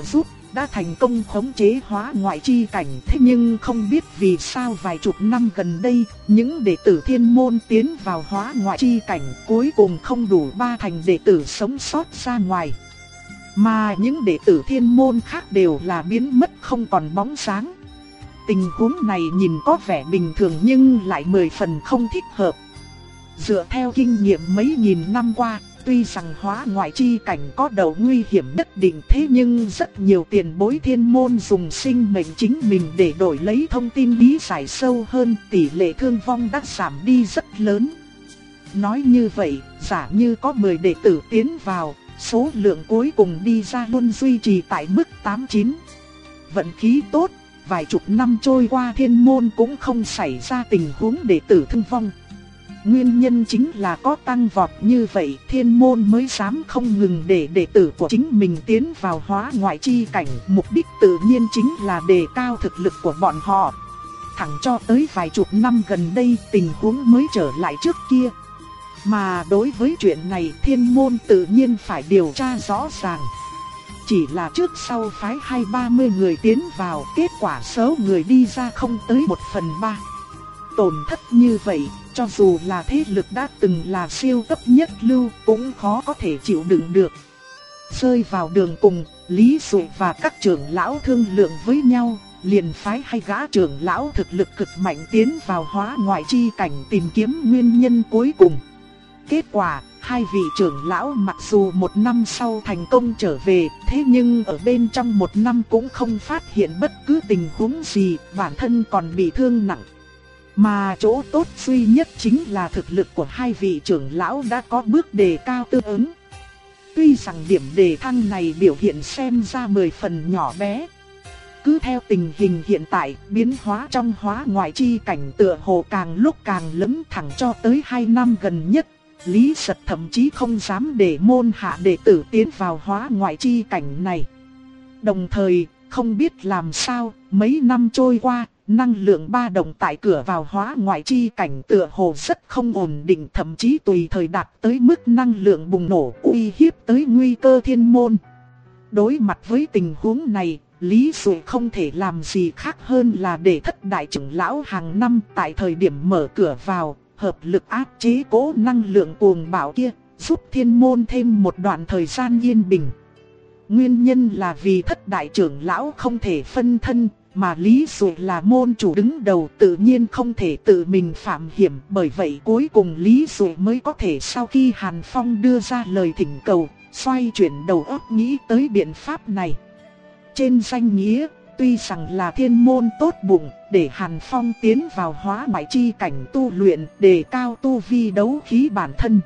đã thành công khống chế hóa ngoại chi cảnh. Thế nhưng không biết vì sao vài chục năm gần đây, những đệ tử thiên môn tiến vào hóa ngoại chi cảnh cuối cùng không đủ ba thành đệ tử sống sót ra ngoài. Mà những đệ tử thiên môn khác đều là biến mất không còn bóng dáng. Tình huống này nhìn có vẻ bình thường nhưng lại mười phần không thích hợp. Dựa theo kinh nghiệm mấy nghìn năm qua, tuy rằng hóa ngoại chi cảnh có đầu nguy hiểm nhất định, thế nhưng rất nhiều tiền bối thiên môn dùng sinh mệnh chính mình để đổi lấy thông tin lý giải sâu hơn, tỷ lệ thương vong đã giảm đi rất lớn. Nói như vậy, giả như có mười đệ tử tiến vào, số lượng cuối cùng đi ra luôn duy trì tại mức tám chín. Vận khí tốt, vài chục năm trôi qua thiên môn cũng không xảy ra tình huống đệ tử thương vong. Nguyên nhân chính là có tăng vọt như vậy, thiên môn mới dám không ngừng để đệ tử của chính mình tiến vào hóa ngoại chi cảnh. Mục đích tự nhiên chính là đề cao thực lực của bọn họ. Thẳng cho tới vài chục năm gần đây tình huống mới trở lại trước kia. Mà đối với chuyện này thiên môn tự nhiên phải điều tra rõ ràng. Chỉ là trước sau phái hai ba mươi người tiến vào, kết quả số người đi ra không tới một phần ba. Tổn thất như vậy, cho dù là thế lực đã từng là siêu cấp nhất lưu cũng khó có thể chịu đựng được. Rơi vào đường cùng, Lý Dụ và các trưởng lão thương lượng với nhau, liền phái hai gã trưởng lão thực lực cực mạnh tiến vào hóa ngoại chi cảnh tìm kiếm nguyên nhân cuối cùng. Kết quả, hai vị trưởng lão mặc dù một năm sau thành công trở về, thế nhưng ở bên trong một năm cũng không phát hiện bất cứ tình huống gì, bản thân còn bị thương nặng. Mà chỗ tốt duy nhất chính là thực lực của hai vị trưởng lão đã có bước đề cao tương ứng. Tuy rằng điểm đề thăng này biểu hiện xem ra mười phần nhỏ bé. Cứ theo tình hình hiện tại, biến hóa trong hóa ngoại chi cảnh tựa hồ càng lúc càng lớn, thẳng cho tới hai năm gần nhất. Lý Sật thậm chí không dám để môn hạ đệ tử tiến vào hóa ngoại chi cảnh này. Đồng thời, không biết làm sao, mấy năm trôi qua, năng lượng ba động tại cửa vào hóa ngoại chi cảnh tựa hồ rất không ổn định, thậm chí tùy thời đạt tới mức năng lượng bùng nổ uy hiếp tới nguy cơ thiên môn. Đối mặt với tình huống này, Lý Dụ không thể làm gì khác hơn là để thất đại trưởng lão hàng năm tại thời điểm mở cửa vào, hợp lực áp chế cố năng lượng cuồng bạo kia, giúp thiên môn thêm một đoạn thời gian yên bình. Nguyên nhân là vì thất đại trưởng lão không thể phân thân, mà Lý Dụ là môn chủ đứng đầu tự nhiên không thể tự mình phạm hiểm. Bởi vậy cuối cùng Lý Dụ mới có thể sau khi Hàn Phong đưa ra lời thỉnh cầu, xoay chuyển đầu óc nghĩ tới biện pháp này. Trên danh nghĩa, tuy rằng là thiên môn tốt bụng, để Hàn Phong tiến vào hóa ngoại chi cảnh tu luyện, đề cao tu vi đấu khí bản thân.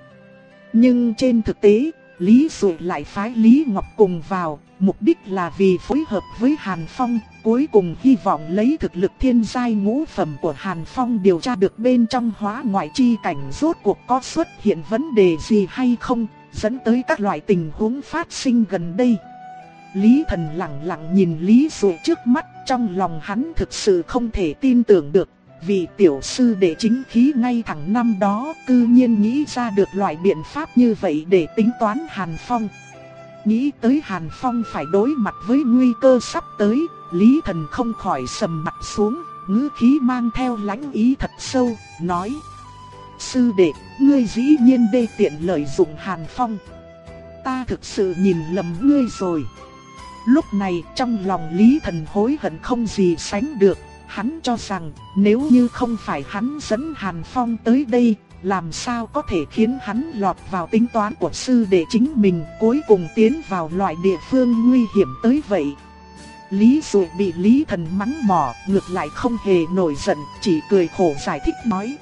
Nhưng trên thực tế, Lý Dụ lại phái Lý Ngọc cùng vào, mục đích là vì phối hợp với Hàn Phong, cuối cùng hy vọng lấy thực lực thiên giai ngũ phẩm của Hàn Phong điều tra được bên trong hóa ngoại chi cảnh rốt cuộc có xuất hiện vấn đề gì hay không, dẫn tới các loại tình huống phát sinh gần đây. Lý Thần lặng lặng nhìn Lý Dụ trước mắt, trong lòng hắn thực sự không thể tin tưởng được, vì tiểu sư đệ chính khí ngay thẳng năm đó cư nhiên nghĩ ra được loại biện pháp như vậy để tính toán Hàn Phong. Nghĩ tới Hàn Phong phải đối mặt với nguy cơ sắp tới, Lý Thần không khỏi sầm mặt xuống, ngữ khí mang theo lãnh ý thật sâu, nói: Sư đệ, ngươi dĩ nhiên đê tiện lợi dụng Hàn Phong. Ta thực sự nhìn lầm ngươi rồi. Lúc này trong lòng Lý Thần hối hận không gì sánh được. Hắn cho rằng nếu như không phải hắn dẫn Hàn Phong tới đây, làm sao có thể khiến hắn lọt vào tính toán của sư đệ chính mình, cuối cùng tiến vào loại địa phương nguy hiểm tới vậy. Lý Dụ bị Lý Thần mắng mỏ, ngược lại không hề nổi giận, chỉ cười khổ giải thích nói: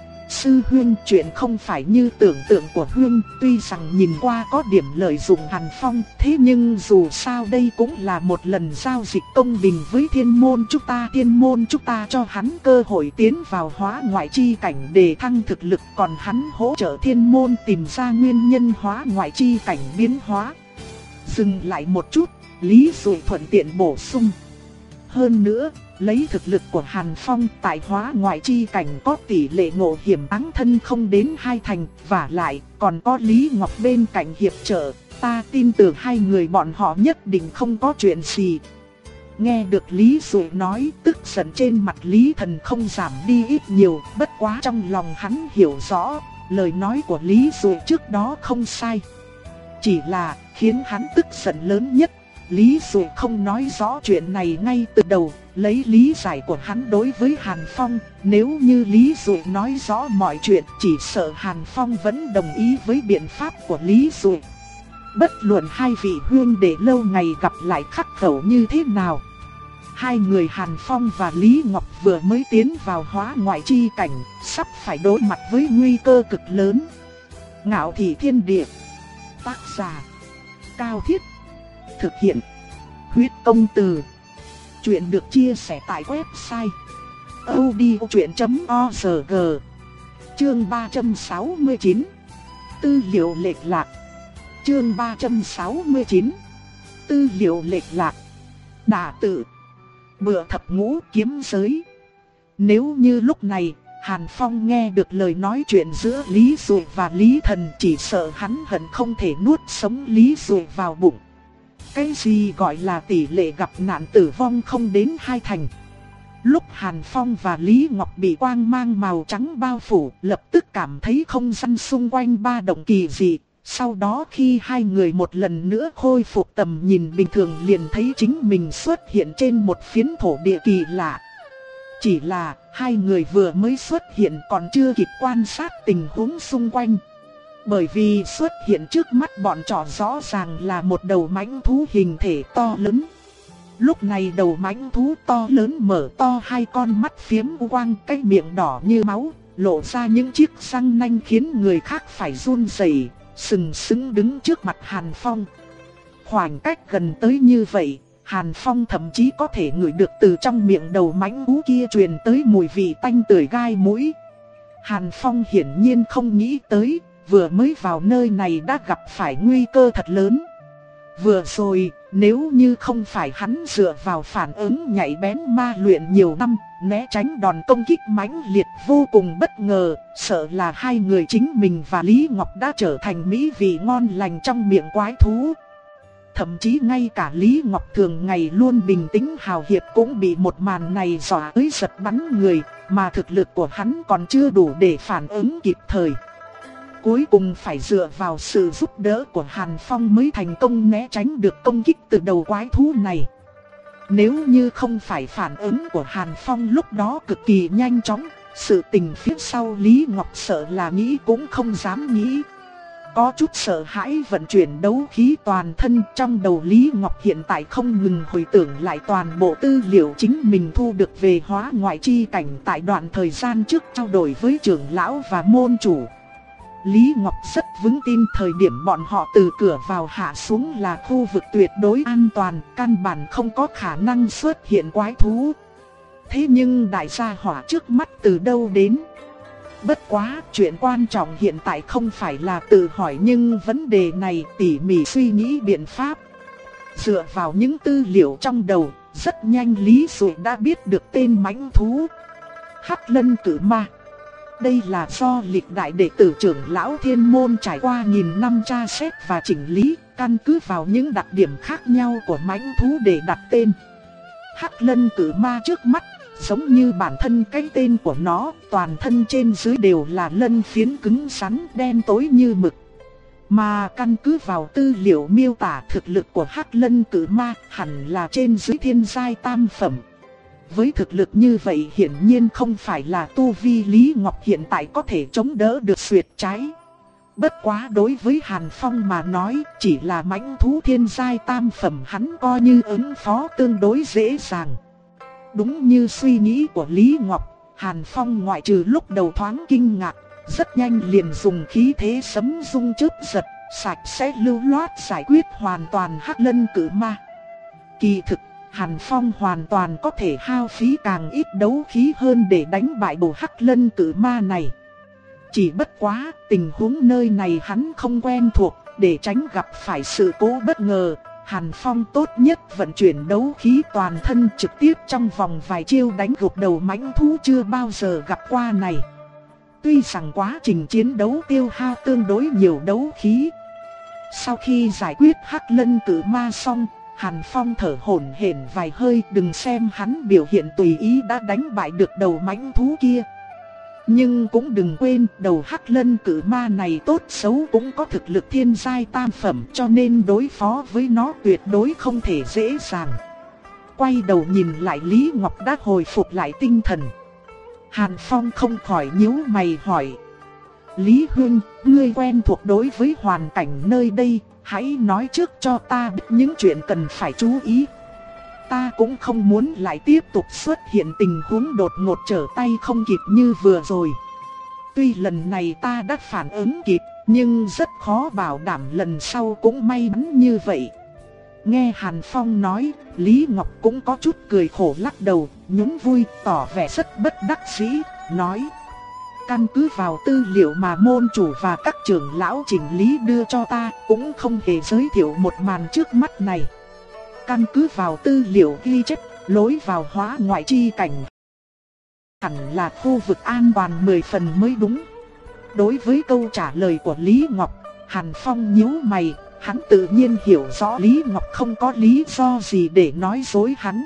Sư huynh, chuyện không phải như tưởng tượng của huynh, tuy rằng nhìn qua có điểm lợi dụng Hàn Phong, thế nhưng dù sao đây cũng là một lần giao dịch công bình với thiên môn chúng ta. Thiên môn chúng ta cho hắn cơ hội tiến vào hóa ngoại chi cảnh để thăng thực lực, còn hắn hỗ trợ thiên môn tìm ra nguyên nhân hóa ngoại chi cảnh biến hóa. Dừng lại một chút, Lý Dụ thuận tiện bổ sung: hơn nữa, lấy thực lực của Hàn Phong tại hóa ngoại chi cảnh có tỷ lệ ngộ hiểm áng thân không đến hai thành, và lại còn có Lý Ngọc bên cạnh hiệp trợ, ta tin tưởng hai người bọn họ nhất định không có chuyện gì. Nghe được Lý Dụ nói, tức giận trên mặt Lý Thần không giảm đi ít nhiều, bất quá trong lòng hắn hiểu rõ, lời nói của Lý Dụ trước đó không sai. Chỉ là khiến hắn tức giận lớn nhất, Lý Dụ không nói rõ chuyện này ngay từ đầu, lấy lý giải của hắn đối với Hàn Phong, nếu như Lý Dụ nói rõ mọi chuyện, chỉ sợ Hàn Phong vẫn đồng ý với biện pháp của Lý Dụ. Bất luận hai vị huynh đệ lâu ngày gặp lại khắc khẩu như thế nào, hai người Hàn Phong và Lý Ngọc vừa mới tiến vào hóa ngoại chi cảnh, sắp phải đối mặt với nguy cơ cực lớn. Ngạo Thị Thiên Địa. Tác giả Cao Thiết. Thực hiện Huyết Công Từ. Chuyện được chia sẻ tại website audiochuyện chấm org. Chương ba trăm sáu mươi chín. Tư liệu lệch lạc. Chương ba trăm sáu mươi chín. Tư liệu lệch lạc. Đả tự. Bựa thập ngũ kiếm giới. Nếu như lúc này Hàn Phong nghe được lời nói chuyện giữa Lý Dụ và Lý Thần, chỉ sợ hắn hận không thể nuốt sống Lý Dụ vào bụng. Cái gì gọi là tỷ lệ gặp nạn tử vong không đến hai thành. Lúc Hàn Phong và Lý Ngọc bị quang mang màu trắng bao phủ, lập tức cảm thấy không gian xung quanh ba động kỳ dị. Sau đó khi hai người một lần nữa khôi phục tầm nhìn bình thường, liền thấy chính mình xuất hiện trên một phiến thổ địa kỳ lạ. Chỉ là hai người vừa mới xuất hiện còn chưa kịp quan sát tình huống xung quanh. Bởi vì xuất hiện trước mắt bọn trỏ rõ ràng là một đầu mãnh thú hình thể to lớn. Lúc này đầu mãnh thú to lớn mở to hai con mắt phiếm quang, cái miệng đỏ như máu, lộ ra những chiếc răng nanh khiến người khác phải run rẩy, sừng sững đứng trước mặt Hàn Phong. Khoảng cách gần tới như vậy, Hàn Phong thậm chí có thể ngửi được từ trong miệng đầu mãnh thú kia truyền tới mùi vị tanh tưởi gai mũi. Hàn Phong hiển nhiên không nghĩ tới, vừa mới vào nơi này đã gặp phải nguy cơ thật lớn. Vừa rồi, nếu như không phải hắn dựa vào phản ứng nhạy bén ma luyện nhiều năm, né tránh đòn công kích mãnh liệt vô cùng bất ngờ, sợ là hai người chính mình và Lý Ngọc đã trở thành mỹ vị ngon lành trong miệng quái thú. Thậm chí ngay cả Lý Ngọc thường ngày luôn bình tĩnh hào hiệp cũng bị một màn này dọa tới giật bắn người, mà thực lực của hắn còn chưa đủ để phản ứng kịp thời. Cuối cùng phải dựa vào sự giúp đỡ của Hàn Phong mới thành công né tránh được công kích từ đầu quái thú này. Nếu như không phải phản ứng của Hàn Phong lúc đó cực kỳ nhanh chóng, sự tình phía sau Lý Ngọc sợ là nghĩ cũng không dám nghĩ. Có chút sợ hãi vận chuyển đấu khí toàn thân, trong đầu Lý Ngọc hiện tại không ngừng hồi tưởng lại toàn bộ tư liệu chính mình thu được về hóa ngoại chi cảnh tại đoạn thời gian trước trao đổi với trưởng lão và môn chủ. Lý Ngọc rất vững tin thời điểm bọn họ từ cửa vào hạ xuống là khu vực tuyệt đối an toàn, căn bản không có khả năng xuất hiện quái thú. Thế nhưng đại gia hỏa trước mắt từ đâu đến? Bất quá, chuyện quan trọng hiện tại không phải là tự hỏi nhưng vấn đề này tỉ mỉ suy nghĩ biện pháp. Dựa vào những tư liệu trong đầu, rất nhanh Lý Dụ đã biết được tên mãnh thú Hắc Lân Cử Ma. Đây là do lịch đại đệ tử trưởng lão Thiên Môn trải qua nghìn năm tra xét và chỉnh lý, căn cứ vào những đặc điểm khác nhau của mãnh thú để đặt tên. Hắc Lân Cử Ma trước mắt, giống như bản thân cái tên của nó, toàn thân trên dưới đều là lân phiến cứng rắn đen tối như mực. Mà căn cứ vào tư liệu miêu tả thực lực của Hắc Lân Cử Ma hẳn là trên dưới thiên giai tam phẩm. Với thực lực như vậy hiển nhiên không phải là tu vi Lý Ngọc hiện tại có thể chống đỡ được xuyệt trái. Bất quá đối với Hàn Phong mà nói, chỉ là mãnh thú thiên giai tam phẩm hắn coi như ứng phó tương đối dễ dàng. Đúng như suy nghĩ của Lý Ngọc, Hàn Phong ngoại trừ lúc đầu thoáng kinh ngạc, rất nhanh liền dùng khí thế sấm rung chớp giật, sạch sẽ lưu loát giải quyết hoàn toàn Hắc Lân Cử Ma. Kỳ thực, Hàn Phong hoàn toàn có thể hao phí càng ít đấu khí hơn để đánh bại bộ Hắc Lân Cử Ma này. Chỉ bất quá, tình huống nơi này hắn không quen thuộc, để tránh gặp phải sự cố bất ngờ, Hàn Phong tốt nhất vận chuyển đấu khí toàn thân trực tiếp trong vòng vài chiêu đánh gục đầu mãnh thú chưa bao giờ gặp qua này. Tuy rằng quá trình chiến đấu tiêu hao tương đối nhiều đấu khí. Sau khi giải quyết Hắc Lân Cự Ma xong, Hàn Phong thở hổn hển vài hơi, đừng xem hắn biểu hiện tùy ý đã đánh bại được đầu mãnh thú kia. Nhưng cũng đừng quên, đầu Hắc Lân Cự Ma này tốt xấu cũng có thực lực thiên giai tam phẩm, cho nên đối phó với nó tuyệt đối không thể dễ dàng. Quay đầu nhìn lại Lý Ngọc đã hồi phục lại tinh thần. Hàn Phong không khỏi nhíu mày hỏi: Lý Huynh, ngươi quen thuộc đối với hoàn cảnh nơi đây, hãy nói trước cho ta biết những chuyện cần phải chú ý. Ta cũng không muốn lại tiếp tục xuất hiện tình huống đột ngột trở tay không kịp như vừa rồi. Tuy lần này ta đã phản ứng kịp, nhưng rất khó bảo đảm lần sau cũng may mắn như vậy. Nghe Hàn Phong nói, Lý Ngọc cũng có chút cười khổ lắc đầu, nhún vui, tỏ vẻ rất bất đắc dĩ, nói: Căn cứ vào tư liệu mà môn chủ và các trưởng lão chỉnh lý đưa cho ta, cũng không hề giới thiệu một màn trước mắt này. Căn cứ vào tư liệu ghi chép, lối vào hóa ngoại chi cảnh hẳn là khu vực an toàn mười phần mới đúng. Đối với câu trả lời của Lý Ngọc, Hàn Phong nhíu mày, hắn tự nhiên hiểu rõ Lý Ngọc không có lý do gì để nói dối hắn.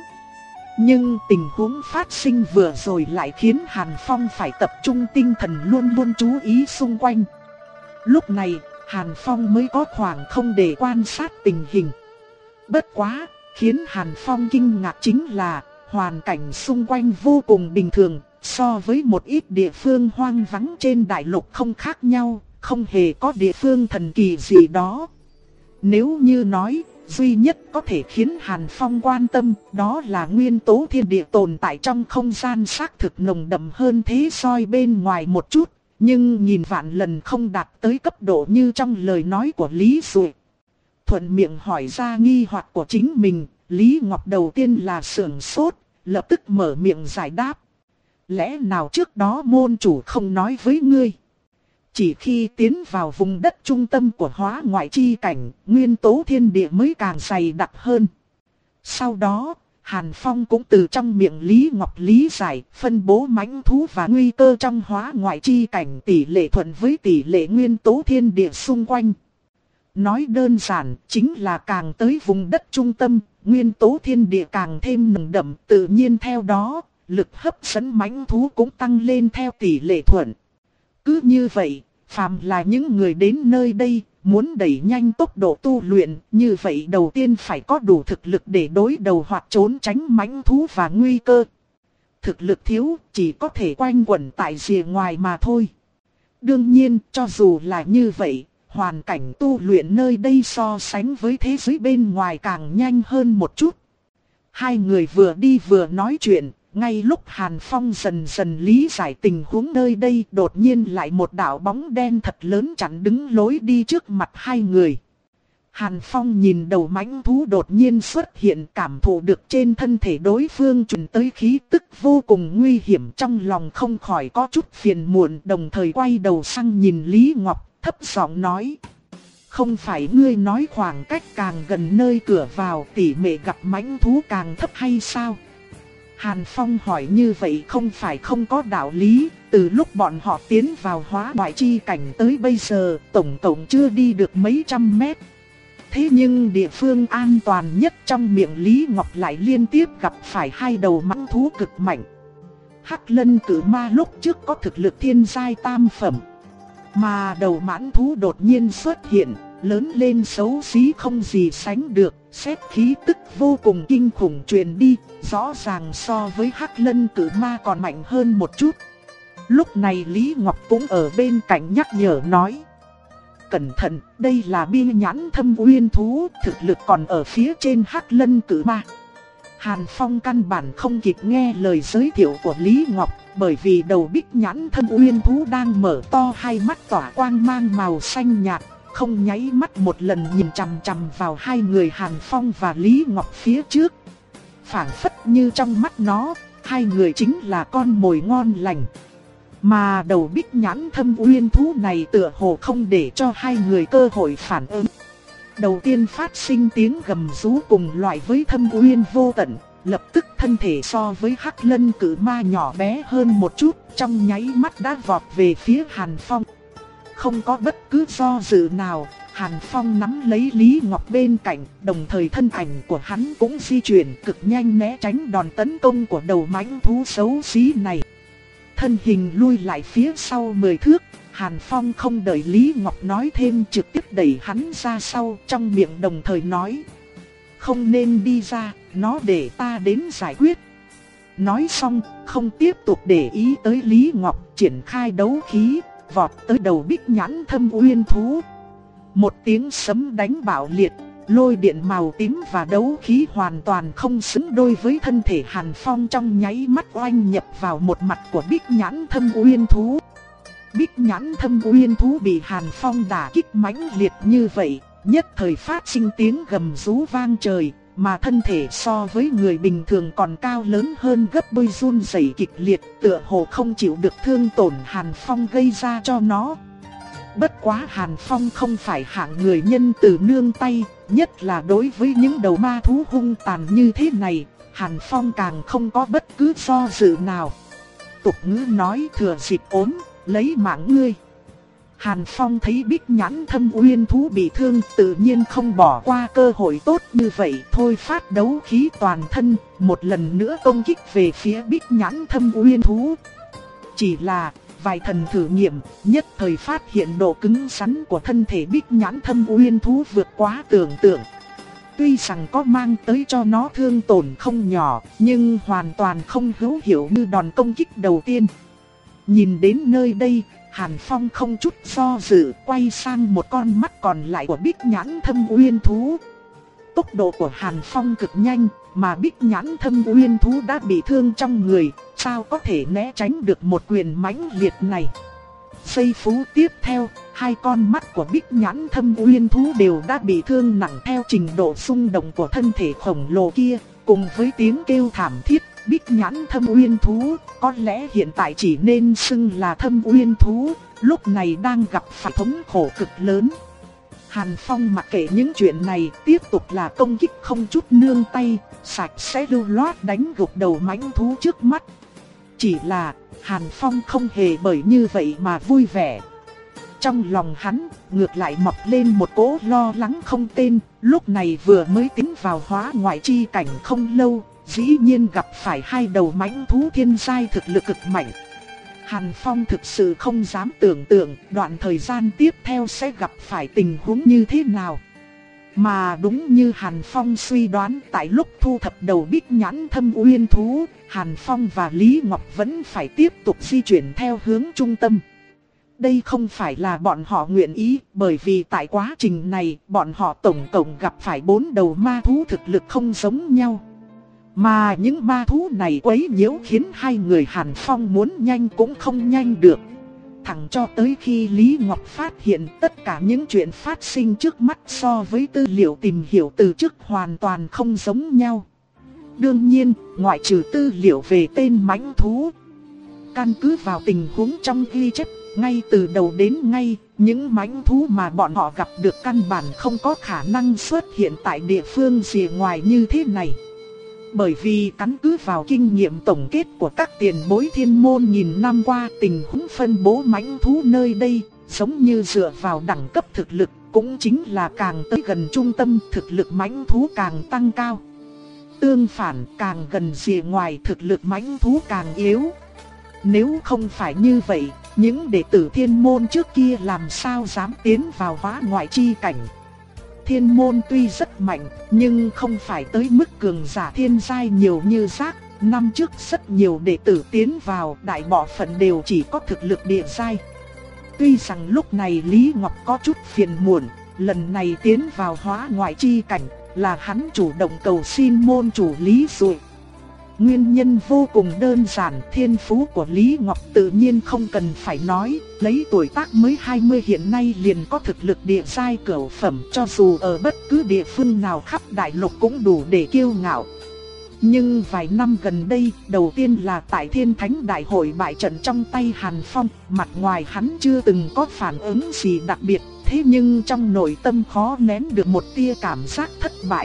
Nhưng tình huống phát sinh vừa rồi lại khiến Hàn Phong phải tập trung tinh thần luôn luôn chú ý xung quanh. Lúc này, Hàn Phong mới có khoảng không để quan sát tình hình. Bất quá, khiến Hàn Phong kinh ngạc chính là hoàn cảnh xung quanh vô cùng bình thường, so với một ít địa phương hoang vắng trên đại lục không khác nhau, không hề có địa phương thần kỳ gì đó. Nếu như nói, duy nhất có thể khiến Hàn Phong quan tâm đó là nguyên tố thiên địa tồn tại trong không gian xác thực nồng đậm hơn thế soi bên ngoài một chút, nhưng nhìn vạn lần không đạt tới cấp độ như trong lời nói của Lý Dụ. Thuận miệng hỏi ra nghi hoặc của chính mình, Lý Ngọc đầu tiên là sửng sốt, lập tức mở miệng giải đáp. Lẽ nào trước đó môn chủ không nói với ngươi? Chỉ khi tiến vào vùng đất trung tâm của hóa ngoại chi cảnh, nguyên tố thiên địa mới càng dày đặc hơn. Sau đó, Hàn Phong cũng từ trong miệng Lý Ngọc lý giải, phân bố mãnh thú và nguy cơ trong hóa ngoại chi cảnh tỷ lệ thuận với tỷ lệ nguyên tố thiên địa xung quanh. Nói đơn giản, chính là càng tới vùng đất trung tâm, nguyên tố thiên địa càng thêm nồng đậm, tự nhiên theo đó, lực hấp dẫn mãnh thú cũng tăng lên theo tỷ lệ thuận. Cứ như vậy, phàm là những người đến nơi đây, muốn đẩy nhanh tốc độ tu luyện, như vậy đầu tiên phải có đủ thực lực để đối đầu hoặc trốn tránh mãnh thú và nguy cơ. Thực lực thiếu, chỉ có thể quanh quẩn tại rìa ngoài mà thôi. Đương nhiên, cho dù là như vậy, hoàn cảnh tu luyện nơi đây so sánh với thế giới bên ngoài càng nhanh hơn một chút. Hai người vừa đi vừa nói chuyện. Ngay lúc Hàn Phong dần dần lý giải tình huống nơi đây, đột nhiên lại một đạo bóng đen thật lớn chặn đứng lối đi trước mặt hai người. Hàn Phong nhìn đầu mãnh thú đột nhiên xuất hiện, cảm thụ được trên thân thể đối phương truyền tới khí tức vô cùng nguy hiểm, trong lòng không khỏi có chút phiền muộn, đồng thời quay đầu sang nhìn Lý Ngọc, thấp giọng nói: Không phải ngươi nói khoảng cách càng gần nơi cửa vào tỷ lệ gặp mãnh thú càng thấp hay sao? Hàn Phong hỏi như vậy không phải không có đạo lý, từ lúc bọn họ tiến vào hóa ngoại chi cảnh tới bây giờ, tổng cộng chưa đi được mấy trăm mét. Thế nhưng địa phương an toàn nhất trong miệng Lý Ngọc lại liên tiếp gặp phải hai đầu mãnh thú cực mạnh. Hắc Lân Cự Ma lúc trước có thực lực thiên giai tam phẩm, mà đầu mãnh thú đột nhiên xuất hiện, lớn lên xấu xí không gì sánh được, xét khí tức vô cùng kinh khủng truyền đi, rõ ràng so với Hắc Lân Cự Ma còn mạnh hơn một chút. Lúc này Lý Ngọc cũng ở bên cạnh nhắc nhở nói: Cẩn thận, đây là Bia Nhãn Thâm Uyên thú, thực lực còn ở phía trên Hắc Lân Cự Ma. Hàn Phong căn bản không kịp nghe lời giới thiệu của Lý Ngọc, bởi vì đầu Bích Nhãn Thâm Uyên thú đang mở to hai mắt tỏa quang mang màu xanh nhạt, không nháy mắt một lần nhìn chằm chằm vào hai người Hàn Phong và Lý Ngọc phía trước. Phảng phất như trong mắt nó, hai người chính là con mồi ngon lành. Mà đầu Bích Nhãn Thâm Uyên thú này tựa hồ không để cho hai người cơ hội phản ứng. đầu tiên phát sinh tiếng gầm rú cùng loại với thâm uyên vô tận, lập tức thân thể so với Hắc Lân cự ma nhỏ bé hơn một chút, trong nháy mắt đã vọt về phía Hàn Phong. Không có bất cứ do dự nào, Hàn Phong nắm lấy Lý Ngọc bên cạnh, đồng thời thân ảnh của hắn cũng di chuyển cực nhanh né tránh đòn tấn công của đầu mãnh thú xấu xí này. Thân hình lui lại phía sau mười thước, Hàn Phong không đợi Lý Ngọc nói thêm trực tiếp đẩy hắn ra sau, trong miệng đồng thời nói: không nên đi ra, nó để ta đến giải quyết. Nói xong, không tiếp tục để ý tới Lý Ngọc, triển khai đấu khí, vọt tới đầu Bích Nhãn Thâm Uyên thú. Một tiếng sấm đánh bạo liệt, lôi điện màu tím và đấu khí hoàn toàn không xứng đôi với thân thể Hàn Phong, trong nháy mắt oanh nhập vào một mặt của Bích Nhãn Thâm Uyên thú. Bích Nhãn Thâm Uyên thú bị Hàn Phong đả kích mãnh liệt như vậy, nhất thời phát sinh tiếng gầm rú vang trời, mà thân thể so với người bình thường còn cao lớn hơn gấp đôi, run rẩy kịch liệt, tựa hồ không chịu được thương tổn Hàn Phong gây ra cho nó. Bất quá Hàn Phong không phải hạng người nhân từ nương tay, nhất là đối với những đầu ma thú hung tàn như thế này, Hàn Phong càng không có bất cứ do dự nào. Tục ngữ nói thừa dịp ốm, lấy mạng ngươi. Hàn Phong thấy Bích Nhãn Thâm Uyên thú bị thương, tự nhiên không bỏ qua cơ hội tốt như vậy, thôi phát đấu khí toàn thân, một lần nữa công kích về phía Bích Nhãn Thâm Uyên thú. Chỉ là vài thần thử nghiệm, nhất thời phát hiện độ cứng rắn của thân thể Bích Nhãn Thâm Uyên thú vượt quá tưởng tượng. Tuy rằng có mang tới cho nó thương tổn không nhỏ, nhưng hoàn toàn không hữu hiệu như đòn công kích đầu tiên. Nhìn đến nơi đây, Hàn Phong không chút do dự, quay sang một con mắt còn lại của Bích Nhãn Thâm Uyên thú. Tốc độ của Hàn Phong cực nhanh, mà Bích Nhãn Thâm Uyên thú đã bị thương trong người, sao có thể né tránh được một quyền mãnh liệt này. Giây phút tiếp theo, hai con mắt của Bích Nhãn Thâm Uyên thú đều đã bị thương nặng theo trình độ xung động của thân thể khổng lồ kia, cùng với tiếng kêu thảm thiết. Bích Nhãn Thâm Uyên thú, có lẽ hiện tại chỉ nên xưng là Thâm Uyên thú, lúc này đang gặp phải thống khổ cực lớn. Hàn Phong mặc kệ những chuyện này, tiếp tục là công kích không chút nương tay, sạch sẽ lưu loát đánh gục đầu mãnh thú trước mắt. Chỉ là Hàn Phong không hề bởi như vậy mà vui vẻ. Trong lòng hắn, ngược lại mọc lên một cỗ lo lắng không tên, lúc này vừa mới tiến vào hóa ngoại chi cảnh không lâu, dĩ nhiên gặp phải hai đầu mãnh thú thiên giai thực lực cực mạnh. Hàn Phong thực sự không dám tưởng tượng đoạn thời gian tiếp theo sẽ gặp phải tình huống như thế nào. Mà đúng như Hàn Phong suy đoán, tại lúc thu thập đầu Bích Nhãn Thâm Uyên thú, Hàn Phong và Lý Ngọc vẫn phải tiếp tục di chuyển theo hướng trung tâm. Đây không phải là bọn họ nguyện ý, bởi vì tại quá trình này, bọn họ tổng cộng gặp phải bốn đầu ma thú thực lực không giống nhau. Mà những ma thú này quấy nhiễu khiến hai người Hàn Phong muốn nhanh cũng không nhanh được. Thẳng cho tới khi Lý Ngọc phát hiện tất cả những chuyện phát sinh trước mắt so với tư liệu tìm hiểu từ trước hoàn toàn không giống nhau. Đương nhiên, ngoại trừ tư liệu về tên mãnh thú. Căn cứ vào tình huống trong ghi chép, ngay từ đầu đến ngay, những mãnh thú mà bọn họ gặp được căn bản không có khả năng xuất hiện tại địa phương rìa ngoài như thế này. Bởi vì căn cứ vào kinh nghiệm tổng kết của các tiền bối thiên môn nghìn năm qua, tình huống phân bố mãnh thú nơi đây, giống như dựa vào đẳng cấp thực lực, cũng chính là càng tới gần trung tâm thực lực mãnh thú càng tăng cao. Tương phản, càng gần rìa ngoài thực lực mãnh thú càng yếu. Nếu không phải như vậy, những đệ tử thiên môn trước kia làm sao dám tiến vào hóa ngoại chi cảnh. Thiên môn tuy rất mạnh, nhưng không phải tới mức cường giả thiên giai nhiều như Giác. Năm trước rất nhiều đệ tử tiến vào, đại bộ phận đều chỉ có thực lực địa giai. Tuy rằng lúc này Lý Ngọc có chút phiền muộn, lần này tiến vào hóa ngoại chi cảnh là hắn chủ động cầu xin môn chủ Lý rồi. Nguyên nhân vô cùng đơn giản, thiên phú của Lý Ngọc tự nhiên không cần phải nói, lấy tuổi tác mới hai mươi hiện nay liền có thực lực địa giai cửu phẩm, cho dù ở bất cứ địa phương nào khắp đại lục cũng đủ để kiêu ngạo. Nhưng vài năm gần đây, đầu tiên là tại Thiên Thánh Đại hội bại trận trong tay Hàn Phong, mặt ngoài hắn chưa từng có phản ứng gì đặc biệt, thế nhưng trong nội tâm khó nén được một tia cảm giác thất bại.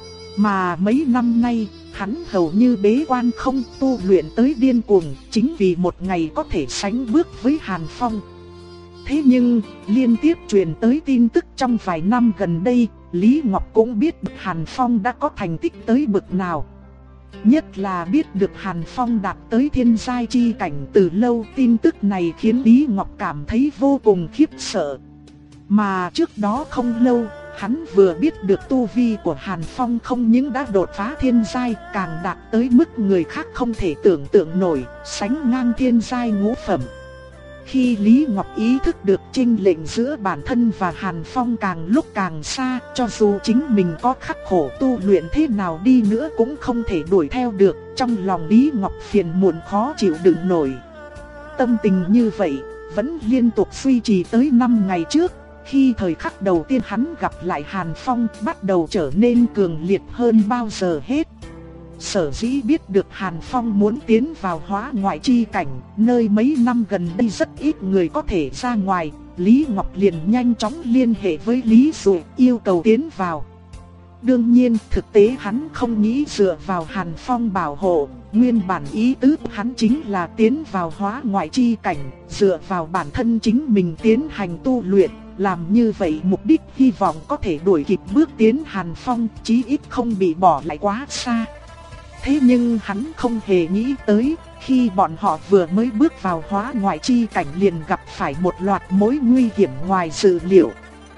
Mà mấy năm nay, hắn hầu như bế quan không tu luyện tới điên cuồng, chính vì một ngày có thể sánh bước với Hàn Phong. Thế nhưng, liên tiếp truyền tới tin tức trong vài năm gần đây, Lý Ngọc cũng biết Hàn Phong đã có thành tích tới bực nào. Nhất là biết được Hàn Phong đạt tới thiên giai chi cảnh từ lâu, tin tức này khiến Lý Ngọc cảm thấy vô cùng khiếp sợ. Mà trước đó không lâu, hắn vừa biết được tu vi của Hàn Phong không những đã đột phá thiên giai, càng đạt tới mức người khác không thể tưởng tượng nổi, sánh ngang thiên giai ngũ phẩm. Khi Lý Ngọc ý thức được chênh lệch giữa bản thân và Hàn Phong càng lúc càng xa, cho dù chính mình có khắc khổ tu luyện thế nào đi nữa cũng không thể đuổi theo được, trong lòng Lý Ngọc phiền muộn khó chịu đựng nổi. Tâm tình như vậy, vẫn liên tục duy trì tới năm ngày trước, khi thời khắc đầu tiên hắn gặp lại Hàn Phong bắt đầu trở nên cường liệt hơn bao giờ hết. Sở dĩ biết được Hàn Phong muốn tiến vào hóa ngoại chi cảnh, nơi mấy năm gần đây rất ít người có thể ra ngoài, Lý Ngọc liền nhanh chóng liên hệ với Lý Dụ yêu cầu tiến vào. Đương nhiên, thực tế hắn không nghĩ dựa vào Hàn Phong bảo hộ, nguyên bản ý tứ của hắn chính là tiến vào hóa ngoại chi cảnh, dựa vào bản thân chính mình tiến hành tu luyện. Làm như vậy mục đích hy vọng có thể đuổi kịp bước tiến Hàn Phong, chí ít không bị bỏ lại quá xa. Thế nhưng hắn không hề nghĩ tới, khi bọn họ vừa mới bước vào hóa ngoại chi cảnh liền gặp phải một loạt mối nguy hiểm ngoài dự liệu.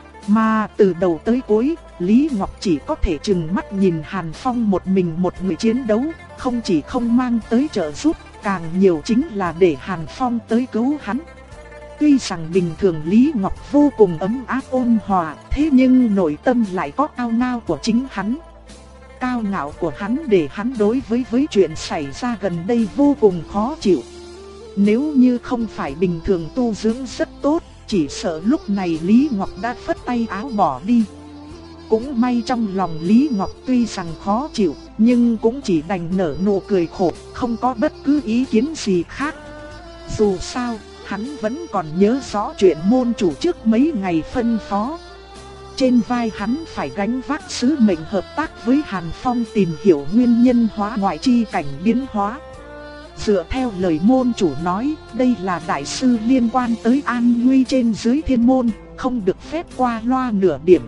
Mà từ đầu tới cuối, Lý Ngọc chỉ có thể chừng mắt nhìn Hàn Phong một mình một người chiến đấu, không chỉ không mang tới trợ giúp, càng nhiều chính là để Hàn Phong tới cứu hắn. Tuy rằng bình thường Lý Ngọc vô cùng ấm áp ôn hòa, thế nhưng nội tâm lại có cao ngạo của chính hắn. Cao ngạo của hắn để hắn đối với với chuyện xảy ra gần đây vô cùng khó chịu. Nếu như không phải bình thường tu dưỡng rất tốt, chỉ sợ lúc này Lý Ngọc đã phất tay áo bỏ đi. Cũng may trong lòng Lý Ngọc tuy rằng khó chịu, nhưng cũng chỉ đành nở nụ cười khổ, không có bất cứ ý kiến gì khác. Dù sao, hắn vẫn còn nhớ rõ chuyện môn chủ trước mấy ngày phân phó. Trên vai hắn phải gánh vác sứ mệnh hợp tác với Hàn Phong tìm hiểu nguyên nhân hóa ngoại chi cảnh biến hóa. Dựa theo lời môn chủ nói, đây là đại sư liên quan tới an nguy trên dưới thiên môn, không được phép qua loa nửa điểm.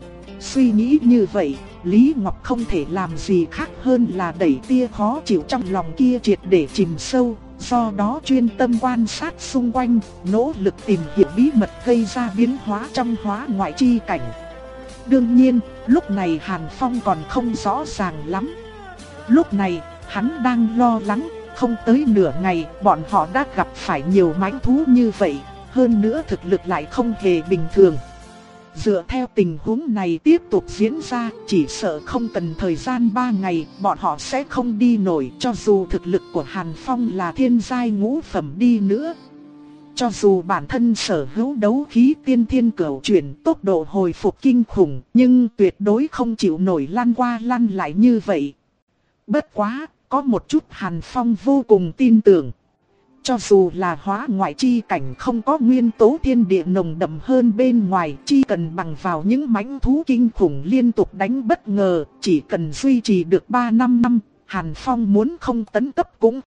Suy nghĩ như vậy, Lý Ngọc không thể làm gì khác hơn là đẩy tia khó chịu trong lòng kia triệt để chìm sâu. Do đó chuyên tâm quan sát xung quanh, nỗ lực tìm hiểu bí mật gây ra biến hóa trong hóa ngoại chi cảnh. Đương nhiên, lúc này Hàn Phong còn không rõ ràng lắm. Lúc này, hắn đang lo lắng, không tới nửa ngày, bọn họ đã gặp phải nhiều mãnh thú như vậy, hơn nữa thực lực lại không hề bình thường. Dựa theo tình huống này tiếp tục diễn ra, chỉ sợ không cần thời gian ba ngày, bọn họ sẽ không đi nổi, cho dù thực lực của Hàn Phong là thiên giai ngũ phẩm đi nữa. Cho dù bản thân sở hữu đấu khí tiên thiên cửu chuyển, tốc độ hồi phục kinh khủng, nhưng tuyệt đối không chịu nổi lăn qua lăn lại như vậy. Bất quá, có một chút Hàn Phong vô cùng tin tưởng. Cho dù là hóa ngoại chi cảnh không có nguyên tố thiên địa nồng đậm hơn bên ngoài, chỉ cần bằng vào những mãnh thú kinh khủng liên tục đánh bất ngờ, chỉ cần duy trì được ba năm năm, Hàn Phong muốn không tấn cấp cũng